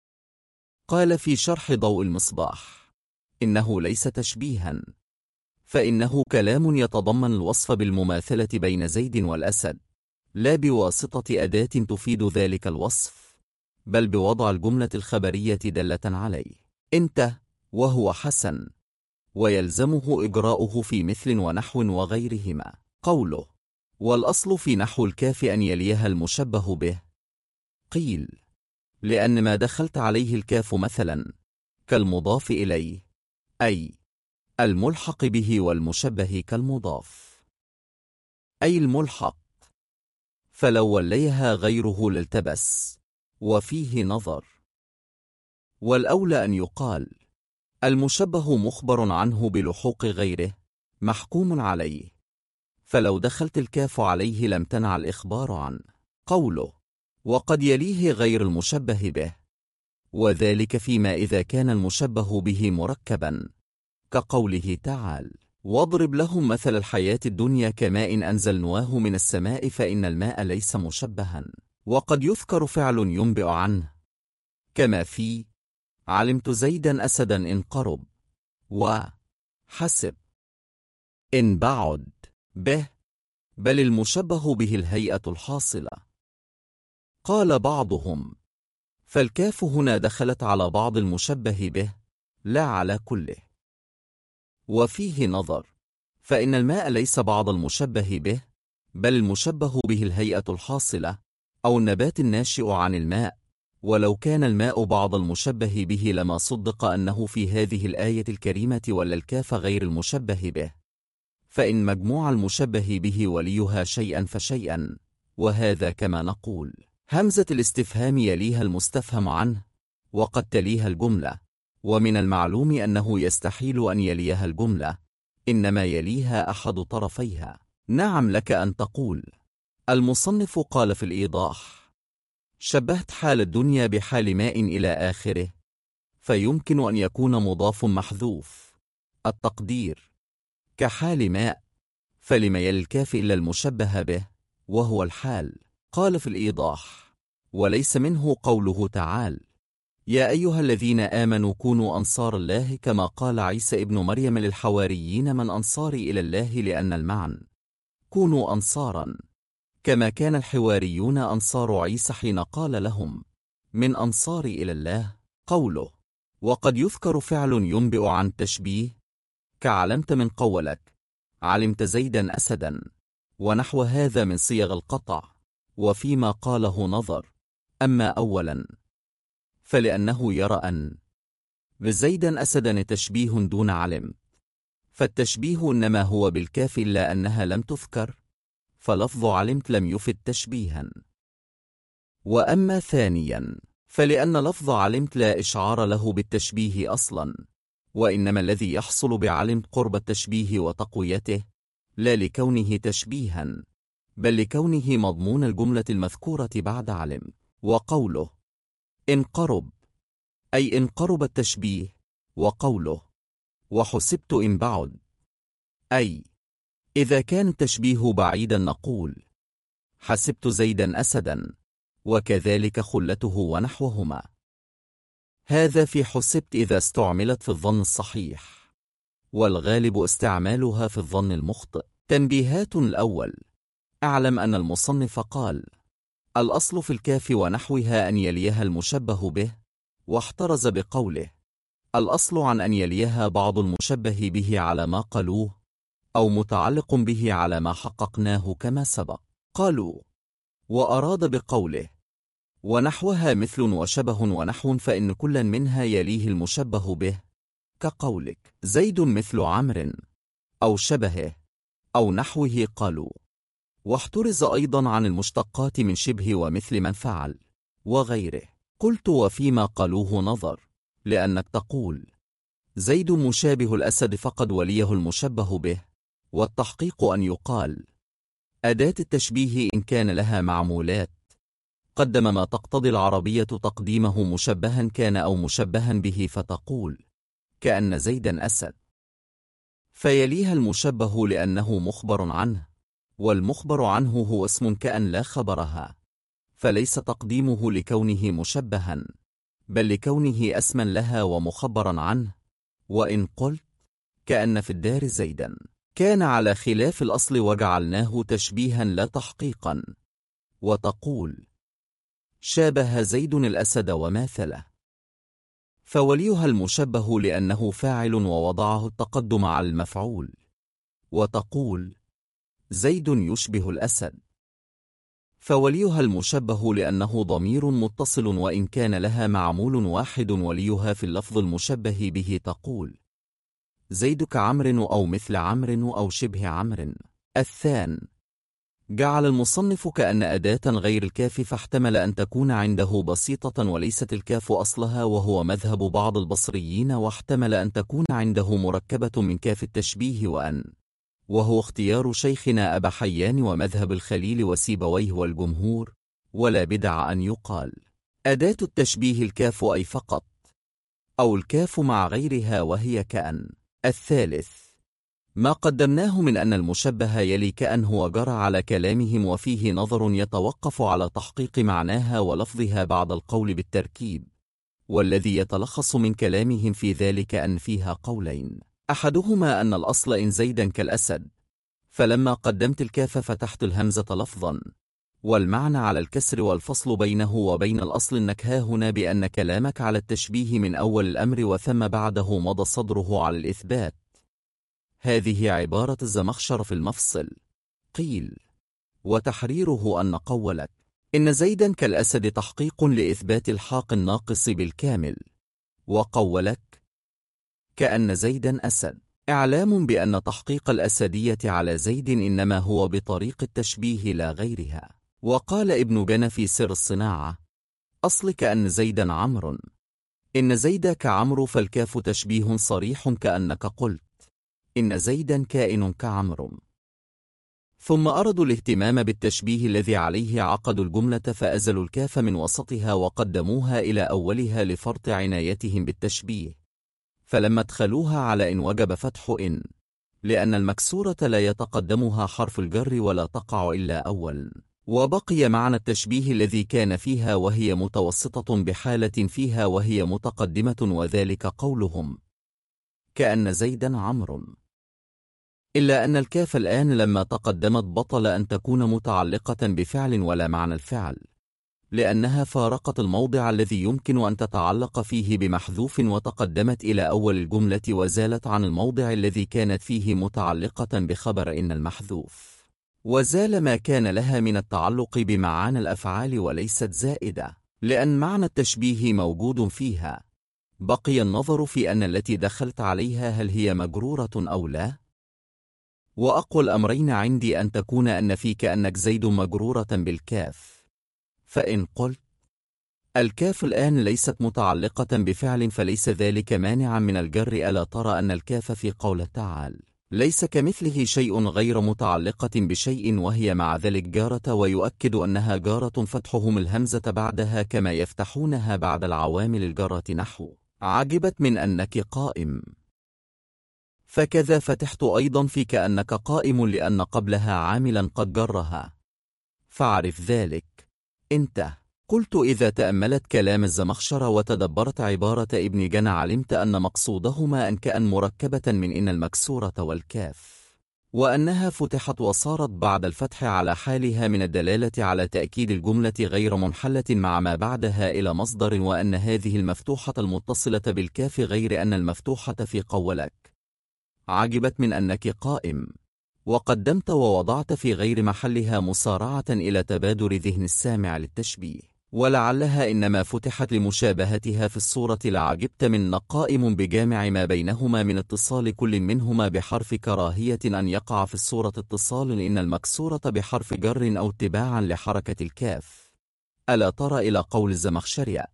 قال في شرح ضوء المصباح: إنه ليس تشبيها، فإنه كلام يتضمن الوصف بالمماثلة بين زيد والأسد، لا بواسطة أداة تفيد ذلك الوصف، بل بوضع الجملة الخبرية دالة عليه. انت وهو حسن، ويلزمه إجراؤه في مثل ونحو وغيرهما. قوله والأصل في نحو الكاف أن يليها المشبه به، قيل لأن ما دخلت عليه الكاف مثلا كالمضاف إليه، أي الملحق به، والمشبه كالمضاف، أي الملحق، فلو وليها غيره لالتبس وفيه نظر. والأولى أن يقال المشبه مخبر عنه بلحوق غيره محكوم عليه، فلو دخلت الكاف عليه لم تنع الإخبار عنه. قوله وقد يليه غير المشبه به، وذلك فيما إذا كان المشبه به مركبا، كقوله تعالى: واضرب لهم مثل الحياة الدنيا كماء أنزلناه من السماء فإن الماء ليس مشبها. وقد يذكر فعل ينبئ عنه، كما في علمت زيدا أسدا إن قرب، وحسب إن بعد به، بل المشبه به الهيئة الحاصلة. قال بعضهم: فالكاف هنا دخلت على بعض المشبه به لا على كله. وفيه نظر، فإن الماء ليس بعض المشبه به، بل المشبه به الهيئة الحاصلة أو النبات الناشئ عن الماء، ولو كان الماء بعض المشبه به لما صدق أنه في هذه الآية الكريمة ولا الكاف غير المشبه به، فإن مجموع المشبه به وليها شيئا فشيئا، وهذا كما نقول همزة الاستفهام يليها المستفهم عنه، وقد تليها الجملة، ومن المعلوم أنه يستحيل أن يليها الجملة، إنما يليها أحد طرفيها. نعم لك أن تقول. المصنف قال في الإيضاح: شبهت حال الدنيا بحال ماء إلى آخره، فيمكن أن يكون مضاف محذوف التقدير كحال ماء، فلم يلي الكاف إلا المشبه به وهو الحال. قال في الإيضاح: وليس منه قوله تعالى: يا أيها الذين آمنوا كونوا أنصار الله، كما قال عيسى ابن مريم للحواريين من أنصاري إلى الله، لأن المعنى كونوا أنصارا، كما كان الحواريون أنصار عيسى حين قال لهم من أنصاري إلى الله. قوله وقد يذكر فعل ينبئ عن تشبيه، كعلمت من قولك علمت زيدا أسدا، ونحو هذا من صيغ القطع، وفيما قاله نظر. أما أولا فلأنه يرى أن بزيدا أسدا تشبيه دون علم، فالتشبيه إنما هو بالكاف إلا أنها لم تذكر، فلفظ علمت لم يفد تشبيها. وأما ثانيا فلأن لفظ علمت لا إشعار له بالتشبيه أصلا، وإنما الذي يحصل بعلمت قرب التشبيه وتقويته، لا لكونه تشبيها، بل لكونه مضمون الجملة المذكورة بعد علمت. وقوله إن قرب أي إن قرب التشبيه، وقوله وحسبت إن بعد أي إذا كان التشبيه بعيدا نقول حسبت زيدا أسدا، وكذلك خلته ونحوهما. هذا في حسبت إذا استعملت في الظن الصحيح، والغالب استعمالها في الظن المخطئ. تنبيهات: الأول: اعلم أن المصنف قال الأصل في الكاف ونحوها أن يليها المشبه به، واحترز بقوله الأصل عن أن يليها بعض المشبه به على ما قالوه، أو متعلق به على ما حققناه كما سبق. قالوا وأراد بقوله ونحوها مثل وشبه ونحو، فإن كل منها يليه المشبه به، كقولك زيد مثل عمرو أو شبهه أو نحوه قالوا. واحترز أيضا عن المشتقات من شبه ومثل من فعل وغيره. قلت وفيما قالوه نظر، لأنك تقول زيد مشابه الأسد فقد وليه المشبه به، والتحقيق أن يقال أداة التشبيه إن كان لها معمولات قدم ما تقتضي العربية تقديمه مشبها كان أو مشبها به، فتقول كأن زيدا أسد، فيليها المشبه لأنه مخبر عنه، والمخبر عنه هو اسم كأن لا خبرها، فليس تقديمه لكونه مشبها، بل لكونه اسما لها ومخبرا عنه. وإن قلت كأن في الدار زيدا كان على خلاف الأصل وجعلناه تشبيها لا تحقيقا، وتقول شابه زيد الأسد وماثله، فوليها المشبه لأنه فاعل ووضعه التقدم على المفعول، وتقول زيد يشبه الأسد، فوليها المشبه لأنه ضمير متصل وإن كان لها معمول واحد وليها في اللفظ المشبه به، تقول زيد كعمر أو مثل عمر أو شبه عمر. الثان جعل المصنف كأن أداة غير الكاف، فاحتمل أن تكون عنده بسيطة وليست الكاف أصلها، وهو مذهب بعض البصريين، واحتمل أن تكون عنده مركبة من كاف التشبيه وأن، وهو اختيار شيخنا أبا حيان ومذهب الخليل وسيبويه والجمهور، ولا بدع أن يقال أداة التشبيه الكاف أي فقط، أو الكاف مع غيرها وهي كأن. الثالث ما قدمناه من أن المشبه يلي كأن هو جرى على كلامهم، وفيه نظر يتوقف على تحقيق معناها ولفظها بعد القول بالتركيب، والذي يتلخص من كلامهم في ذلك أن فيها قولين، أحدهما أن الأصل إن زيدا كالأسد، فلما قدمت الكاف فتحت الهمزة لفظا، والمعنى على الكسر، والفصل بينه وبين الأصل النكهة هنا بأن كلامك على التشبيه من أول الأمر وثم بعده مضى صدره على الإثبات. هذه عبارة الزمخشر في المفصل. قيل وتحريره أن قولك إن زيدا كالأسد تحقيق لإثبات الحاق الناقص بالكامل، وقولك كأن زيدا أسد إعلام بأن تحقيق الأسدية على زيد إنما هو بطريق التشبيه لا غيرها. وقال ابن جنى في سر الصناعة أصل كأن زيدا عمرو، إن زيد كعمرو، فالكاف تشبيه صريح كأنك قلت إن زيدا كائن كعمرو. ثم أرادوا الاهتمام بالتشبيه الذي عليه عقدوا الجملة، فأزلوا الكاف من وسطها وقدموها إلى أولها لفرط عنايتهم بالتشبيه، فلما ادخلوها على إن وجب فتح إن، لأن المكسورة لا يتقدمها حرف الجر ولا تقع إلا أول، وبقي معنى التشبيه الذي كان فيها وهي متوسطة بحالة فيها وهي متقدمة، وذلك قولهم كأن زيدا عمرو، إلا أن الكاف الآن لما تقدمت بطل أن تكون متعلقة بفعل ولا معنى الفعل، لأنها فارقت الموضع الذي يمكن أن تتعلق فيه بمحذوف، وتقدمت إلى أول الجملة وزالت عن الموضع الذي كانت فيه متعلقة بخبر إن المحذوف، وزال ما كان لها من التعلق بمعاني الأفعال وليست زائدة، لأن معنى التشبيه موجود فيها. بقي النظر في أن التي دخلت عليها هل هي مجرورة أو لا، وأقوى الأمرين عندي أن تكون أن في كأنك زيد مجرورة بالكاف، فإن قلت الكاف الآن ليست متعلقة بفعل فليس ذلك مانعا من الجر. ألا ترى أن الكاف في قول تعالى ليس كمثله شيء غير متعلقة بشيء، وهي مع ذلك جارة، ويؤكد أنها جارة فتحهم الهمزة بعدها كما يفتحونها بعد العوامل الجارة، نحو عجبت من أنك قائم، فكذا فتحت أيضا في كأنك قائم لأن قبلها عاملا قد جرها، فاعرف ذلك انت. قلت إذا تأملت كلام الزمخشر وتدبرت عبارة ابن جنى علمت أن مقصودهما أن كأن مركبة من إن المكسورة والكاف، وأنها فتحت وصارت بعد الفتح على حالها من الدلالة على تأكيد الجملة غير منحلة مع ما بعدها إلى مصدر، وأن هذه المفتوحة المتصلة بالكاف غير أن المفتوحة في قولك عجبت من أنك قائم، وقدمت ووضعت في غير محلها مسارعة إلى تبادر ذهن السامع للتشبيه. ولعلها إنما فتحت لمشابهتها في الصورة لعجبت من قائم بجامع ما بينهما من اتصال كل منهما بحرف كراهية أن يقع في الصورة اتصال إن المكسورة بحرف جر أو اتباعا لحركة الكاف. ألا ترى إلى قول الزمخشري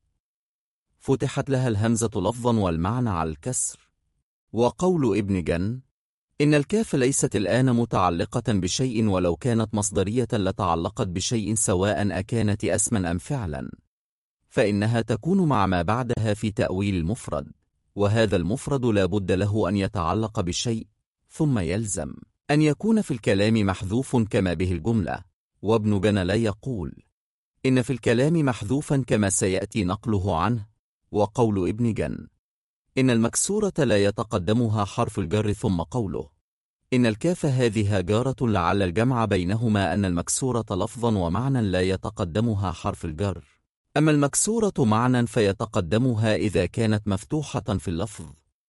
فتحت لها الهمزة لفظا والمعنى على الكسر. وقول ابن جن إن الكاف ليست الآن متعلقة بشيء ولو كانت مصدرية لتعلقت بشيء سواء أكانت اسما أم فعلا، فإنها تكون مع ما بعدها في تأويل المفرد، وهذا المفرد لا بد له أن يتعلق بشيء، ثم يلزم أن يكون في الكلام محذوف كما به الجملة. وابن جن لا يقول إن في الكلام محذوفا كما سيأتي نقله عنه. وقول ابن جن إن المكسورة لا يتقدمها حرف الجر، ثم قوله إن الكاف هذه جارة لعل الجمع بينهما أن المكسورة لفظا ومعنى لا يتقدمها حرف الجر، أما المكسورة معنى فيتقدمها إذا كانت مفتوحة في اللفظ.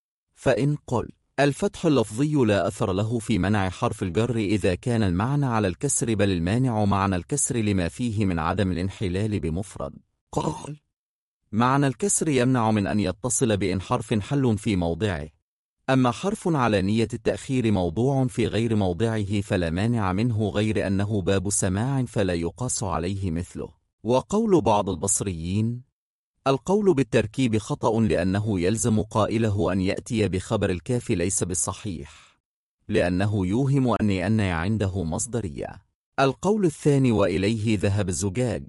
فإن قل الفتح اللفظي لا أثر له في منع حرف الجر إذا كان المعنى على الكسر، بل المانع معنى الكسر لما فيه من عدم الانحلال بمفرد. قال معنى الكسر يمنع من أن يتصل بإن حرف حل في موضعه، أما حرف على نية التأخير موضوع في غير موضعه فلا مانع منه، غير أنه باب سماع فلا يقاس عليه مثله. وقول بعض البصريين القول بالتركيب خطأ لأنه يلزم قائله أن يأتي بخبر الكاف ليس بالصحيح، لأنه يوهم أن عنده مصدرية. القول الثاني وإليه ذهب الزجاج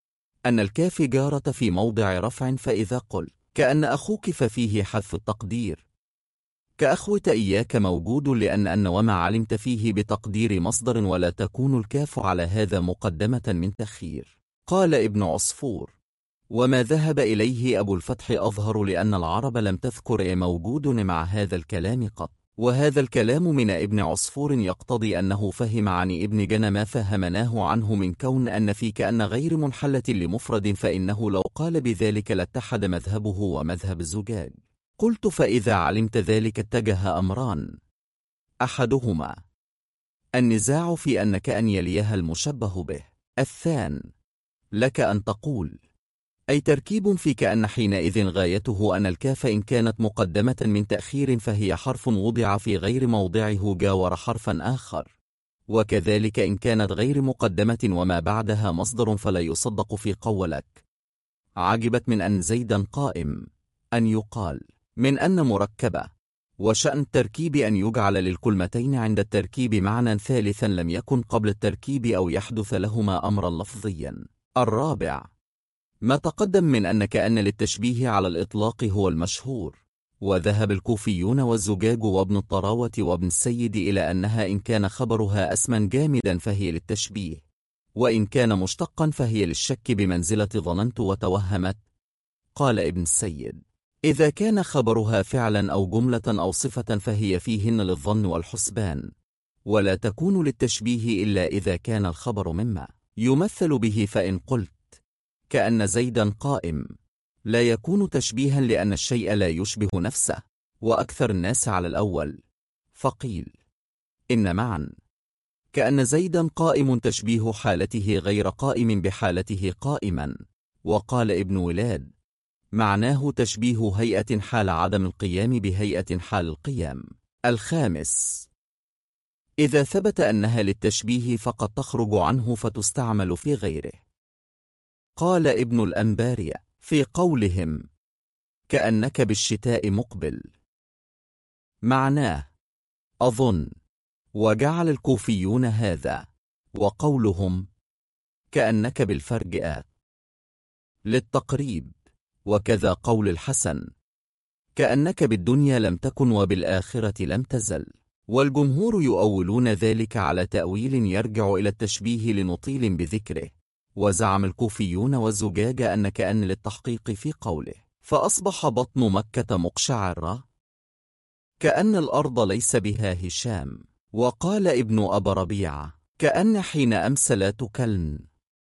أن الكاف جارة في موضع رفع، فإذا قل كأن أخوك ففيه حذف التقدير، كأخوة إياك موجود لأن وما علمت فيه بتقدير مصدر، ولا تكون الكاف على هذا مقدمة من تخيير. قال ابن عصفور وما ذهب إليه أبو الفتح أظهر، لأن العرب لم تذكر موجود مع هذا الكلام قط، وهذا الكلام من ابن عصفور يقتضي أنه فهم عن ابن جن ما فهمناه عنه من كون أن في كأن غير منحلة لمفرد، فإنه لو قال بذلك لاتحد مذهبه ومذهب الزجاج. قلت فإذا علمت ذلك اتجه أمران، أحدهما النزاع في أن كأن يليها المشبه به، الثاني لك أن تقول أي تركيب في كأن حينئذ غايته أن الكاف إن كانت مقدمة من تأخير فهي حرف وضع في غير موضعه جاور حرفا آخر، وكذلك إن كانت غير مقدمة وما بعدها مصدر فلا يصدق في قولك عجبت من أن زيدا قائم أن يقال من أن مركبة، وشأن التركيب أن يجعل للكلمتين عند التركيب معنى ثالثا لم يكن قبل التركيب أو يحدث لهما أمرا لفظيا. الرابع ما تقدم من أن كأن للتشبيه على الإطلاق هو المشهور، وذهب الكوفيون والزجاج وابن الطراوة وابن السيد إلى أنها إن كان خبرها اسما جامدا فهي للتشبيه، وإن كان مشتقا فهي للشك بمنزلة ظننت وتوهمت. قال ابن السيد إذا كان خبرها فعلا أو جملة أو صفة فهي فيهن للظن والحسبان، ولا تكون للتشبيه إلا إذا كان الخبر مما يمثل به. فإن قلت كأن زيدا قائم لا يكون تشبيها لأن الشيء لا يشبه نفسه، وأكثر الناس على الأول، فقيل إن معا كأن زيدا قائم تشبيه حالته غير قائم بحالته قائما. وقال ابن ولاد معناه تشبيه هيئة حال عدم القيام بهيئة حال القيام. الخامس إذا ثبت أنها للتشبيه فقد تخرج عنه فتستعمل في غيره. قال ابن الأنباري في قولهم كأنك بالشتاء مقبل معناه أظن، وجعل الكوفيون هذا، وقولهم كأنك بالفرج آت للتقريب، وكذا قول الحسن كأنك بالدنيا لم تكن وبالآخرة لم تزل. والجمهور يؤولون ذلك على تأويل يرجع إلى التشبيه لنطيل بذكره، وزعم الكوفيون والزجاج أن كأن للتحقيق في قوله فأصبح بطن مكة مقشعرا كأن الأرض ليس بها هشام. وقال ابن أبا ربيعة كأن حين أمس لا تكلن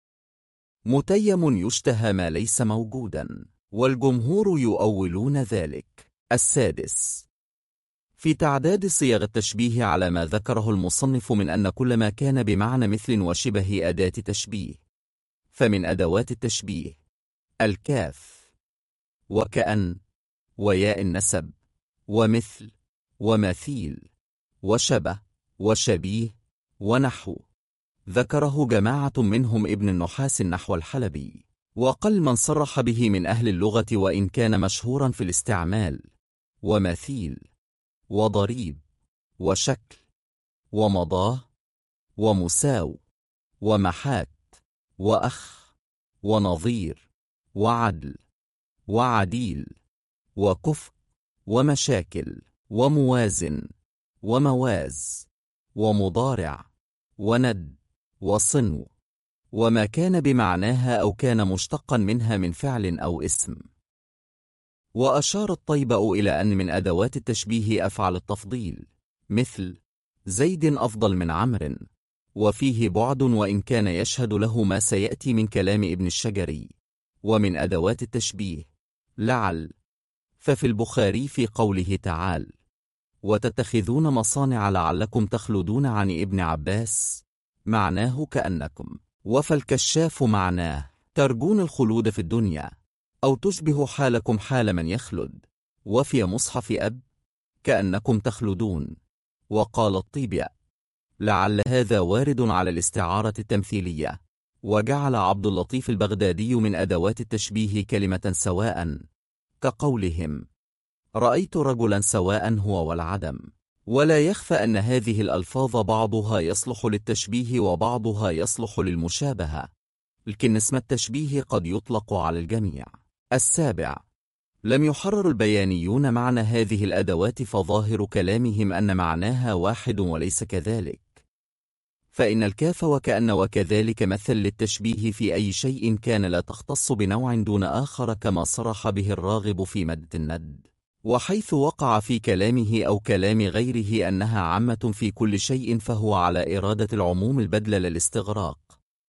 متيم يشتهى ما ليس موجودا، والجمهور يؤولون ذلك. السادس في تعداد صيغ التشبيه على ما ذكره المصنف من أن كل ما كان بمعنى مثل وشبه أداة تشبيه، فمن أدوات التشبيه الكاف وكأن وياء النسب ومثل ومثيل وشبه وشبيه ونحو. ذكره جماعة منهم ابن النحاس النحو الحلبي، وقل من صرح به من أهل اللغة وإن كان مشهورا في الاستعمال. ومثيل وضريب وشكل ومضاه ومساو ومحات وأخ ونظير وعدل وعديل وكفء ومشاكل وموازن ومواز ومضارع وند وصنو، وما كان بمعناها أو كان مشتقا منها من فعل أو اسم. وأشار الطيبأ إلى أن من أدوات التشبيه أفعل التفضيل، مثل زيد أفضل من عمرو، وفيه بعد وإن كان يشهد له ما سيأتي من كلام ابن الشجري. ومن أدوات التشبيه لعل، ففي البخاري في قوله تعالى وتتخذون مصانع لعلكم تخلدون عن ابن عباس معناه كأنكم، وفالكشاف معناه ترجون الخلود في الدنيا أو تشبه حالكم حال من يخلد. وفي مصحف أب كأنكم تخلدون. وقال الطيبي لعل هذا وارد على الاستعارة التمثيلية. وجعل عبد اللطيف البغدادي من أدوات التشبيه كلمة سواء، كقولهم رأيت رجلا سواء هو والعدم. ولا يخفى أن هذه الألفاظ بعضها يصلح للتشبيه وبعضها يصلح للمشابهة، لكن اسم التشبيه قد يطلق على الجميع. 7. لم يحرر البيانيون معنى هذه الأدوات، فظاهر كلامهم أن معناها واحد وليس كذلك، فإن الكاف وكأن وكذلك مثل للتشبيه في أي شيء كان لا تختص بنوع دون آخر، كما صرح به الراغب في مد الند. وحيث وقع في كلامه أو كلام غيره أنها عامة في كل شيء، فهو على إرادة العموم البدل للاستغراق.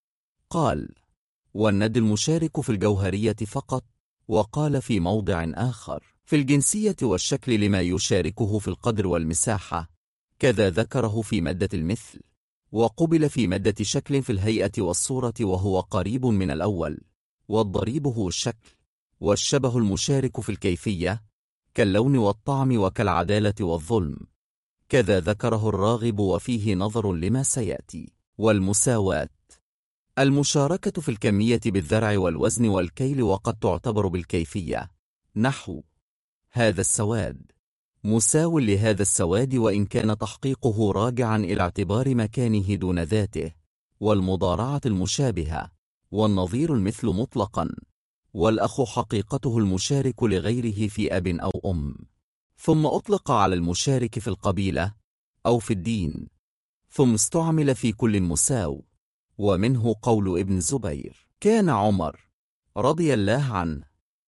قال والند المشارك في الجوهرية فقط، وقال في موضع آخر في الجنسية والشكل لما يشاركه في القدر والمساحة، كذا ذكره في مادة المثل، وقبل في مادة شكل في الهيئة والصورة وهو قريب من الأول. والضريب هو الشكل، والشبه المشارك في الكيفية كاللون والطعم وكالعدالة والظلم، كذا ذكره الراغب وفيه نظر لما سيأتي. والمساواة المشاركة في الكمية بالذرع والوزن والكيل، وقد تعتبر بالكيفية، نحو هذا السواد مساو لهذا السواد، وإن كان تحقيقه راجعا إلى اعتبار مكانه دون ذاته. والمضارعة المشابهة، والنظير المثل مطلقا، والأخ حقيقته المشارك لغيره في أب أو أم، ثم أطلق على المشارك في القبيلة أو في الدين، ثم استعمل في كل مساو. ومنه قول ابن زبير كان عمر رضي الله عنه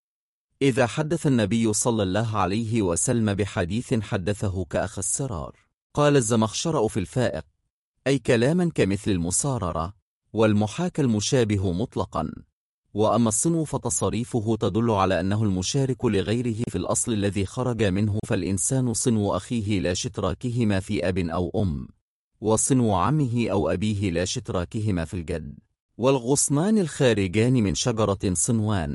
إذا حدث النبي صلى الله عليه وسلم بحديث حدثه كأخ السرار. قال الزمخشرأ في الفائق أي كلاما كمثل المصاررة والمحاكى المشابه مطلقا. وأما الصنو فتصريفه تدل على أنه المشارك لغيره في الأصل الذي خرج منه، فالإنسان صنو أخيه لا شتراكهما في أب أو أم، وصنو عمه أو أبيه لا شتراكهما في الجد. والغصنان الخارجان من شجرة صنوان،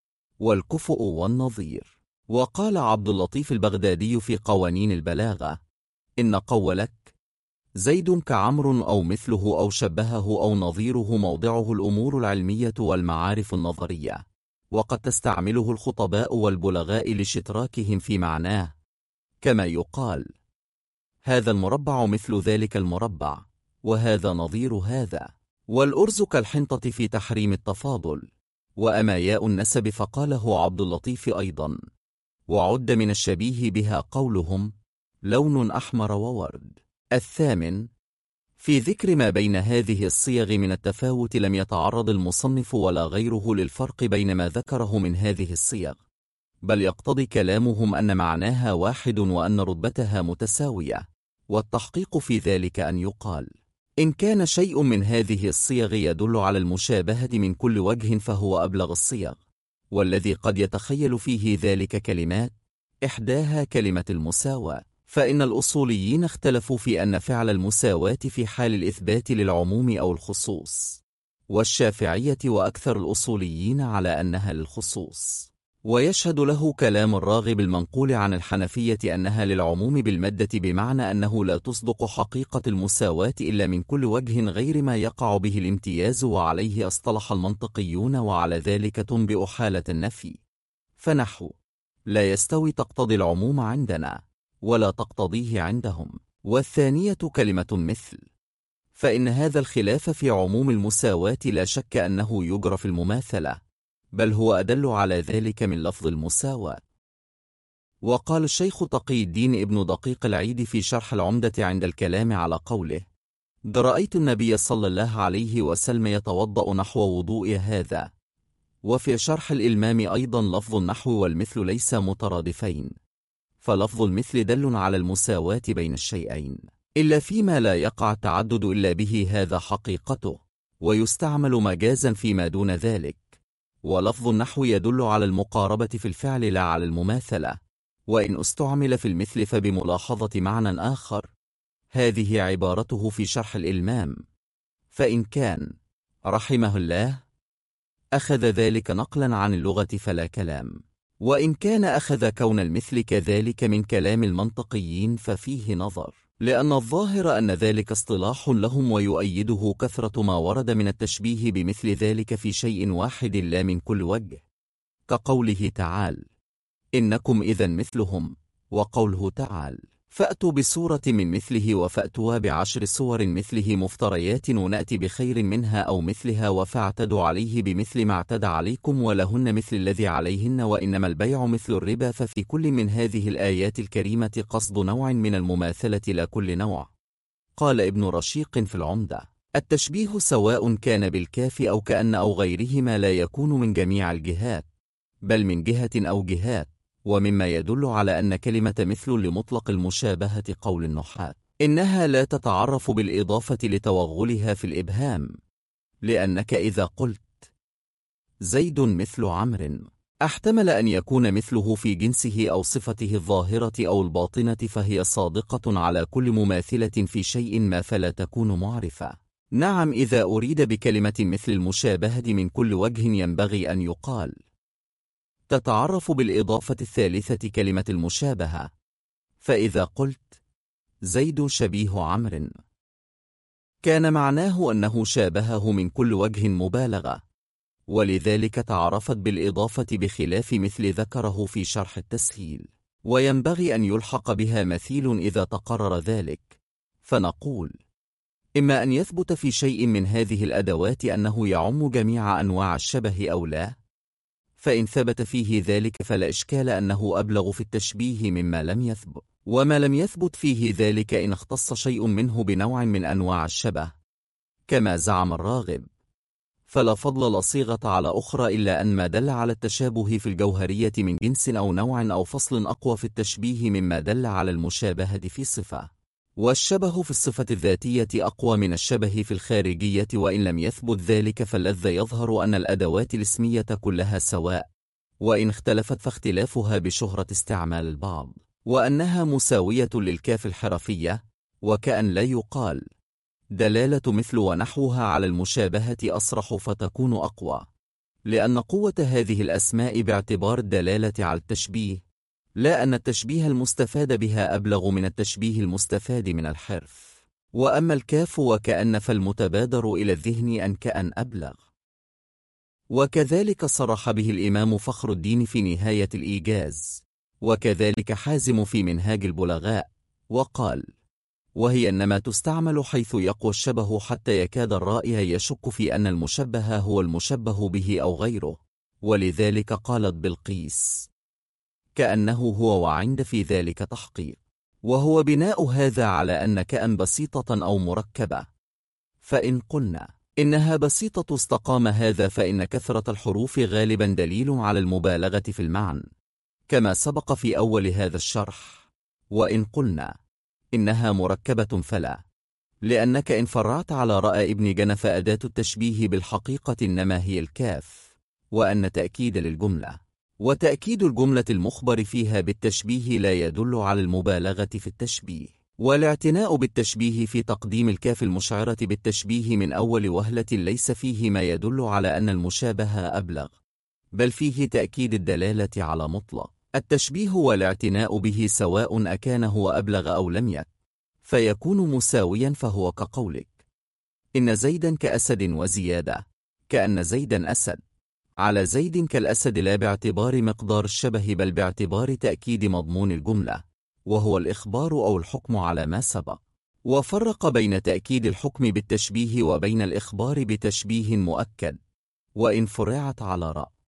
والكفؤ والنظير. وقال عبد اللطيف البغدادي في قوانين البلاغة إن قولك زيد كعمر أو مثله أو شبهه أو نظيره موضعه الأمور العلمية والمعارف النظرية، وقد تستعمله الخطباء والبلغاء لشتراكهم في معناه، كما يقال هذا المربع مثل ذلك المربع، وهذا نظير هذا. والأرز كالحنطة في تحريم التفاضل. وأما ياء النسب فقاله عبد اللطيف أيضا، وعد من الشبيه بها قولهم لون أحمر وورد. 8. في ذكر ما بين هذه الصيغ من التفاوت لم يتعرض المصنف ولا غيره للفرق بين ما ذكره من هذه الصيغ، بل يقتضي كلامهم أن معناها واحد وأن رتبتها متساوية. والتحقيق في ذلك أن يقال إن كان شيء من هذه الصيغ يدل على المشابهة من كل وجه فهو أبلغ الصيغ، والذي قد يتخيل فيه ذلك كلمات إحداها كلمة المساواة، فإن الأصوليين اختلفوا في أن فعل المساواة في حال الإثبات للعموم أو الخصوص، والشافعية وأكثر الأصوليين على أنها للخصوص. ويشهد له كلام الراغب المنقول عن الحنفية أنها للعموم بالمادة، بمعنى أنه لا تصدق حقيقة المساواة إلا من كل وجه غير ما يقع به الامتياز، وعليه اصطلح المنطقيون، وعلى ذلك تنبئ حالة النفي. فنحو لا يستوي تقتضي العموم عندنا ولا تقتضيه عندهم. والثانية كلمة مثل، فإن هذا الخلاف في عموم المساواة لا شك أنه يجرى في المماثلة، بل هو أدل على ذلك من لفظ المساواة. وقال الشيخ تقي الدين ابن دقيق العيد في شرح العمدة عند الكلام على قوله: رأيت النبي صلى الله عليه وسلم يتوضأ نحو وضوء هذا. وفي شرح الإلمام أيضا لفظ النحو والمثل ليس مترادفين، فلفظ المثل دل على المساواة بين الشيئين، إلا فيما لا يقع التعدد إلا به، هذا حقيقته، ويستعمل مجازا فيما دون ذلك. ولفظ النحو يدل على المقاربة في الفعل لا على المماثلة، وإن استعمل في المثل فبملاحظة معنى آخر. هذه عبارته في شرح الإلمام. فإن كان رحمه الله أخذ ذلك نقلا عن اللغة فلا كلام، وإن كان أخذ كون المثل كذلك من كلام المنطقيين ففيه نظر، لأن الظاهر أن ذلك اصطلاح لهم، ويؤيده كثرة ما ورد من التشبيه بمثل ذلك في شيء واحد لا من كل وجه، كقوله تعالى: إنكم إذا مثلهم، وقوله تعالى: فأتوا بسورة من مثله وفأتوا ب10 سور مثله مفتريات ونأتي بخير منها أو مثلها وفاعتدوا عليه بمثل ما اعتدى عليكم ولهن مثل الذي عليهن وإنما البيع مثل الربا. ففي كل من هذه الآيات الكريمة قصد نوع من المماثلة لا كل نوع. قال ابن رشيق في العمدة: التشبيه سواء كان بالكاف أو كأن أو غيرهما لا يكون من جميع الجهات، بل من جهة أو جهات. ومما يدل على أن كلمة مثل لمطلق المشابهة قول النحاة إنها لا تتعرف بالإضافة لتوغلها في الإبهام، لأنك إذا قلت زيد مثل عمرو احتمل أن يكون مثله في جنسه أو صفته الظاهرة أو الباطنة، فهي صادقة على كل مماثلة في شيء ما فلا تكون معرفة. نعم، إذا أريد بكلمة مثل المشابهة من كل وجه ينبغي أن يقال تتعرف بالإضافة الثالثة كلمة المشابهة، فإذا قلت زيد شبيه عمرو كان معناه أنه شابهه من كل وجه مبالغة، ولذلك تعرفت بالإضافة بخلاف مثل ذكره في شرح التسهيل. وينبغي أن يلحق بها مثيل إذا تقرر ذلك، فنقول إما أن يثبت في شيء من هذه الأدوات أنه يعم جميع أنواع الشبه أو لا، فإن ثبت فيه ذلك فلا إشكال أنه أبلغ في التشبيه مما لم يثبت. وما لم يثبت فيه ذلك إن اختص شيء منه بنوع من أنواع الشبه كما زعم الراغب فلا فضل لا صيغة على أخرى، إلا أن ما دل على التشابه في الجوهرية من جنس أو نوع أو فصل أقوى في التشبيه مما دل على المشابهة في صفة. والشبه في الصفة الذاتية أقوى من الشبه في الخارجية، وإن لم يثبت ذلك فالذي يظهر أن الأدوات الاسمية كلها سواء، وإن اختلفت فاختلافها بشهرة استعمال البعض، وأنها مساوية للكاف الحرفية. وكأن لا يقال دلالة مثل ونحوها على المشابهة أصرح فتكون أقوى، لأن قوة هذه الأسماء باعتبار الدلالة على التشبيه، لا أن التشبيه المستفاد بها أبلغ من التشبيه المستفاد من الحرف. وأما الكاف وكأن فالمتبادر إلى الذهن أن كأن أبلغ. وكذلك صرح به الإمام فخر الدين في نهاية الإيجاز، وكذلك حازم في منهاج البلغاء، وقال: وهي إنما تستعمل حيث يقوى الشبه حتى يكاد الرائي يشك في أن المشبه هو المشبه به أو غيره. ولذلك قالت بلقيس: كأنه هو، وعند في ذلك تحقيق، وهو بناء هذا على أن كأن بسيطة أو مركبة. فإن قلنا إنها بسيطة استقام هذا، فإن كثرة الحروف غالبا دليل على المبالغة في المعنى كما سبق في أول هذا الشرح. وإن قلنا إنها مركبة فلا، لأنك إن فرعت على رأى ابن جنف أداة التشبيه بالحقيقة إنما هي الكاف، وأن تأكيد للجملة وتأكيد الجملة المخبر فيها بالتشبيه لا يدل على المبالغة في التشبيه. والاعتناء بالتشبيه في تقديم الكاف المشعرة بالتشبيه من أول وهلة ليس فيه ما يدل على أن المشابه أبلغ، بل فيه تأكيد الدلالة على مطلق التشبيه والاعتناء به سواء أكان هو أبلغ أو لم يكن، فيكون مساويا، فهو كقولك إن زيدا كأسد وزيادة، كأن زيدا أسد، على زيد كالأسد، لا باعتبار مقدار الشبه بل باعتبار تأكيد مضمون الجملة، وهو الإخبار أو الحكم على ما سبق. وفرق بين تأكيد الحكم بالتشبيه وبين الإخبار بتشبيه مؤكد، وإن فرعت على رأي